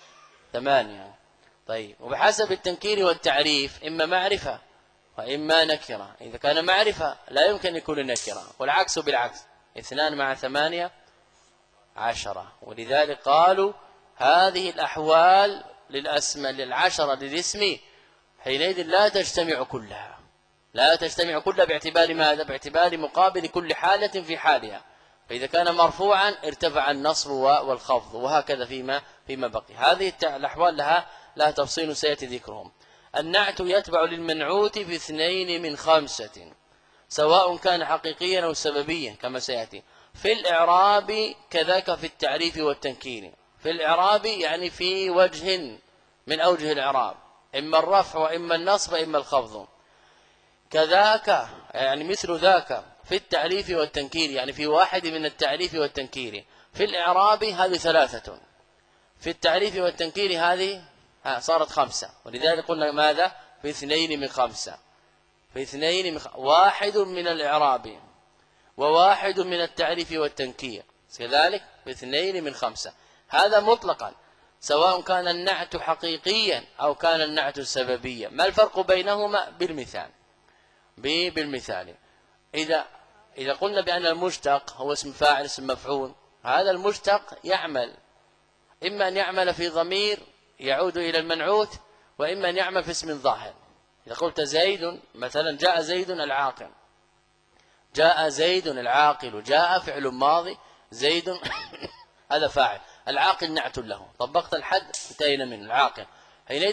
8. طيب، وبحسب التنكير والتعريف إما معرفة وإما نكرة، إذا كان معرفة لا يمكن أن يكون نكرة، والعكس بالعكس، 2 مع 8 10. ولذلك قالوا هذه الأحوال للأسماء للعشرة للاسم حينئذ لا تجتمع كلها، لا تجتمع كلها باعتبار ماذا؟ باعتبار مقابل كل حالة في حالها. فإذا كان مرفوعا ارتفع النصب والخفض، وهكذا فيما بقي. هذه الأحوال لها تفصيل سيأتي ذكرهم. النعت يتبع للمنعوت في 2 من 5 سواء كان حقيقيا أو سببيا كما سيأتي. في الإعراب كذاك في التعريف والتنكير. في الإعراب يعني في وجه من أوجه الإعراب، إما الرفع وإما النصب وإما الخفض. كذاك يعني مثل ذاك في التعريف والتنكير، يعني في واحد من التعريف والتنكير. في الإعراب هذه 3، في التعريف والتنكير هذه صارت 5. ولذلك قلنا ماذا؟ في 2 من 5. في 2 من 5 واحد من الإعراب وواحد من التعريف والتنكير، كذلك في 2 من 5. هذا مطلقا سواء كان النعت حقيقيا أو كان النعت سببيا. ما الفرق بينهما؟ بالمثال. إذا قلنا بأن المشتق هو اسم فاعل اسم مفعول، هذا المشتق يعمل إما أن يعمل في ضمير يعود إلى المنعوت، وإما أن يعمل في اسم ظاهر. إذا قلت زيد مثلا، جاء زيد العاقل، جاء زيد العاقل، جاء فعل ماضي، زيد هذا فاعل، العاقل نعت له، طبقت الحد انتهينا من العاقل. حينئذ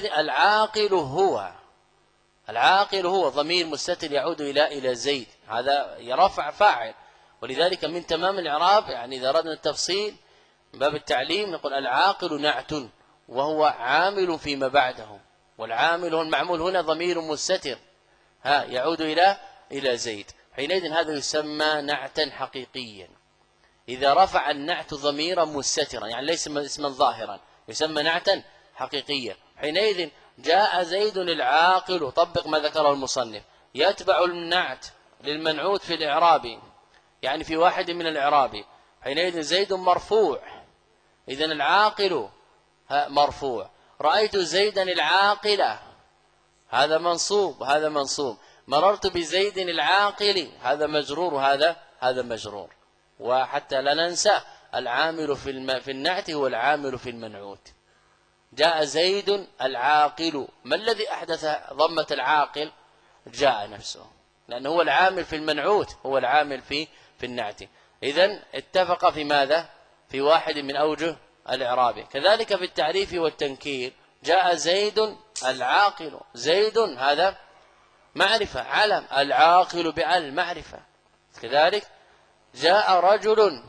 العاقل هو ضمير مستتر يعود إلى زيد، هذا يرفع فاعل. ولذلك من تمام الإعراب، يعني إذا أردنا التفصيل من باب التعليم نقول العاقل نعت وهو عامل فيما بعده، والعامل هو المعمول هنا ضمير مستتر يعود إلى زيد. حينئذ هذا يسمى نعتا حقيقيا. إذا رفع النعت ضميرا مستترا يعني ليس اسما ظاهرا يسمى نعتا حقيقيا. حينئذ جاء زيد العاقل، طبق ما ذكره المصنف، يتبع النعت للمنعوت في الإعراب، يعني في واحد من الإعراب. حينئذ زيد مرفوع، إذن العاقل مرفوع. رأيت زيدا العاقل، هذا منصوب. مررت بزيد العاقل، هذا مجرور، هذا مجرور. وحتى لا ننسى العامل في النعت هو العامل في المنعوت. جاء زيد العاقل، ما الذي أحدث ضمة العاقل؟ جاء نفسه، لأنه هو العامل في المنعوت، هو العامل في النعت. إذن اتفق في ماذا؟ في واحد من أوجه الإعراب. كذلك في التعريف والتنكير، جاء زيد العاقل، زيد هذا معرفة علم، العاقل بأل معرفة. كذلك جاء رجل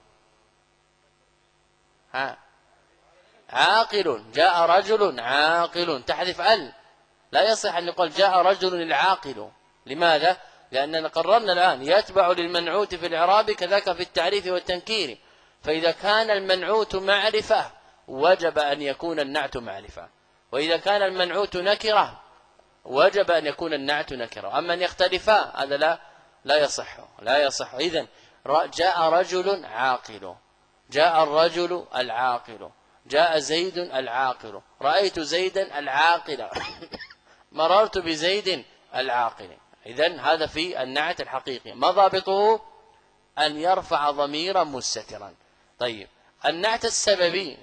عاقل، جاء رجل عاقل، تحذف ال، لا يصح أن يقول جاء رجل العاقل. لماذا؟ لأننا قررنا الآن يتبع للمنعوت في الإعراب كذاك في التعريف والتنكير. فإذا كان المنعوت معرفة وجب أن يكون النعت معرفة، وإذا كان المنعوت نكرة وجب أن يكون النعت نكرة. أما أن يختلفا هذا لا يصح. إذن جاء رجل عاقل، جاء الرجل العاقل، جاء زيد العاقل، رأيت زيدا العاقل مررت بزيد العاقل. إذن هذا في النعت الحقيقي. ما ضابطه؟ أن يرفع ضميرا مستترا. طيب النعت السببي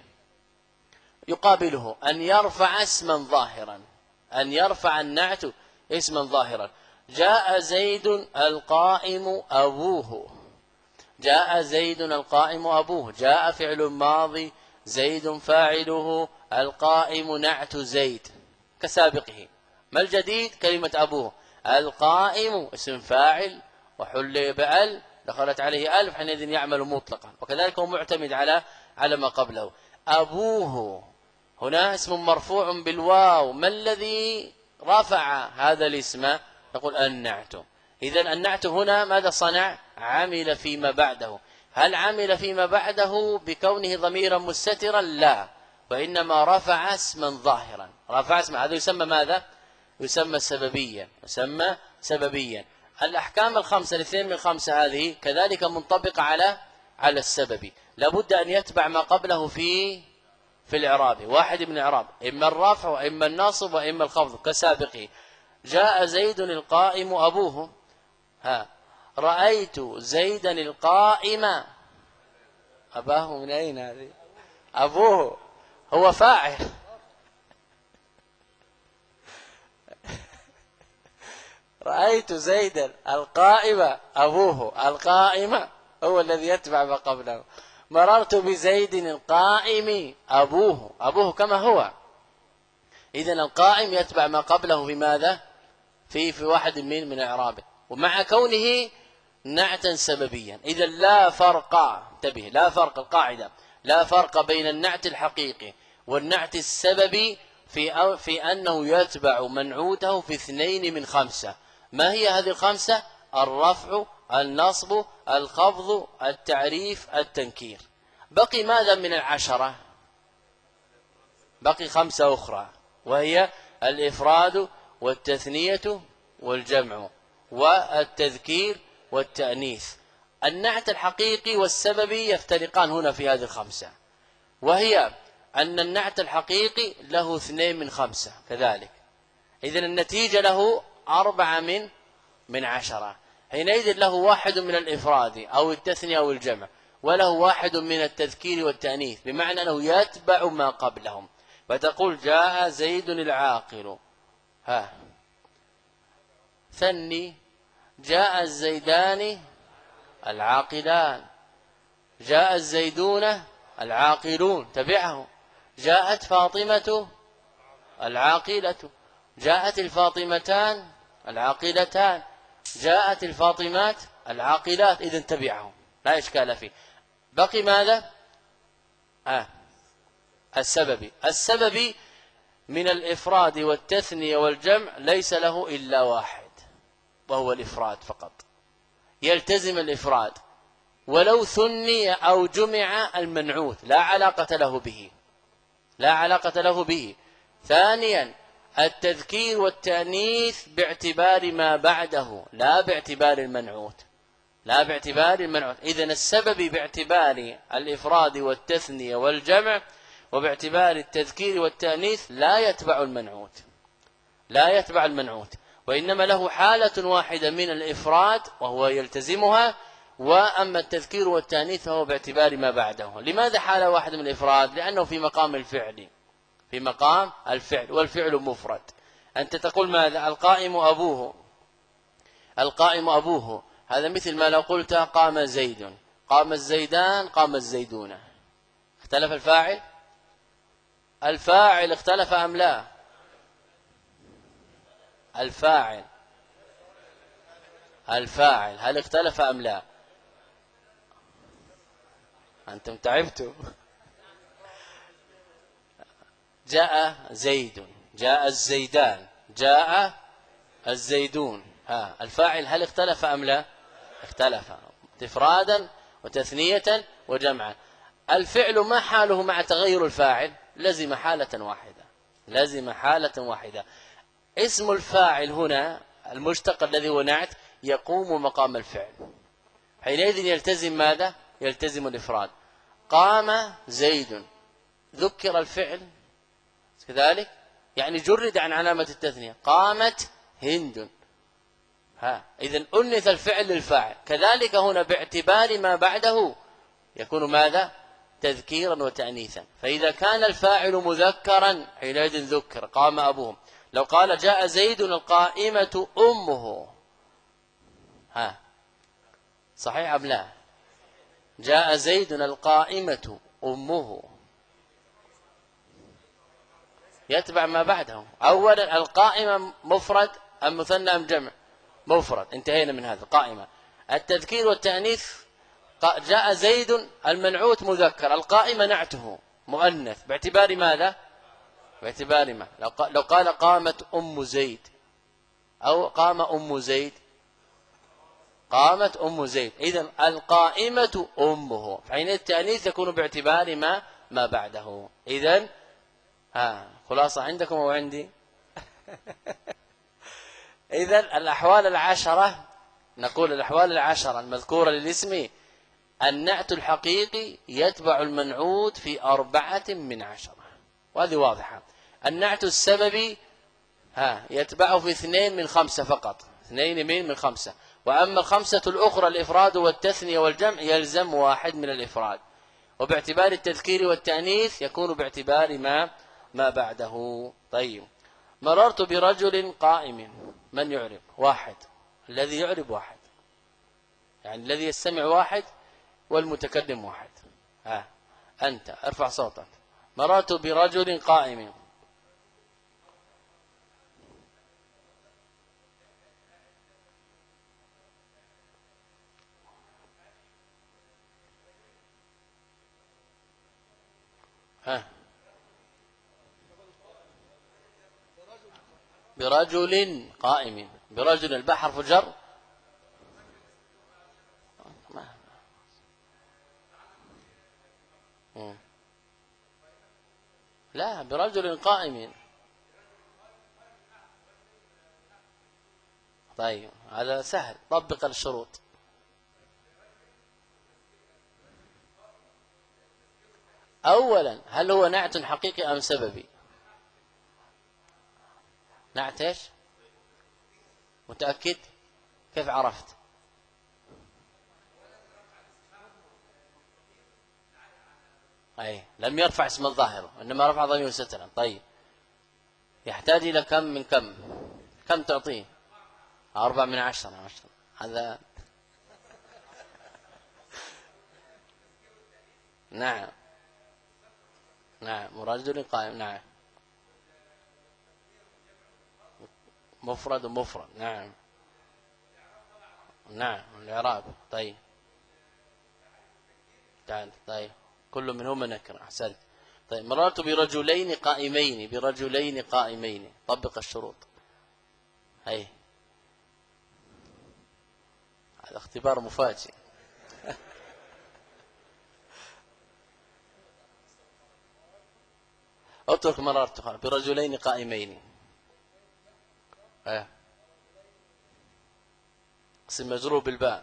يقابله أن يرفع اسما ظاهرا، أن يرفع النعت اسما ظاهرا. جاء زيد القائم أبوه، جاء زيد القائم أبوه، جاء فعل ماضي زيد فاعله، القائم نعت زيد كسابقه. ما الجديد؟ كلمة أبوه. القائم اسم فاعل وحل بأل دخلت عليه ألف، حينئذ يعمل مطلقا، وكذلك هو معتمد على ما قبله. أبوه هنا اسم مرفوع بالواو، ما الذي رفع هذا الاسم؟ نقول النعت. إذن النعت هنا ماذا صنع؟ عمل فيما بعده. هل عمل فيما بعده بكونه ضميرا مستترا؟ لا، وإنما رفع اسما ظاهرا، رفع اسما. هذا يسمى ماذا؟ يسمى سببيا. الأحكام الخمسة 2 من 5 هذه كذلك منطبقة على السبب. لابد أن يتبع ما قبله في الإعراب، واحد من الإعراب، إما الرفع وإما النصب وإما الخفض كسابقه. جاء زيد القائم أبوه، رأيت زيدا القائم أباه من أين هذه؟ أبوه هو فاعل. رأيت زيدا القائمة، أبوه القائمة هو الذي يتبع ما قبله. مررت بزيد القائم، أبوه، أبوه كما هو. إذن القائم يتبع ما قبله في ماذا؟ في واحد من إعرابه، ومع كونه نعتا سببيا. إذن لا فرق، انتبه، لا فرق، القاعدة لا فرق بين النعت الحقيقي والنعت السببي في أنه يتبع منعوته في 2 من 5. ما هي هذه ال5؟ الرفع، النصب، الخفض، التعريف، التنكير. بقي ماذا من 10؟ بقي 5 أخرى، وهي الإفراد والتثنية والجمع والتذكير والتأنيث. النعت الحقيقي والسببي يفترقان هنا في هذه ال5، وهي أن النعت الحقيقي له 2 من 5 كذلك. إذن النتيجة له 4 من 10. حينئذ له 1 من الإفراد أو التثنية أو الجمع، وله 1 من التذكير والتأنيث، بمعنى أنه يتبع ما قبلهم. فتقول جاء زيد العاقل، ثني جاء الزيدان العاقلان، جاء الزيدون العاقلون، تبعه. جاءت فاطمة العاقلة، جاءت الفاطمتان العاقلتان، جاءت الفاطمات العاقلات. إذن تبعهم، لا إشكال فيه. بقي ماذا؟ السببي من الإفراد والتثنية والجمع ليس له إلا واحد، وهو الإفراد فقط. يلتزم الإفراد ولو ثني أو جمع المنعوت، لا علاقة له به، لا علاقة له به. ثانيا التذكير والتأنيث باعتبار ما بعده، لا باعتبار المنعوت، لا باعتبار المنعوت. إذن السبب باعتبار الإفراد والتثنية والجمع، وباعتبار التذكير والتأنيث لا يتبع المنعوت، لا يتبع المنعوت، وإنما له حالة واحدة من الإفراد وهو يلتزمها، وأما التذكير والتأنيث فهو باعتبار ما بعده. لماذا حالة واحدة من الإفراد؟ لأنه في مقام الفعل، في مقام الفعل، والفعل مفرد. أنت تقول ماذا؟ القائم أبوه، القائم أبوه، هذا مثل ما لو قلت قام زيد، قام الزيدان، قام الزيدون. اختلف الفاعل؟ الفاعل اختلف أم لا؟ الفاعل هل اختلف أم لا؟ أنتم تعبتوا. جاء زيد، جاء الزيدان، جاء الزيدون. الفاعل هل اختلف أم لا؟ اختلف، إفرادا وتثنية وجمعا. الفعل ما حاله مع تغير الفاعل؟ لزم حالة واحدة، لزم حالة واحدة. اسم الفاعل هنا المشتق الذي هو نعت يقوم مقام الفعل، حينئذ يلتزم ماذا؟ يلتزم الإفراد. قام زيد، ذكر الفعل كذلك، يعني جرد عن علامة التثنية. قامت هند، إذن أنث الفعل للفاعل. كذلك هنا باعتبار ما بعده يكون ماذا؟ تذكيرا وتأنيثا. فإذا كان الفاعل مذكرا حينئذ ذكر، قام أبوهم. لو قال جاء زيد القائمة أمه، صحيح أم لا؟ جاء زيد القائمة أمه، يتبع ما بعده. أولا القائمة مفرد أم مثنى أم جمع؟ مفرد، انتهينا من هذا. قائمة. التذكير والتأنيث، جاء زيد المنعوت مذكر، القائمة نعته مؤنث، باعتبار ماذا؟ باعتبار ما. لو قال قامت أم زيد أو قام أم زيد، قامت أم زيد، إذن القائمة أمه، فحين التأنيث يكون باعتبار ما بعده. إذن خلاصة عندكم أو عندي؟ إذن الأحوال العشرة، نقول الأحوال العشرة المذكورة للاسم، النعت الحقيقي يتبع المنعوت في 4 من 10، وهذه واضحة. النعت السببي يتبعه في 2 من 5 فقط، 2 من 5. وأما ال5 الأخرى الإفراد والتثنية والجمع يلزم 1 من الإفراد. وباعتبار التذكير والتأنيث يكون باعتبار ما بعده. طيب، مررت برجل قائم، من يعرب؟ واحد، الذي يعرب واحد، يعني الذي يستمع واحد والمتكلم واحد. أنت ارفع صوتك. مررت برجل قائم. برجل قائم، برجل الباء حرف جر. لا، برجل قائم. طيب هذا سهل، طبق الشروط. أولا، هل هو نعت حقيقي أم سببي؟ نعت ايش؟ متأكد؟ كيف عرفت؟ أي لم يرفع اسم الظاهر، إنما رفع ضمير سترا. طيب، يحتاج إلى كم من كم تعطيه؟ 4/10. هذا نعم رجل قائم. نعم، مفرد ومفرد. نعم الإعراب. طيب تعال. طيب، كل منهما نكرة. أحسنت. طيب، مررت برجلين قائمين. طبق الشروط. هذا اختبار مفاجئ. اترك مررت برجلين قائمين. اسم مجرور بالباء.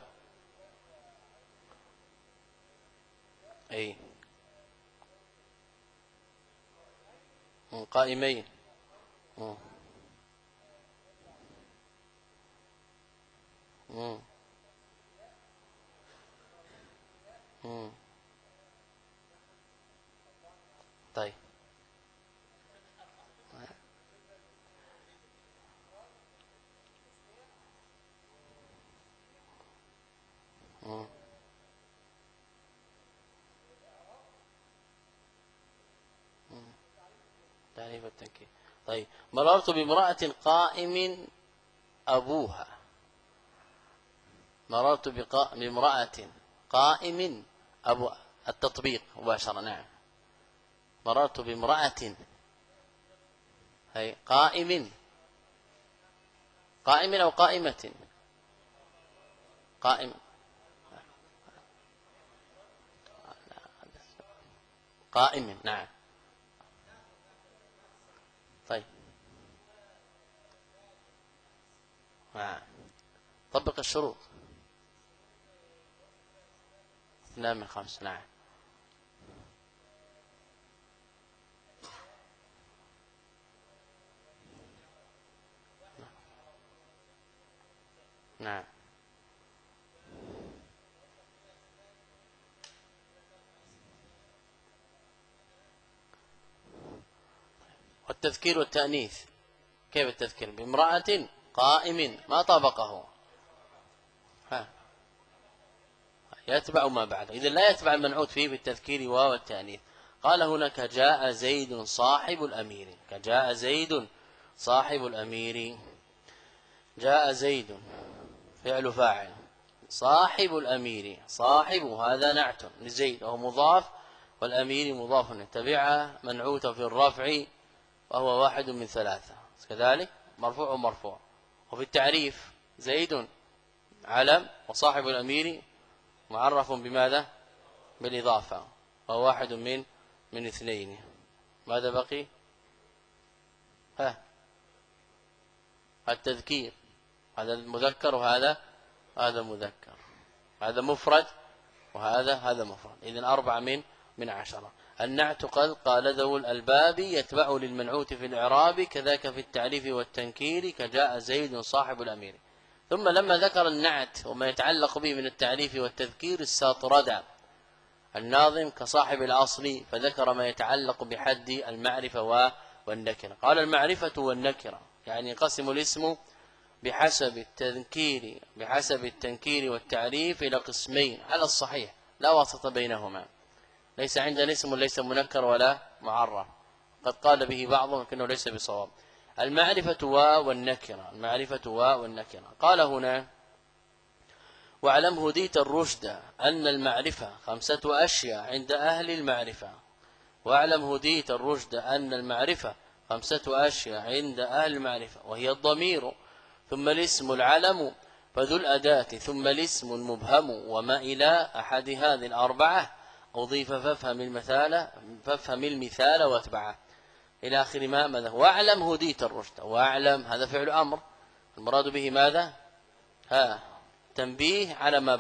قائمين. طيب، تعريف التنكير. طيب، مررت بامرأة قائم أبوها. مررت بامرأة قائم أبو التطبيق مباشرة. نعم، مررت بامرأة قائم أو قائمة. قائم. نعم. طيب، طبق الشروط. 2/5. نعم. والتذكير والتأنيث، كيف التذكير؟ بامرأة قائم، ما طابقه. يتبع ما بعده، إذا لا يتبع المنعوت فيه بالتذكير والتأنيث. قال هناك جاء زيد صاحب الأمير. كجاء زيد صاحب الأمير. جاء زيد فعل فاعل، صاحب الأمير، صاحب هذا نعت لزيد وهو مضاف، والأمير مضاف تبعها منعوت في الرفع وهو واحد من 3، كذلك مرفوع ومرفوع. وفي التعريف زيد علم، وصاحب الأمير معرف بماذا؟ بالإضافة، وهو واحد من 2. ماذا بقي؟ التذكير، هذا المذكر وهذا مذكر، هذا مفرد وهذا مفرد. إذن 4/10. النعت قال ذو الألباب يتبع للمنعوت في الإعراب، كذاك في التعريف والتنكير. كجاء زيد صاحب الأمير. ثم لما ذكر النعت وما يتعلق به من التعريف والتذكير استطرد الناظم كصاحب الأصل فذكر ما يتعلق بحد المعرفة والنكرة. قال المعرفة والنكرة يعني ينقسم الاسم بحسب التنكير والتعريف إلى قسمين على الصحيح لا واسطة بينهما. ليس عندنا اسم ليس منكر ولا معرف، قد قال به بعضهم لكنه ليس بصواب. المعرفة والنكرة. قال هنا: واعلم هديت الرشد أن المعرفة 5 أشياء عند أهل المعرفة. واعلم هديت الرشد أن المعرفة 5 أشياء عند أهل المعرفة، وهي الضمير ثم الاسم العلم فذو الأداة ثم الاسم المبهم، وما إلى أحد هذه الأربعة أضيف فافهم المثال واتبعه إلى آخر ماذا. واعلم هديت الرشد. واعلم هذا فعل أمر، المراد به ماذا؟ تنبيه على ما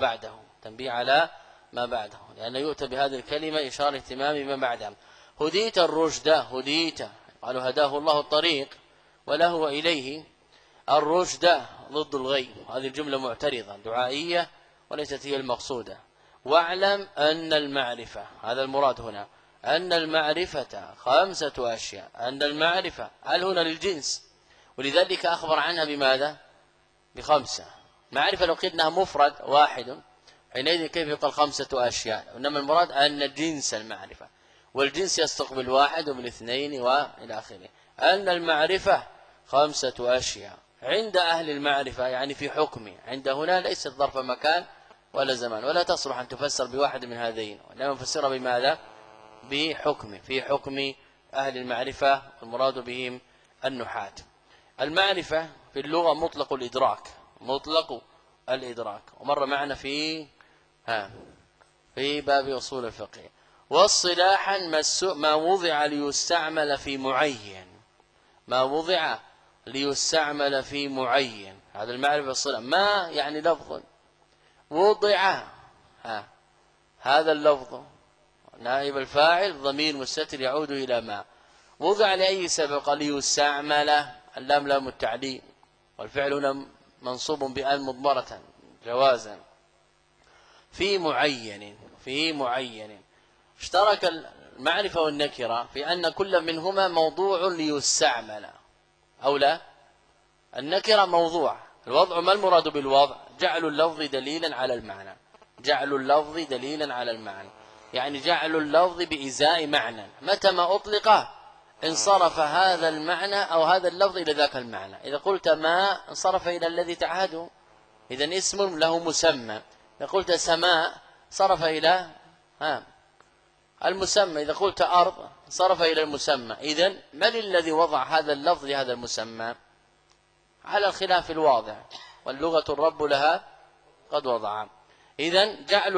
بعده، لأن يؤتى بهذه الكلمة إشارة اهتمام بما بعدها. هديت الرشد، هديت قالوا هداه الله الطريق ولا هو إليه. الرشد ضد الغي، هذه الجملة معترضة دعائية وليست هي المقصودة. واعلم أن المعرفة، هذا المراد هنا، أن المعرفة 5 أشياء. أن المعرفة هل هنا للجنس، ولذلك أخبر عنها بماذا؟ ب5. معرفة لو قلنا مفرد واحد حينئذ كيف يقال 5 أشياء؟ إنما المراد أن جنس المعرفة، والجنس يستقبل 1 وبالاثنين وإلى آخره. أن المعرفة 5 أشياء عند أهل المعرفة يعني في حكمه. عند هنا ليست ظرف مكان ولا زمان، ولا تصلح أن تفسر بواحد من هذين، وإنما نفسرها بماذا؟ بحكمه، في حكم أهل المعرفة، المراد بهم النحاة. المعرفة في اللغة مطلق الإدراك، ومر معنا في باب أصول الفقه. والصلاحا ما وضع ليستعمل في معين، هذا المعرفة الصلاح. ما يعني لفظ وضع، هذا اللفظ نائب الفاعل ضمير مستتر يعود إلى ما وضع لأي سبب. قال ليستعمل، اللام لام التعليم، والفعل هنا منصوب بأن مضمرة جوازا. في معين اشترك المعرفة والنكرة في أن كل منهما موضوع ليستعمل أو لا. النكرة موضوع، الوضع ما المراد بالوضع؟ جعل اللفظ دليلا على المعنى، يعني جعل اللفظ بإزاء معنى، متى ما أطلق انصرف هذا المعنى أو هذا اللفظ إلى ذاك المعنى. إذا قلت ما انصرف إلى الذي تعهده، إذن اسم له مسمى. إذا قلت سماء صرف إلى المسمى. إذا قلت أرض صرف إلى المسمى. إذن من الذي وضع هذا اللفظ لهذا المسمى؟ على الخلاف الواضح، واللغة الرب لها قد وضع. إذن جعل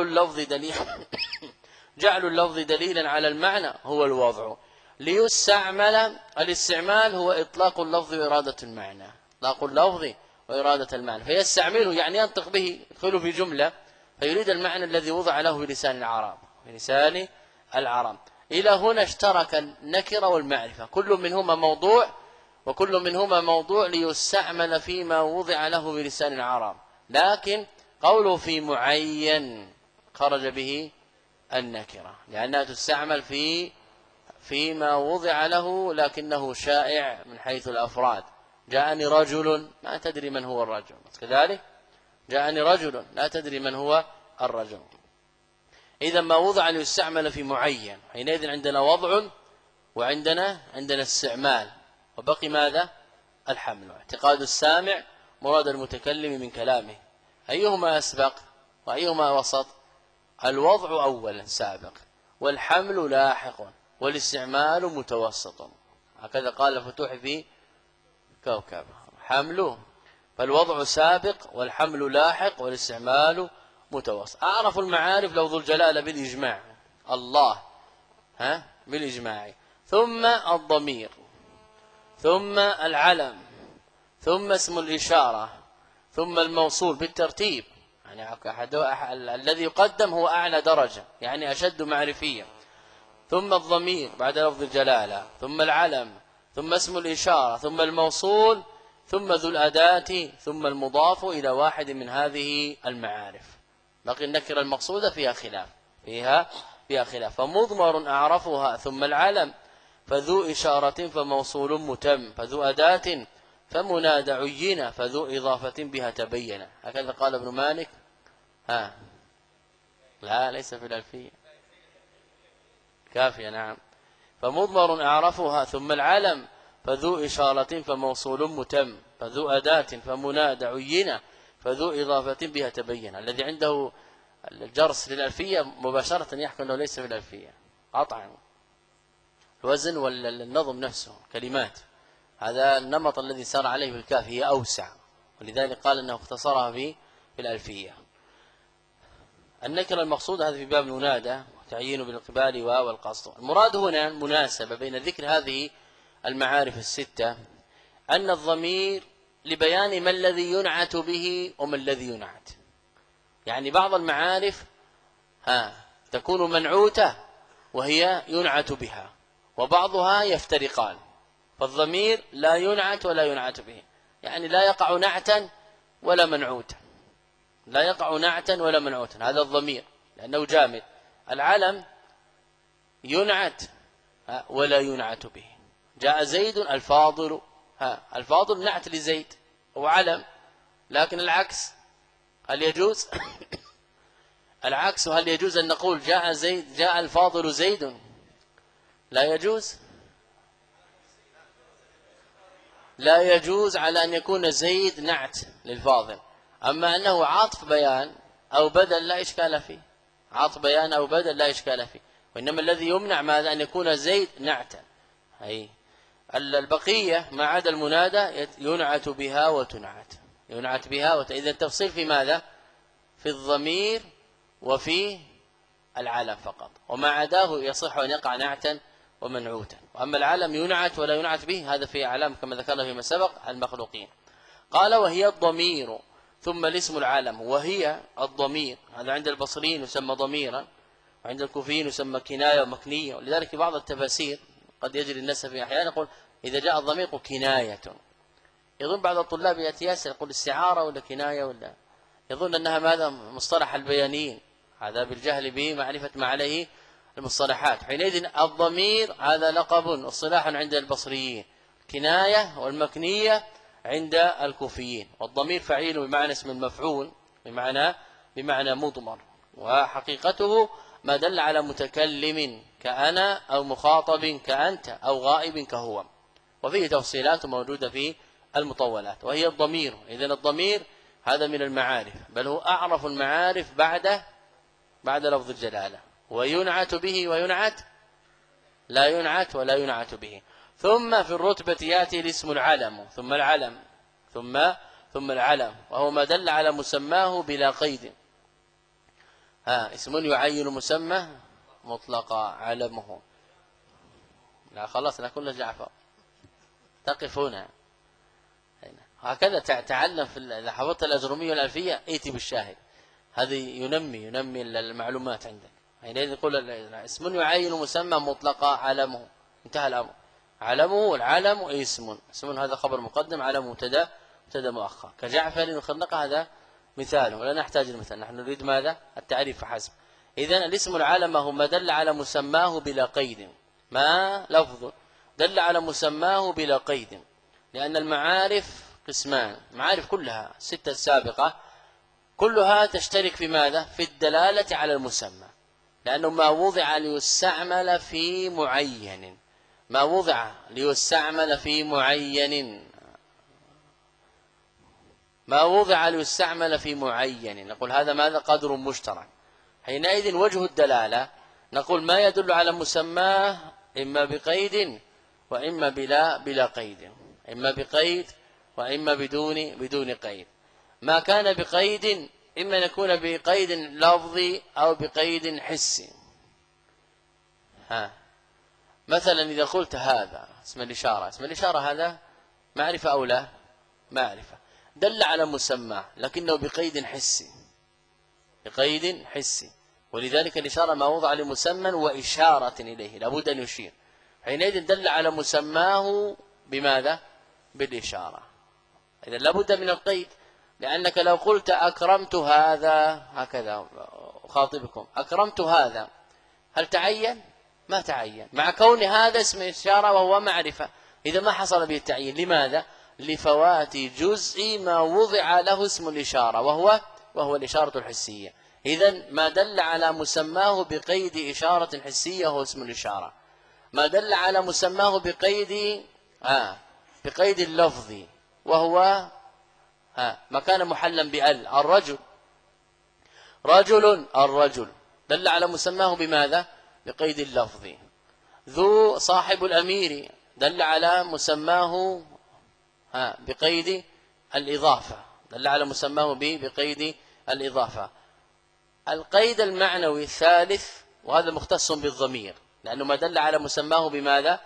اللفظ دليلا على المعنى هو الوضع. ليستعمل، الاستعمال هو إطلاق اللفظ وإرادة المعنى، فيستعمله يعني ينطق به، يدخله في جملة فيريد المعنى الذي وضع له بلسان العرب. إلى هنا اشترك النكرة والمعرفة، كل منهما موضوع ليستعمل فيما وضع له بلسان العرب. لكن قوله في معين خرج به النكرة، لأنها تستعمل فيما وضع له لكنه شائع من حيث الأفراد. جاءني رجل ما تدري من هو الرجل، كذلك جاءني رجل لا تدري من هو الرجل. إذا ما وضع ليستعمل في معين، حينئذ عندنا وضع وعندنا استعمال، وبقي ماذا؟ الحمل. اعتقاد السامع مراد المتكلم من كلامه، أيهما أسبق وأيهما وسط؟ الوضع أولا سابق، والحمل لاحق، والاستعمال متوسط. هكذا قال الفتوح في كوكب حمله، فالوضع سابق والحمل لاحق والاستعمال متوسط. أعرف المعارف لفظ الجلالة بالإجماع، الله بالإجماع، ثم الضمير، ثم العلم، ثم اسم الإشارة، ثم الموصول بالترتيب. يعني الذي يقدم هو أعلى درجة، يعني أشد معرفية. ثم الضمير بعد لفظ الجلالة، ثم العلم، ثم اسم الإشارة، ثم الموصول، ثم ذو الأداة، ثم المضاف إلى واحد من هذه المعارف. بقي النكرة المقصودة فيها فيها خلاف. فمضمر أعرفها ثم العلم فذو إشارة فموصول متم فذو أداة فمنادى عين فذو إضافة بها تبين. هكذا قال ابن مالك. لا ليس في الألفية. كافية نعم. فمضمر أعرفها ثم العلم فذو إشارة فموصول متم فذو أداة فمنادى عين فذو إضافة بها تبين. الذي عنده الجرس للألفية مباشرة يحكم أنه ليس في الألفية قطعا. الوزن والنظم نفسه كلمات، هذا النمط الذي سار عليه في الكافي هي أوسع، ولذلك قال أنه اختصرها في الألفية. النكرة المقصود هذا في باب المنادى تعيين بالإقبال والقصد. المراد هنا المناسبة بين ذكر هذه المعارف الستة أن الضمير لبيان ما الذي ينعت به وما الذي ينعت. يعني بعض المعارف تكون منعوتة وهي ينعت بها، وبعضها يفترقان، فالضمير لا ينعت ولا ينعت به، يعني لا يقع نعتا ولا منعوتا، لا يقع نعتا ولا منعوتا، هذا الضمير لأنه جامد. العلم ينعت ولا ينعت به. جاء زيد الفاضل، الفاضل نعت لزيد وعلم، لكن العكس هل يجوز؟ العكس هل يجوز أن نقول جاء زيد جاء الفاضل زيد؟ لا يجوز. لا يجوز على أن يكون زيد نعت للفاضل، أما أنه عطف بيان أو بدل لا إشكال فيه، عطف بيان أو بدل لا إشكال فيه، وإنما الذي يمنع ماذا؟ أن يكون زيد نعتا. أي البقية ما عدا المنادى ينعت بها وتنعت، ينعت بها إذا التفصيل في ماذا؟ في الضمير وفي العلم فقط، وما عداه يصح أن يقع نعتا ومنعوتا. وأما العلم ينعت ولا ينعت به هذا في أعلام كما ذكرنا فيما سبق المخلوقين. قال وهي الضمير ثم الاسم العلم. وهي الضمير هذا عند البصريين يسمى ضميرا، وعند الكوفيين يسمى كناية ومكنية، ولذلك في بعض التفاسير قد يجري الناس في أحيانا يقول إذا جاء الضمير كناية، يظن بعض الطلاب يتياسر يقول استعارة ولا كناية، ولا يظن أنها ماذا؟ مصطلح البيانيين، هذا بالجهل به معرفة ما عليه المصطلحات. حينئذ الضمير هذا لقب اصطلاح عند البصريين، كناية والمكنية عند الكوفيين، والضمير فعيل بمعنى اسم المفعول بمعنى مضمر، وحقيقته ما دل على متكلم كأنا أو مخاطب كأنت أو غائب كهو، وفيه تفصيلات موجودة في المطولات. وهي الضمير، إذن الضمير هذا من المعارف، بل هو أعرف المعارف بعد لفظ الجلالة، وينعت به وينعت، لا ينعت ولا ينعت به. ثم في الرتبة يأتي الاسم العلم ثم العلم ثم العلم، وهو ما دل على مسماه بلا قيد. اسم يعين مسمى مطلقا علمه. لا خلاص لا كل جعفر تقف هنا. هكذا تعلم في إذا حفظت الأجرمية والألفية ائتي بالشاهد، هذه ينمي المعلومات عندك. حينئذ يقول اسم يعين مسمى مطلقا علمه، انتهى الأمر. علمه العلم اسم هذا خبر مقدم، علم مبتدا مؤخر، كجعفر وخرنقة هذا مثال، ولا نحتاج المثال، نحن نريد ماذا؟ التعريف فحسب. إذن الاسم العلم هو ما دل على مسماه بلا قيد، ما لفظ دل على مسماه بلا قيد، لأن المعارف قسمان، المعارف كلها 6 السابقة كلها تشترك في ماذا؟ في الدلالة على المسمى، لأنه ما وضع ليستعمل في معين، ما وضع ليستعمل في معين، ما وضع ليستعمل في معين، نقول هذا ماذا؟ قدر مشترك. حينئذ وجه الدلالة نقول ما يدل على مسماه إما بقيد وإما بلا قيد، إما بقيد وإما بدون قيد. ما كان بقيد إما يكون بقيد لفظي أو بقيد حسي. مثلا إذا قلت هذا اسم الإشارة هذا معرفة أو لا؟ معرفة، دل على مسمى لكنه بقيد حسي، ولذلك الإشارة ما وضع لمسمى وإشارة إليه لابد أن يشير، حينئذ دل على مسماه بماذا؟ بالإشارة. إذن لابد من القيد، لأنك لو قلت أكرمت هذا، هكذا أخاطبكم أكرمت هل تعين؟ ما تعين، مع كون هذا اسم إشارة وهو معرفة، إذا ما حصل به التعيين. لماذا؟ لفوات جزء ما وضع له اسم الإشارة وهو الإشارة الحسية. إذن ما دل على مسماه بقيد إشارة حسية هو اسم الإشارة. ما دل على مسماه بقيد اللفظ وهو ما كان محلا بأل. الرجل دل على مسماه بماذا؟ بقيد اللفظ. ذو صاحب الأمير دل على مسماه بقيد الإضافة، دل على مسماه بقيد الإضافة. القيد المعنوي الثالث، وهذا مختص بالضمير، لأنه ما دل على مسماه بماذا؟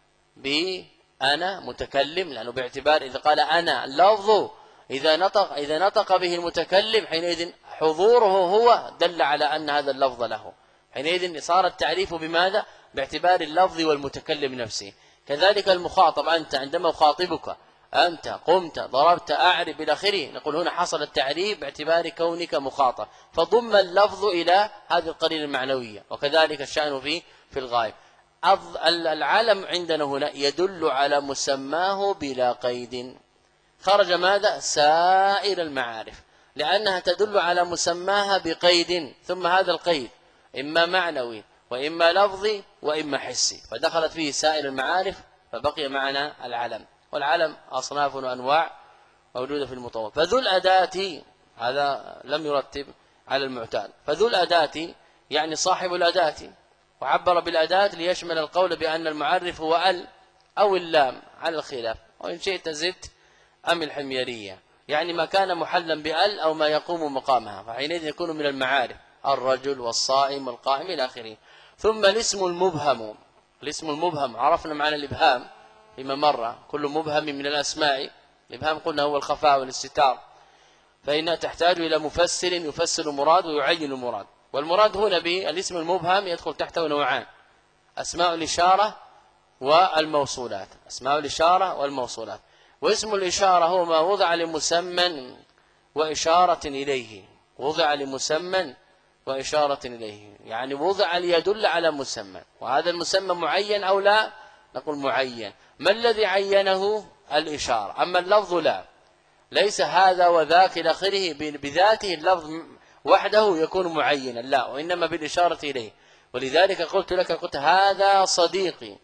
بأنا متكلم، لأنه باعتبار إذا قال أنا اللفظ إذا نطق به المتكلم حينئذ حضوره هو دل على أن هذا اللفظ له، حينئذ صار التعريف بماذا؟ باعتبار اللفظ والمتكلم نفسه. كذلك المخاطب، أنت عندما أخاطبك أنت قمت ضربت أعرب إلى آخره، نقول هنا حصل التعريف باعتبار كونك مخاطب، فضم اللفظ إلى هذه القرينة المعنوية. وكذلك الشأن في الغائب. العلم عندنا هنا يدل على مسماه بلا قيد، خرج ماذا؟ سائر المعارف، لأنها تدل على مسماها بقيد، ثم هذا القيد إما معنوي وإما لفظي وإما حسي، فدخلت فيه سائر المعارف، فبقي معنا العلم. والعلم أصناف وأنواع موجودة في المطول. فذو الأداة، هذا لم يرتب على المعتاد، فذو الأداة يعني صاحب الأداة، وعبر بالأداة ليشمل القول بأن المعرف هو ال أو اللام على الخلاف، وإن شئت زدت أم الحميرية، يعني ما كان محلا بأل أو ما يقوم مقامها، فحينئذ يكون من المعارف الرجل والصائم والقائم إلى آخره. ثم الاسم المبهم عرفنا معنى الإبهام فيما مر، كل مبهم من الأسماء. الإبهام قلنا هو الخفاء والاستتار، فإنها تحتاج إلى مفسر يفسر المراد ويعين المراد. والمراد هنا بالاسم المبهم يدخل تحته نوعان: أسماء الإشارة والموصولات. أسماء الإشارة والموصولات. واسم الإشارة هو ما وضع لمسمى وإشارة إليه، وضع لمسمى وإشارة إليه، يعني وضع ليدل على مسمى، وهذا المسمى معين أو لا؟ نقول معين. ما الذي عينه؟ الإشارة، أما اللفظ لا، ليس هذا وذاك إلى آخره بذاته اللفظ وحده يكون معينا، لا، وإنما بالإشارة إليه. ولذلك قلت هذا صديقي،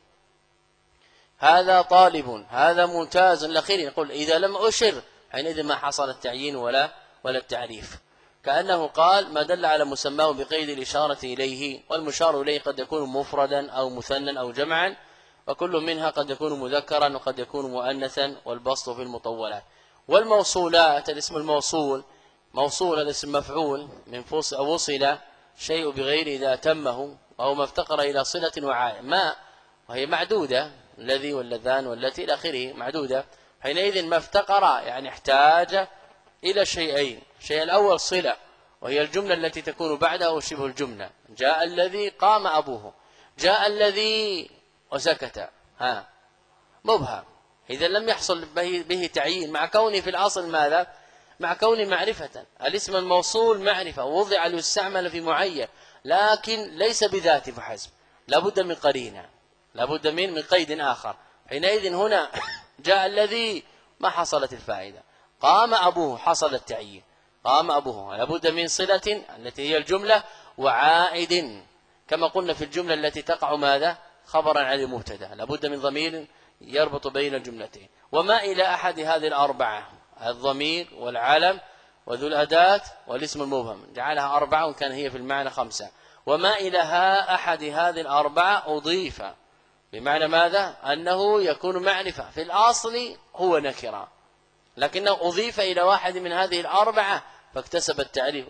هذا طالب، هذا ممتاز إلى آخره. نقول إذا لم أشر حينئذ ما حصل التعيين ولا التعريف، كأنه قال ما دل على مسماه بقيد الإشارة إليه. والمشار إليه قد يكون مفردا أو مثنى أو جمعا، وكل منها قد يكون مذكرا وقد يكون مؤنثا، والبسط في المطولات. والموصولات، الاسم الموصول، موصول الاسم مفعول من وصل شيء بغير إذا أتمه، أو ما افتقر إلى صلة وعاء، ما وهي معدودة، الذي واللذان والتي إلى آخره معدودة. حينئذ ما افتقر يعني احتاج إلى شيئين: الشيء الأول صلة، وهي الجملة التي تكون بعدها شبه الجملة: جاء الذي قام أبوه، جاء الذي وسكت، مبهم. إذا لم يحصل به تعيين، مع كونه في الأصل ماذا؟ مع كونه معرفة. الاسم الموصول معرفة وضع ليستعمل في معين، لكن ليس بذاته فحسب، لابد من قرينة، لابد من قيد آخر. حينئذ هنا جاء الذي ما حصلت الفائدة، قام أبوه حصل التعيين، قام أبوه، لابد من صلة التي هي الجملة، وعائد كما قلنا في الجملة التي تقع ماذا؟ خبرا عن المبتدا، لابد من ضمير يربط بين الجملتين. وما إلى أحد هذه الأربعة: الضمير والعلم وذو الأداة والاسم المبهم، جعلها أربعة وكان هي في المعنى خمسة. وما إلى أحد هذه الأربعة أضيف، بمعنى ماذا؟ أنه يكون معرفة، في الأصل هو نكرة، لكنه أضيف إلى واحد من هذه الأربعة فاكتسب التعريف.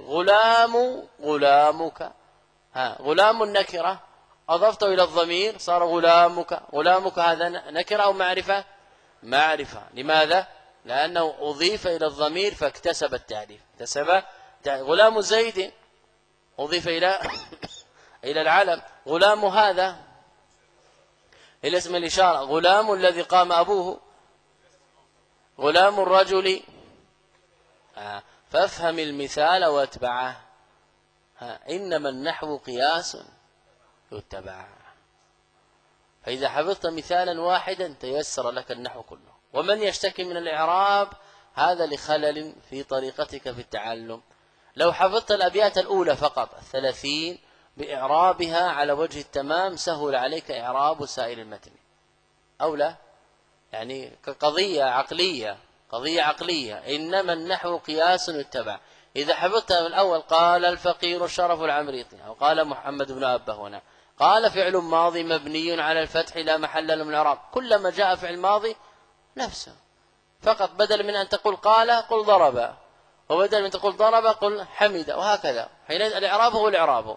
غلامك، غلام النكرة أضفته إلى الضمير صار غلامك هذا نكرة أو معرفة؟ معرفة. لماذا؟ لأنه أضيف إلى الضمير فاكتسب التعريف. غلام زيد أضيف إلى العلم. غلام هذا إلى اسم الإشارة. غلام الذي قام أبوه. غلام الرجل. فافهم المثال واتبعه. إنما النحو قياس يتبع. فإذا حفظت مثالا واحدا تيسر لك النحو كله. ومن يشتكي من الإعراب هذا لخلل في طريقتك في التعلم. لو حفظت الأبيات الأولى فقط 30 بإعرابها على وجه التمام سهل عليك إعراب سائر المتن، أو لا؟ يعني كقضية عقلية، قضية عقلية. إنما النحو قياس يتبع. إذا حفظت من الأول قال الفقير الشرف العمريطي، أو قال محمد بن أبه هنا، قال فعل ماضي مبني على الفتح لا محل له من الإعراب، كلما جاء فعل ماضي نفسه فقط، بدل من أن تقول قال قل ضرب، وبدل من تقول ضرب قل حمد، وهكذا. حينئذ الإعراب هو الإعراب،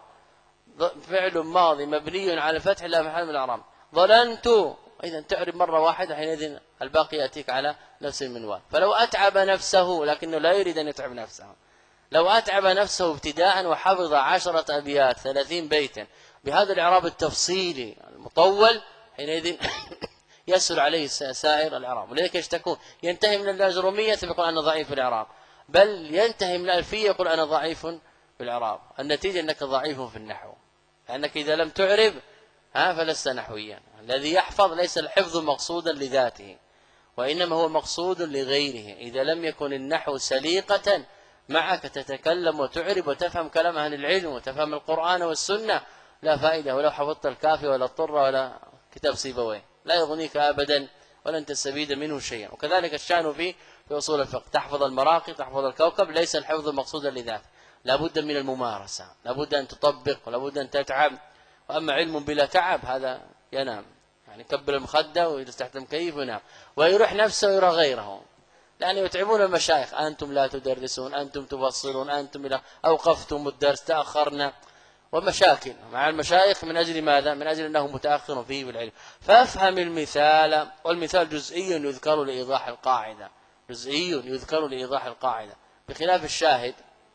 فعل ماضي مبني على الفتح لا محل من الإعراب. ظننت، إذا تعرب مرة واحدة، حينئذ الباقي يأتيك على نفس المنوال. فلو أتعب نفسه، لكنه لا يريد أن يتعب نفسه، لو أتعب نفسه ابتداء وحفظ 10 أبيات 30 بيتا بهذا الإعراب التفصيلي المطول، حينئذ يسهل عليه سائر الإعراب. ولذلك يشتكون، ينتهي من الأجرومية فيقول أنا ضعيف في الإعراب، بل ينتهي من الألفية يقول أنا ضعيف في الإعراب. النتيجة أنك ضعيف في النحو، لأنك إذا لم تعرب فلست نحويا. الذي يحفظ ليس الحفظ مقصودا لذاته، وإنما هو مقصود لغيره. إذا لم يكن النحو سليقة معك تتكلم وتعرب وتفهم كلام أهل العلم وتفهم القرآن والسنة، لا فائدة. ولو حفظت الكافي ولا الطر ولا كتاب سيبويه لا يغنيك أبدا، ولن تستفيد منه شيئا. وكذلك الشأن في أصول الفقه، تحفظ المراقي تحفظ الكوكب، ليس الحفظ مقصودا لذاته، لابد من الممارسة، لابد أن تطبق ولابد أن تتعب. وأما علم بلا تعب هذا ينام، يعني كبر المخدة ويجلس تحت المكيف وينام ويروح نفسه ويرى غيره، لأن يتعبون المشايخ. أنتم لا تدرسون، أنتم تفصلون، أنتم إلى أوقفتم الدرس، تأخرنا، ومشاكل مع المشايخ. من أجل ماذا؟ من أجل أنه متأخر فيه بالعلم. فافهم المثال، والمثال جزئي يذكر لإيضاح القاعدة، جزئي يذكر لإيضاح القاعدة، بخلاف الشاهد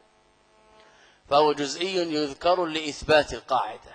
فهو جزئي يذكر لإثبات القاعدة.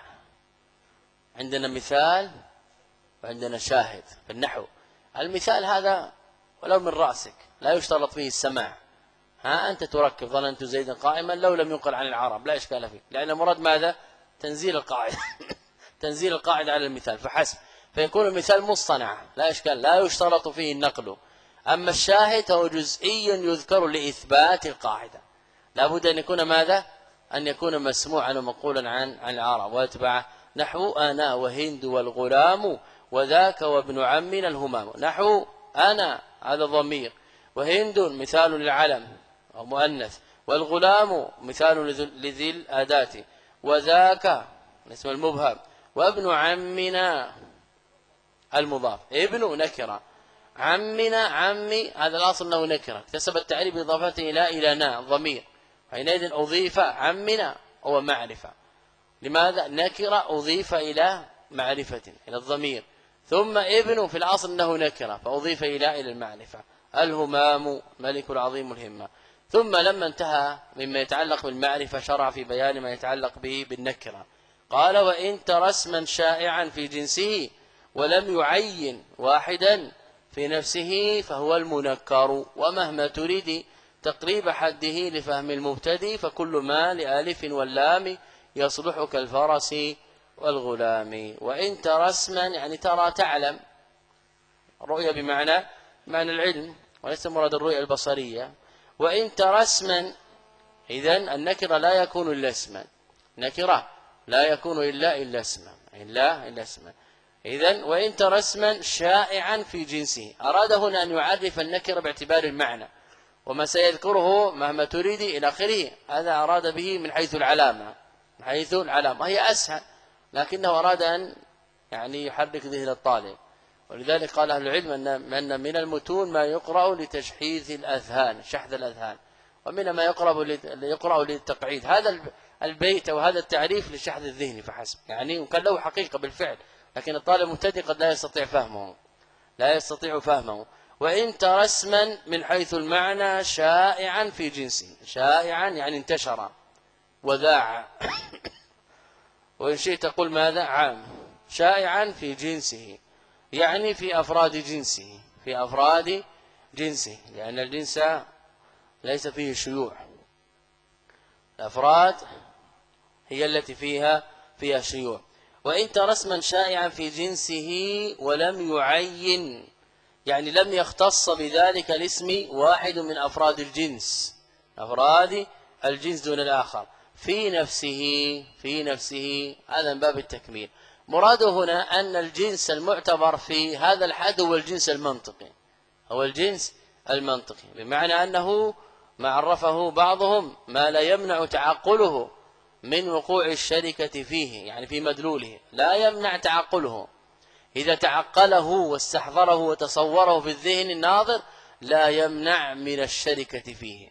عندنا مثال وعندنا شاهد في النحو. المثال هذا ولو من رأسك لا يشترط فيه السماع. أنت تركب ظننت زيدا قائما لو لم ينقل عن العرب لا إشكال فيه، لأن المراد ماذا؟ تنزيل القاعدة تنزيل القاعدة على المثال فحسب، فيكون المثال مصطنع لا إشكال، لا يشترط فيه النقل. أما الشاهد هو جزئي يذكر لإثبات القاعدة، لابد أن يكون ماذا؟ أن يكون مسموعا ومقولا عن العرب. ويتبع نحو أنا وهند والغلام وذاك وابن عمنا الهمام. نحو أنا هذا ضمير، وهند مثال للعلم أو مؤنث، والغلام مثال لذي الأداة، وذاك اسم المبهم، وابن عمنا المضاف. ابن نكرة، عمنا عمي هذا الأصل أنه نكرة، اكتسب التعريف بإضافته إلى نا ضمير، حينئذ أضيف عمنا هو معرفة. لماذا؟ نكرة أضيف إلى معرفة إلى الضمير. ثم ابن في الأصل أنه نكرة فأضيف إلى المعرفة. الهمام ملك العظيم الهمة. ثم لما انتهى مما يتعلق بالمعرفة شرع في بيان ما يتعلق به بالنكرة. قال وإن ترى اسما شائعا في جنسه ولم يعين واحدا في نفسه فهو المنكر. ومهما تريد تقريب حده لفهم المبتدئ فكل ما لألف واللام يصلح كالفرس والغلام. وإن ترى اسما يعني ترى تعلم، رؤية بمعنى العلم وليس مراد الرؤية البصرية. وإن ترى اسما إذن النكرة لا يكون إلا اسما، نكرة لا يكون إلا اسما، إلا اسما. إذن وإن ترى اسما شائعا في جنسه، أراد هنا أن يعرف النكرة باعتبار المعنى، وما سيذكره مهما تريد إلى آخره هذا أراد به من حيث العلامة، من حيث العلامة هي أسهل، لكنه أراد أن يعني يحرك ذهن الطالب. ولذلك قال أهل العلم أن من المتون ما يقرأ لتشحيذ الأذهان، شحذ الأذهان، ومن ما يقرأ للتقعيد. هذا البيت أو هذا التعريف لشحذ الذهن فحسب، يعني وكان له حقيقة بالفعل، لكن الطالب المبتدئ قد لا يستطيع فهمه. وإن ترى اسما من حيث المعنى شائعا في جنسه، شائعا يعني انتشر وذاع وإن شئت تقول ماذا؟ عام. شائعا في جنسه يعني في أفراد جنسه، في أفراد جنسه، لأن الجنس ليس فيه شيوع، الأفراد هي التي فيها شيوع. وإن ترى اسما شائعا في جنسه ولم يعين، يعني لم يختص بذلك الاسم واحد من أفراد الجنس، أفراد الجنس دون الآخر، في نفسه هذا من باب التكميل. مراده هنا أن الجنس المعتبر في هذا الحد هو الجنس المنطقي، هو الجنس المنطقي، بمعنى أنه ما عرفه بعضهم ما لا يمنع تعقله من وقوع الشركة فيه، يعني في مدلوله لا يمنع تعقله، إذا تعقله واستحضره وتصوره في الذهن الناظر لا يمنع من الشركة فيه،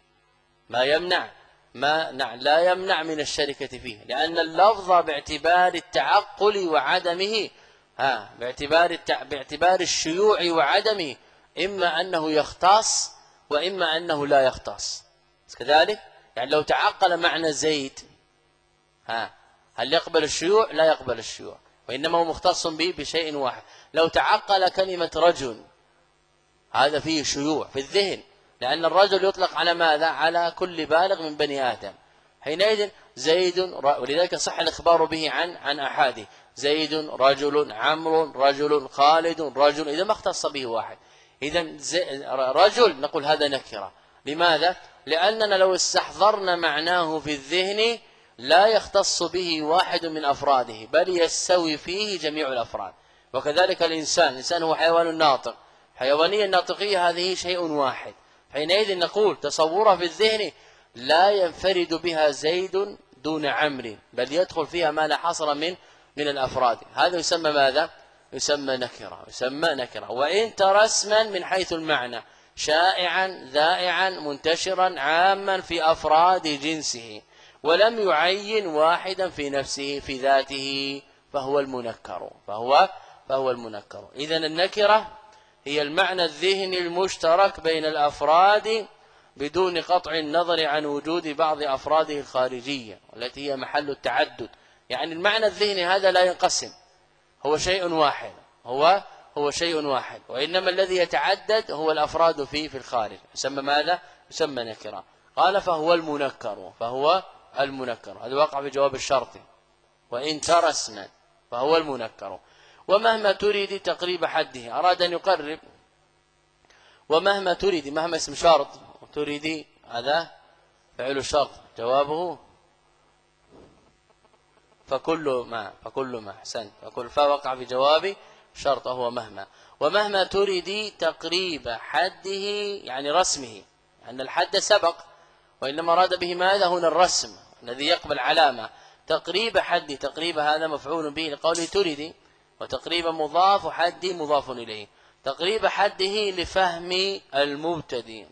لا يمنع من الشركة فيه، لأن اللفظ باعتبار التعقل وعدمه باعتبار الشيوع وعدمه إما أنه يختص وإما أنه لا يختص كذلك. يعني لو تعقل معنى زيد هل يقبل الشيوع؟ لا يقبل الشيوع، وإنما هو مختص به بشيء واحد. لو تعقل كلمة رجل هذا فيه شيوع في الذهن، لأن الرجل يطلق على ماذا؟ على كل بالغ من بني آدم. حينئذ زيد، ولذلك صح الإخبار به عن أحاده، زيد رجل، عمرو رجل، خالد رجل، إذا ما اختص به واحد. إذا رجل نقول هذا نكرة. لماذا؟ لأننا لو استحضرنا معناه في الذهن لا يختص به واحد من أفراده، بل يستوي فيه جميع الأفراد. وكذلك الإنسان هو حيوان ناطق، حيوانية الناطقية هذه شيء واحد. حينئذ نقول تصوره في الذهن لا ينفرد بها زيد دون عمرو، بل يدخل فيها ما لا حصر من الأفراد. هذا يسمى ماذا؟ يسمى نكرة. وإن ترى اسما من حيث المعنى شائعا ذائعا منتشرا عاما في أفراد جنسه ولم يعين واحدا في نفسه في ذاته فهو المنكر. إذن النكرة هي المعنى الذهني المشترك بين الأفراد بدون قطع النظر عن وجود بعض أفراده الخارجية التي هي محل التعدد. يعني المعنى الذهني هذا لا ينقسم، هو شيء واحد، هو شيء واحد، وإنما الذي يتعدد هو الأفراد في الخارج. يسمى ماذا؟ يسمى نكرة. قال فهو المنكر. هذا وقع في جواب الشرط. وإن ترى اسما فهو المنكر. ومهما تريد تقريب حده، أراد أن يقرب. ومهما تريد، مهما اسم شرط، تريد هذا فعل الشرط، جوابه فكل ما أحسنت، فوقع في جواب شرط هو مهما. ومهما تريد تقريب حده يعني رسمه، أن الحد سبق، وإنما أراد به ماذا هنا؟ الرسم الذي يقبل علامة. تقريب حد، تقريب هذا مفعول به لقوله تريد، وتقريب مضاف وحد مضاف إليه. تقريب حده لفهم المبتدئ،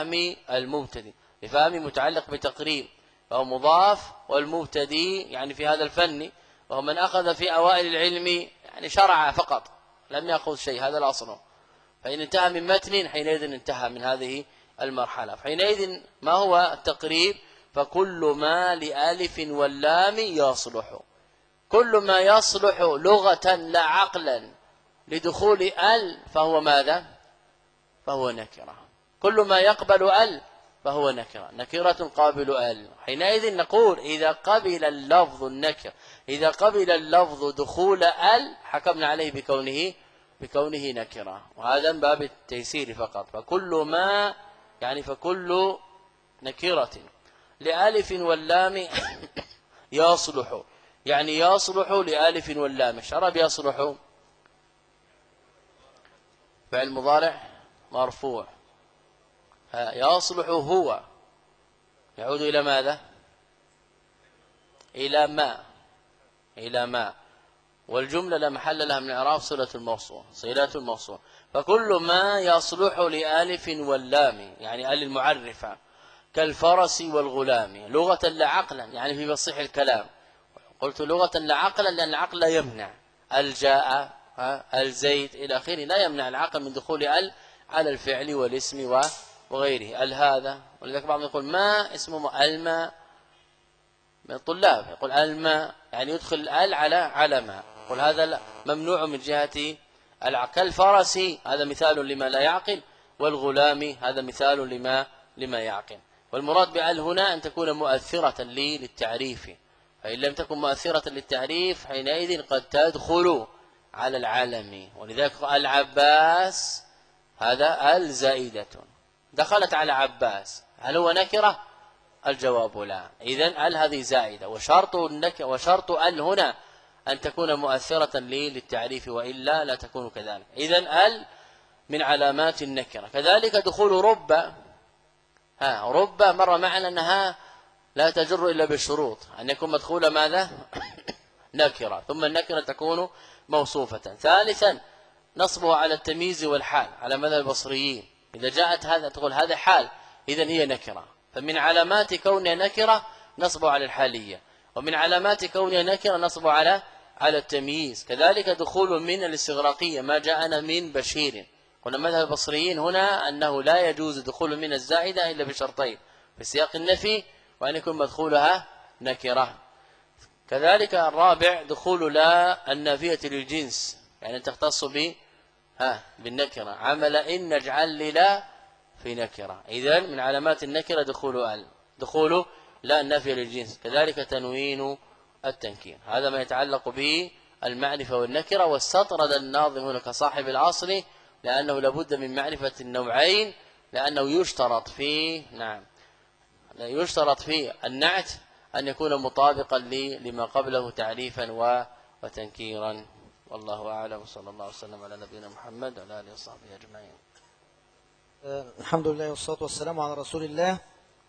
لفهم متعلق بتقريب، فهو مضاف، والمبتدئ يعني في هذا الفن، وهو من أخذ في أوائل العلم يعني شرع فقط لم يأخذ شيء، هذا الأصل. فإن انتهى من متن حينئذ انتهى من هذه المرحلة. حينئذ ما هو التقريب؟ فكل ما لألف واللام يصلح، كل ما يصلح لغة لا عقلا لدخول ال فهو ماذا؟ فهو نكرة. كل ما يقبل ال فهو نكرة قابل ال. حينئذ نقول إذا قبل اللفظ النكر، إذا قبل اللفظ دخول ال حكمنا عليه بكونه نكرة، وهذا من باب التيسير فقط. فكل نكرة لألف واللام يصلح، يعني يصلح لألف واللام. شرب يصلح فعل مضارع مرفوع، يصلح هو يعود إلى ماذا؟ إلى ما، والجملة لا محل لها من الإعراب، صلة الموصول. فكل ما يصلح لألف واللام يعني ال المعرفة، كالفرس والغلام، لغة لا عقلا يعني في فصيح الكلام. قلت لغة لا عقلا لأن العقل لا يمنع، الجاء الزيد إلى آخره لا يمنع العقل من دخول ال على الفعل والاسم وغيره. هذا، ولذلك بعضهم يقول ما اسمه الماء، من الطلاب يقول الماء يعني يدخل ال على ما، يقول هذا لا ممنوع من جهة العقل. الفرس هذا مثال لما لا يعقل، والغلام هذا مثال لما يعقل. والمراد بال هنا أن تكون مؤثرة للتعريف، فإن لم تكن مؤثرة للتعريف حينئذ قد تدخل على العالم. ولذلك العباس هذا الزائدة دخلت على عباس، هل هو نكرة؟ الجواب لا. إذن هذه زائدة، وشرط ال هنا أن تكون مؤثرة للتعريف، وإلا لا تكون كذلك. إذن من علامات النكرة. كذلك دخول رب. رب مر معنا أنها لا تجر إلا بالشروط، أن يكون مدخول ماذا؟ نكرة، ثم النكرة تكون موصوفة. ثالثا نصبه على التمييز والحال على مذهب البصريين، إذا جاءت هذا تقول هذا حال إذن هي نكرة. فمن علامات كونها نكرة نصبه على الحالية، ومن علامات كونها نكرة نصبه على التمييز. كذلك دخول من الاستغراقية ما جاءنا من بشير، قلنا مذهب البصريين هنا أنه لا يجوز دخول من الزائدة إلا بشرطين في سياق النفي، وأن يكون مدخولها نكرة. كذلك الرابع دخول لا النافية للجنس، يعني تختص بالنكرة، عمل إن نجعل للا في نكرة. إذن من علامات النكرة دخول لا النافية للجنس. كذلك تنوين التنكير، هذا ما يتعلق به المعرفة والنكرة. واستطرد الناظم هنا كصاحب العصر لأنه لابد من معرفة النوعين، لأنه يشترط في النعت أن يكون مطابقا لما قبله تعريفا وتنكيرا. والله أعلم، صلى الله وسلم على نبينا محمد وعلى آله وصحبه أجمعين. الحمد لله والصلاة والسلام على رسول الله.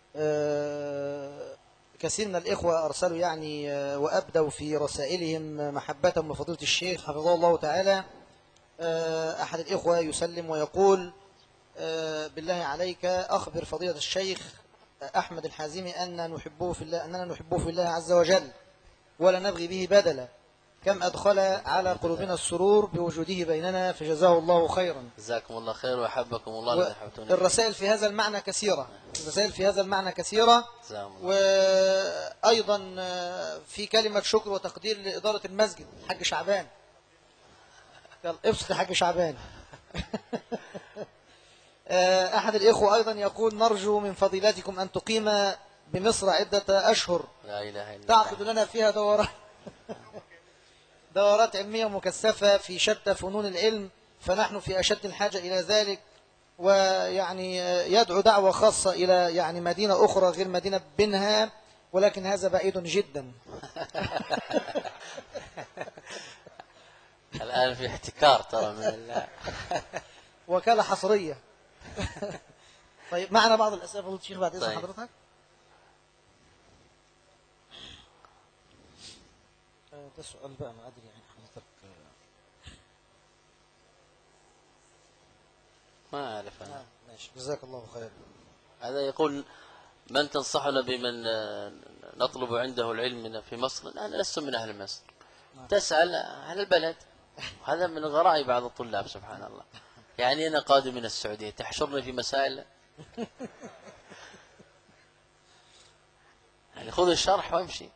كثير من الإخوة أرسلوا يعني وأبدوا في رسائلهم محبة بفضيلة الشيخ حفظه الله تعالى. أحد الإخوة يسلم ويقول: بالله عليك أخبر فضيلة الشيخ أحمد الحازمي أننا نحبه في الله عز وجل ولا نبغي به بدلا، كم أدخل على قلوبنا السرور بوجوده بيننا، فجزاه الله خيرا. جزاكم الله خير وأحبكم الله. الرسائل في هذا المعنى كثيرة. وأيضا في كلمة شكر وتقدير لإدارة المسجد حاج شعبان. ابسط حاج شعبان. أحد الإخوة أيضا يقول: نرجو من فضيلتكم أن تقيم بمصر عدة أشهر تعقد لنا فيها دورات علمية مكثفة في شتى فنون العلم، فنحن في أشد الحاجة إلى ذلك. ويعني يدعو دعوة خاصة إلى يعني مدينة أخرى غير مدينة بنها، ولكن هذا بعيد جدا. الآن في احتكار ترى من وكالة حصرية. طيب معنا بعض الأسئلة فضيلة الشيخ بعد إذن حضرتك. ده سؤال بقى ما أدري يعني حضرتك ما أعرف أنا. ماشي، جزاك الله خير. هذا يقول: من تنصحنا بمن نطلب عنده العلم في مصر؟ أنا لست من أهل مصر. تسأل أهل البلد. هذا من غرائب بعض الطلاب سبحان الله. يعني أنا قادم من السعودية تحشرني في مسائل؟ يعني خذ الشرح وامشي.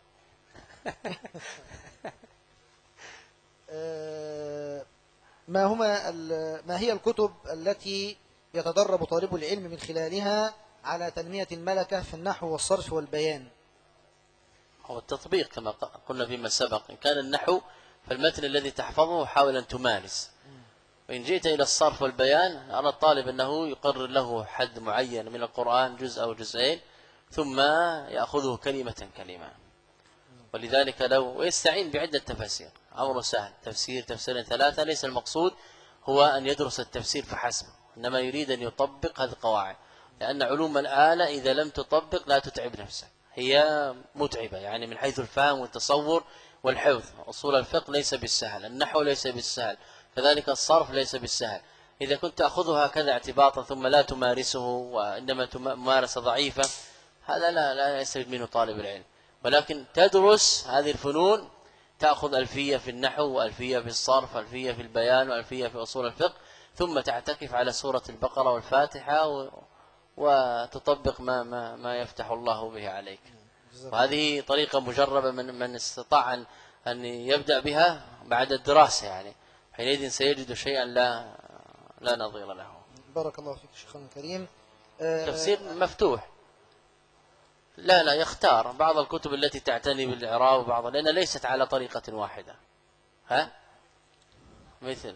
ما هي الكتب التي يتدرب طالب العلم من خلالها على تنمية الملكة في النحو والصرف والبيان؟ هو التطبيق كما قلنا فيما سبق. إن كان النحو فالمتن الذي تحفظه حاول أن تمارس، وإن جئت إلى الصرف والبيان أرى الطالب أنه يقرر له حد معين من القرآن، جزء أو جزئين، ثم يأخذه كلمة كلمة. ولذلك ويستعين بعدة تفاسير، أمر سهل، تفسير 3. ليس المقصود هو أن يدرس التفسير فحسب، إنما يريد أن يطبق هذه القواعد، لأن علوم الآلة إذا لم تطبق لا تتعب نفسك، هي متعبة يعني من حيث الفهم والتصور والحفظ. أصول الفقه ليس بالسهل، النحو ليس بالسهل، كذلك الصرف ليس بالسهل. إذا كنت تأخذها هكذا اعتباطا ثم لا تمارسه، وإنما ممارسة ضعيفة، هذا لا يستفيد منه طالب العلم. ولكن تدرس هذه الفنون، تأخذ ألفية في النحو، وألفية في الصرف، ألفية في البيان، وألفية في أصول الفقه، ثم تعتكف على سورة البقرة والفاتحة وتطبق ما يفتح الله به عليك. وهذه طريقة مجربة من استطاع أن يبدأ بها بعد الدراسة، يعني حينئذ سيجد شيئا لا نظير له. بارك الله فيك شيخنا الكريم. تفسير مفتوح، لا يختار بعض الكتب التي تعتني بالإعراب وبعضها، لأنها ليست على طريقة واحدة. ها مثل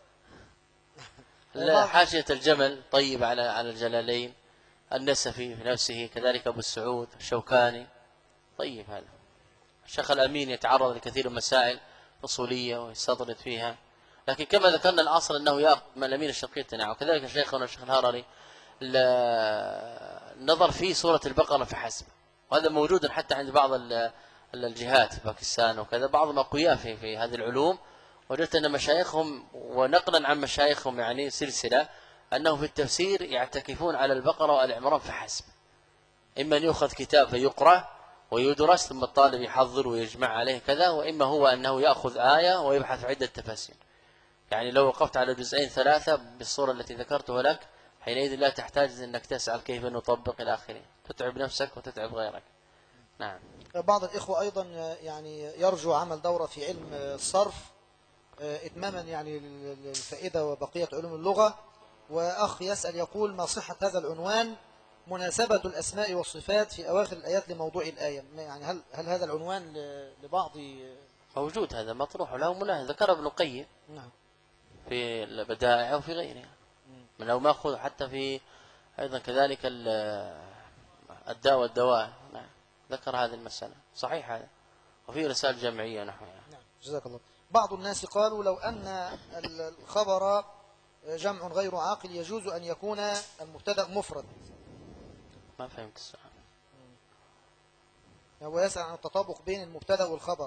حاشية الجمل طيب على الجلالين، النسفي في نفسه، كذلك أبو السعود الشوكاني طيب. هذا الشيخ الأمين يتعرض لكثير من المسائل أصولية ويستطرد فيها، لكن كما ذكرنا الأصل أنه يأخذ من الأمين الشنقيطي نعم، وكذلك شيخنا الشيخ الهرري النظر في سورة البقرة فحسب، وهذا موجود حتى عند بعض الجهات في باكستان وكذا، بعضهم أقوياء في هذه العلوم. وجدت أن مشايخهم ونقلا عن مشايخهم يعني سلسلة أنه في التفسير يعتكفون على البقرة وآل عمران فحسب، إما أن يؤخذ كتاب فيقرأ ويدرس ثم الطالب يحضر ويجمع عليه كذا، وإما هو أنه يأخذ آية ويبحث في عدة تفاسير. يعني لو وقفت على جزئين ثلاثة بالصورة التي ذكرتها لك حينئذ لا تحتاج أنك تسأل كيف نطبق إلى آخره، تتعب نفسك وتتعب غيرك. نعم. بعض الإخوة أيضا يعني يرجو عمل دورة في علم الصرف إتماما يعني للفائدة وبقية علوم اللغة. وأخ يسأل يقول: ما صحة هذا العنوان مناسبة الأسماء والصفات في أواخر الآيات لموضوع الآية؟ يعني هل هذا العنوان لبعض موجود، هذا مطروح له مناهج، ذكر ابن القيم نعم في البدائع وفي غيرها من لو ماخذ حتى في أيضا كذلك الداء والدواء. نعم ذكر هذه المسألة صحيح هذا، وفي رسائل جمعية نحوها. نعم جزاك الله. بعض الناس قالوا: لو أن الخبر جمع غير عاقل يجوز أن يكون المبتدأ مفرد. ما فهمت السؤال. هو يسأل عن التطابق بين المبتدأ والخبر.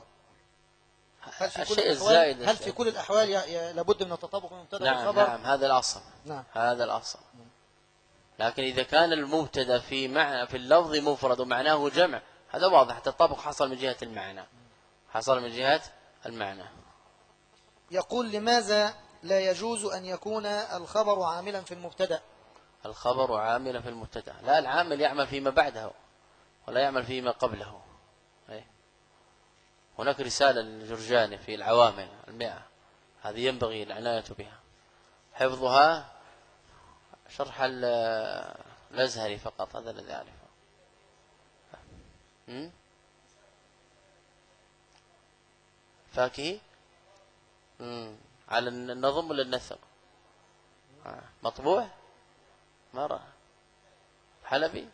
هل في كل الأحوال لابد من التطابق بين المبتدأ والخبر؟ نعم هذا الأصل. نعم هذا الأصل. لكن إذا كان المبتدأ في اللفظ مفرد ومعناه جمع هذا واضح، التطابق حصل من جهة المعنى، حصل من جهة المعنى. يقول: لماذا لا يجوز أن يكون الخبر عاملا في المبتدأ؟ الخبر عاملا في المبتدأ، لا، العامل يعمل فيما بعده ولا يعمل فيما قبله. هناك رسالة للجرجاني في العوامل 100، هذه ينبغي العناية بها، حفظها، شرح الأزهري فقط، هذا الذي أعرفه. فاكهي على النظم ولا النثر؟ مطبوع مرة حلبي.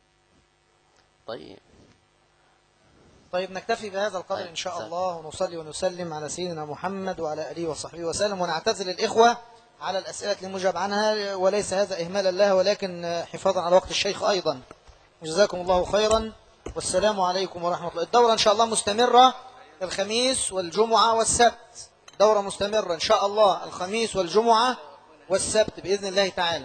طيب نكتفي بهذا القدر إن شاء الله، ونصلي ونسلم على سيدنا محمد وعلى آله وصحبه وسلم. ونعتذر الإخوة على الأسئلة المجاب عنها، وليس هذا إهمالا لها ولكن حفاظا على وقت الشيخ أيضا. جزاكم الله خيرا، والسلام عليكم ورحمة الله. الدورة إن شاء الله مستمرة الخميس والجمعة والسبت، دورة مستمرة إن شاء الله الخميس والجمعة والسبت بإذن الله تعالى.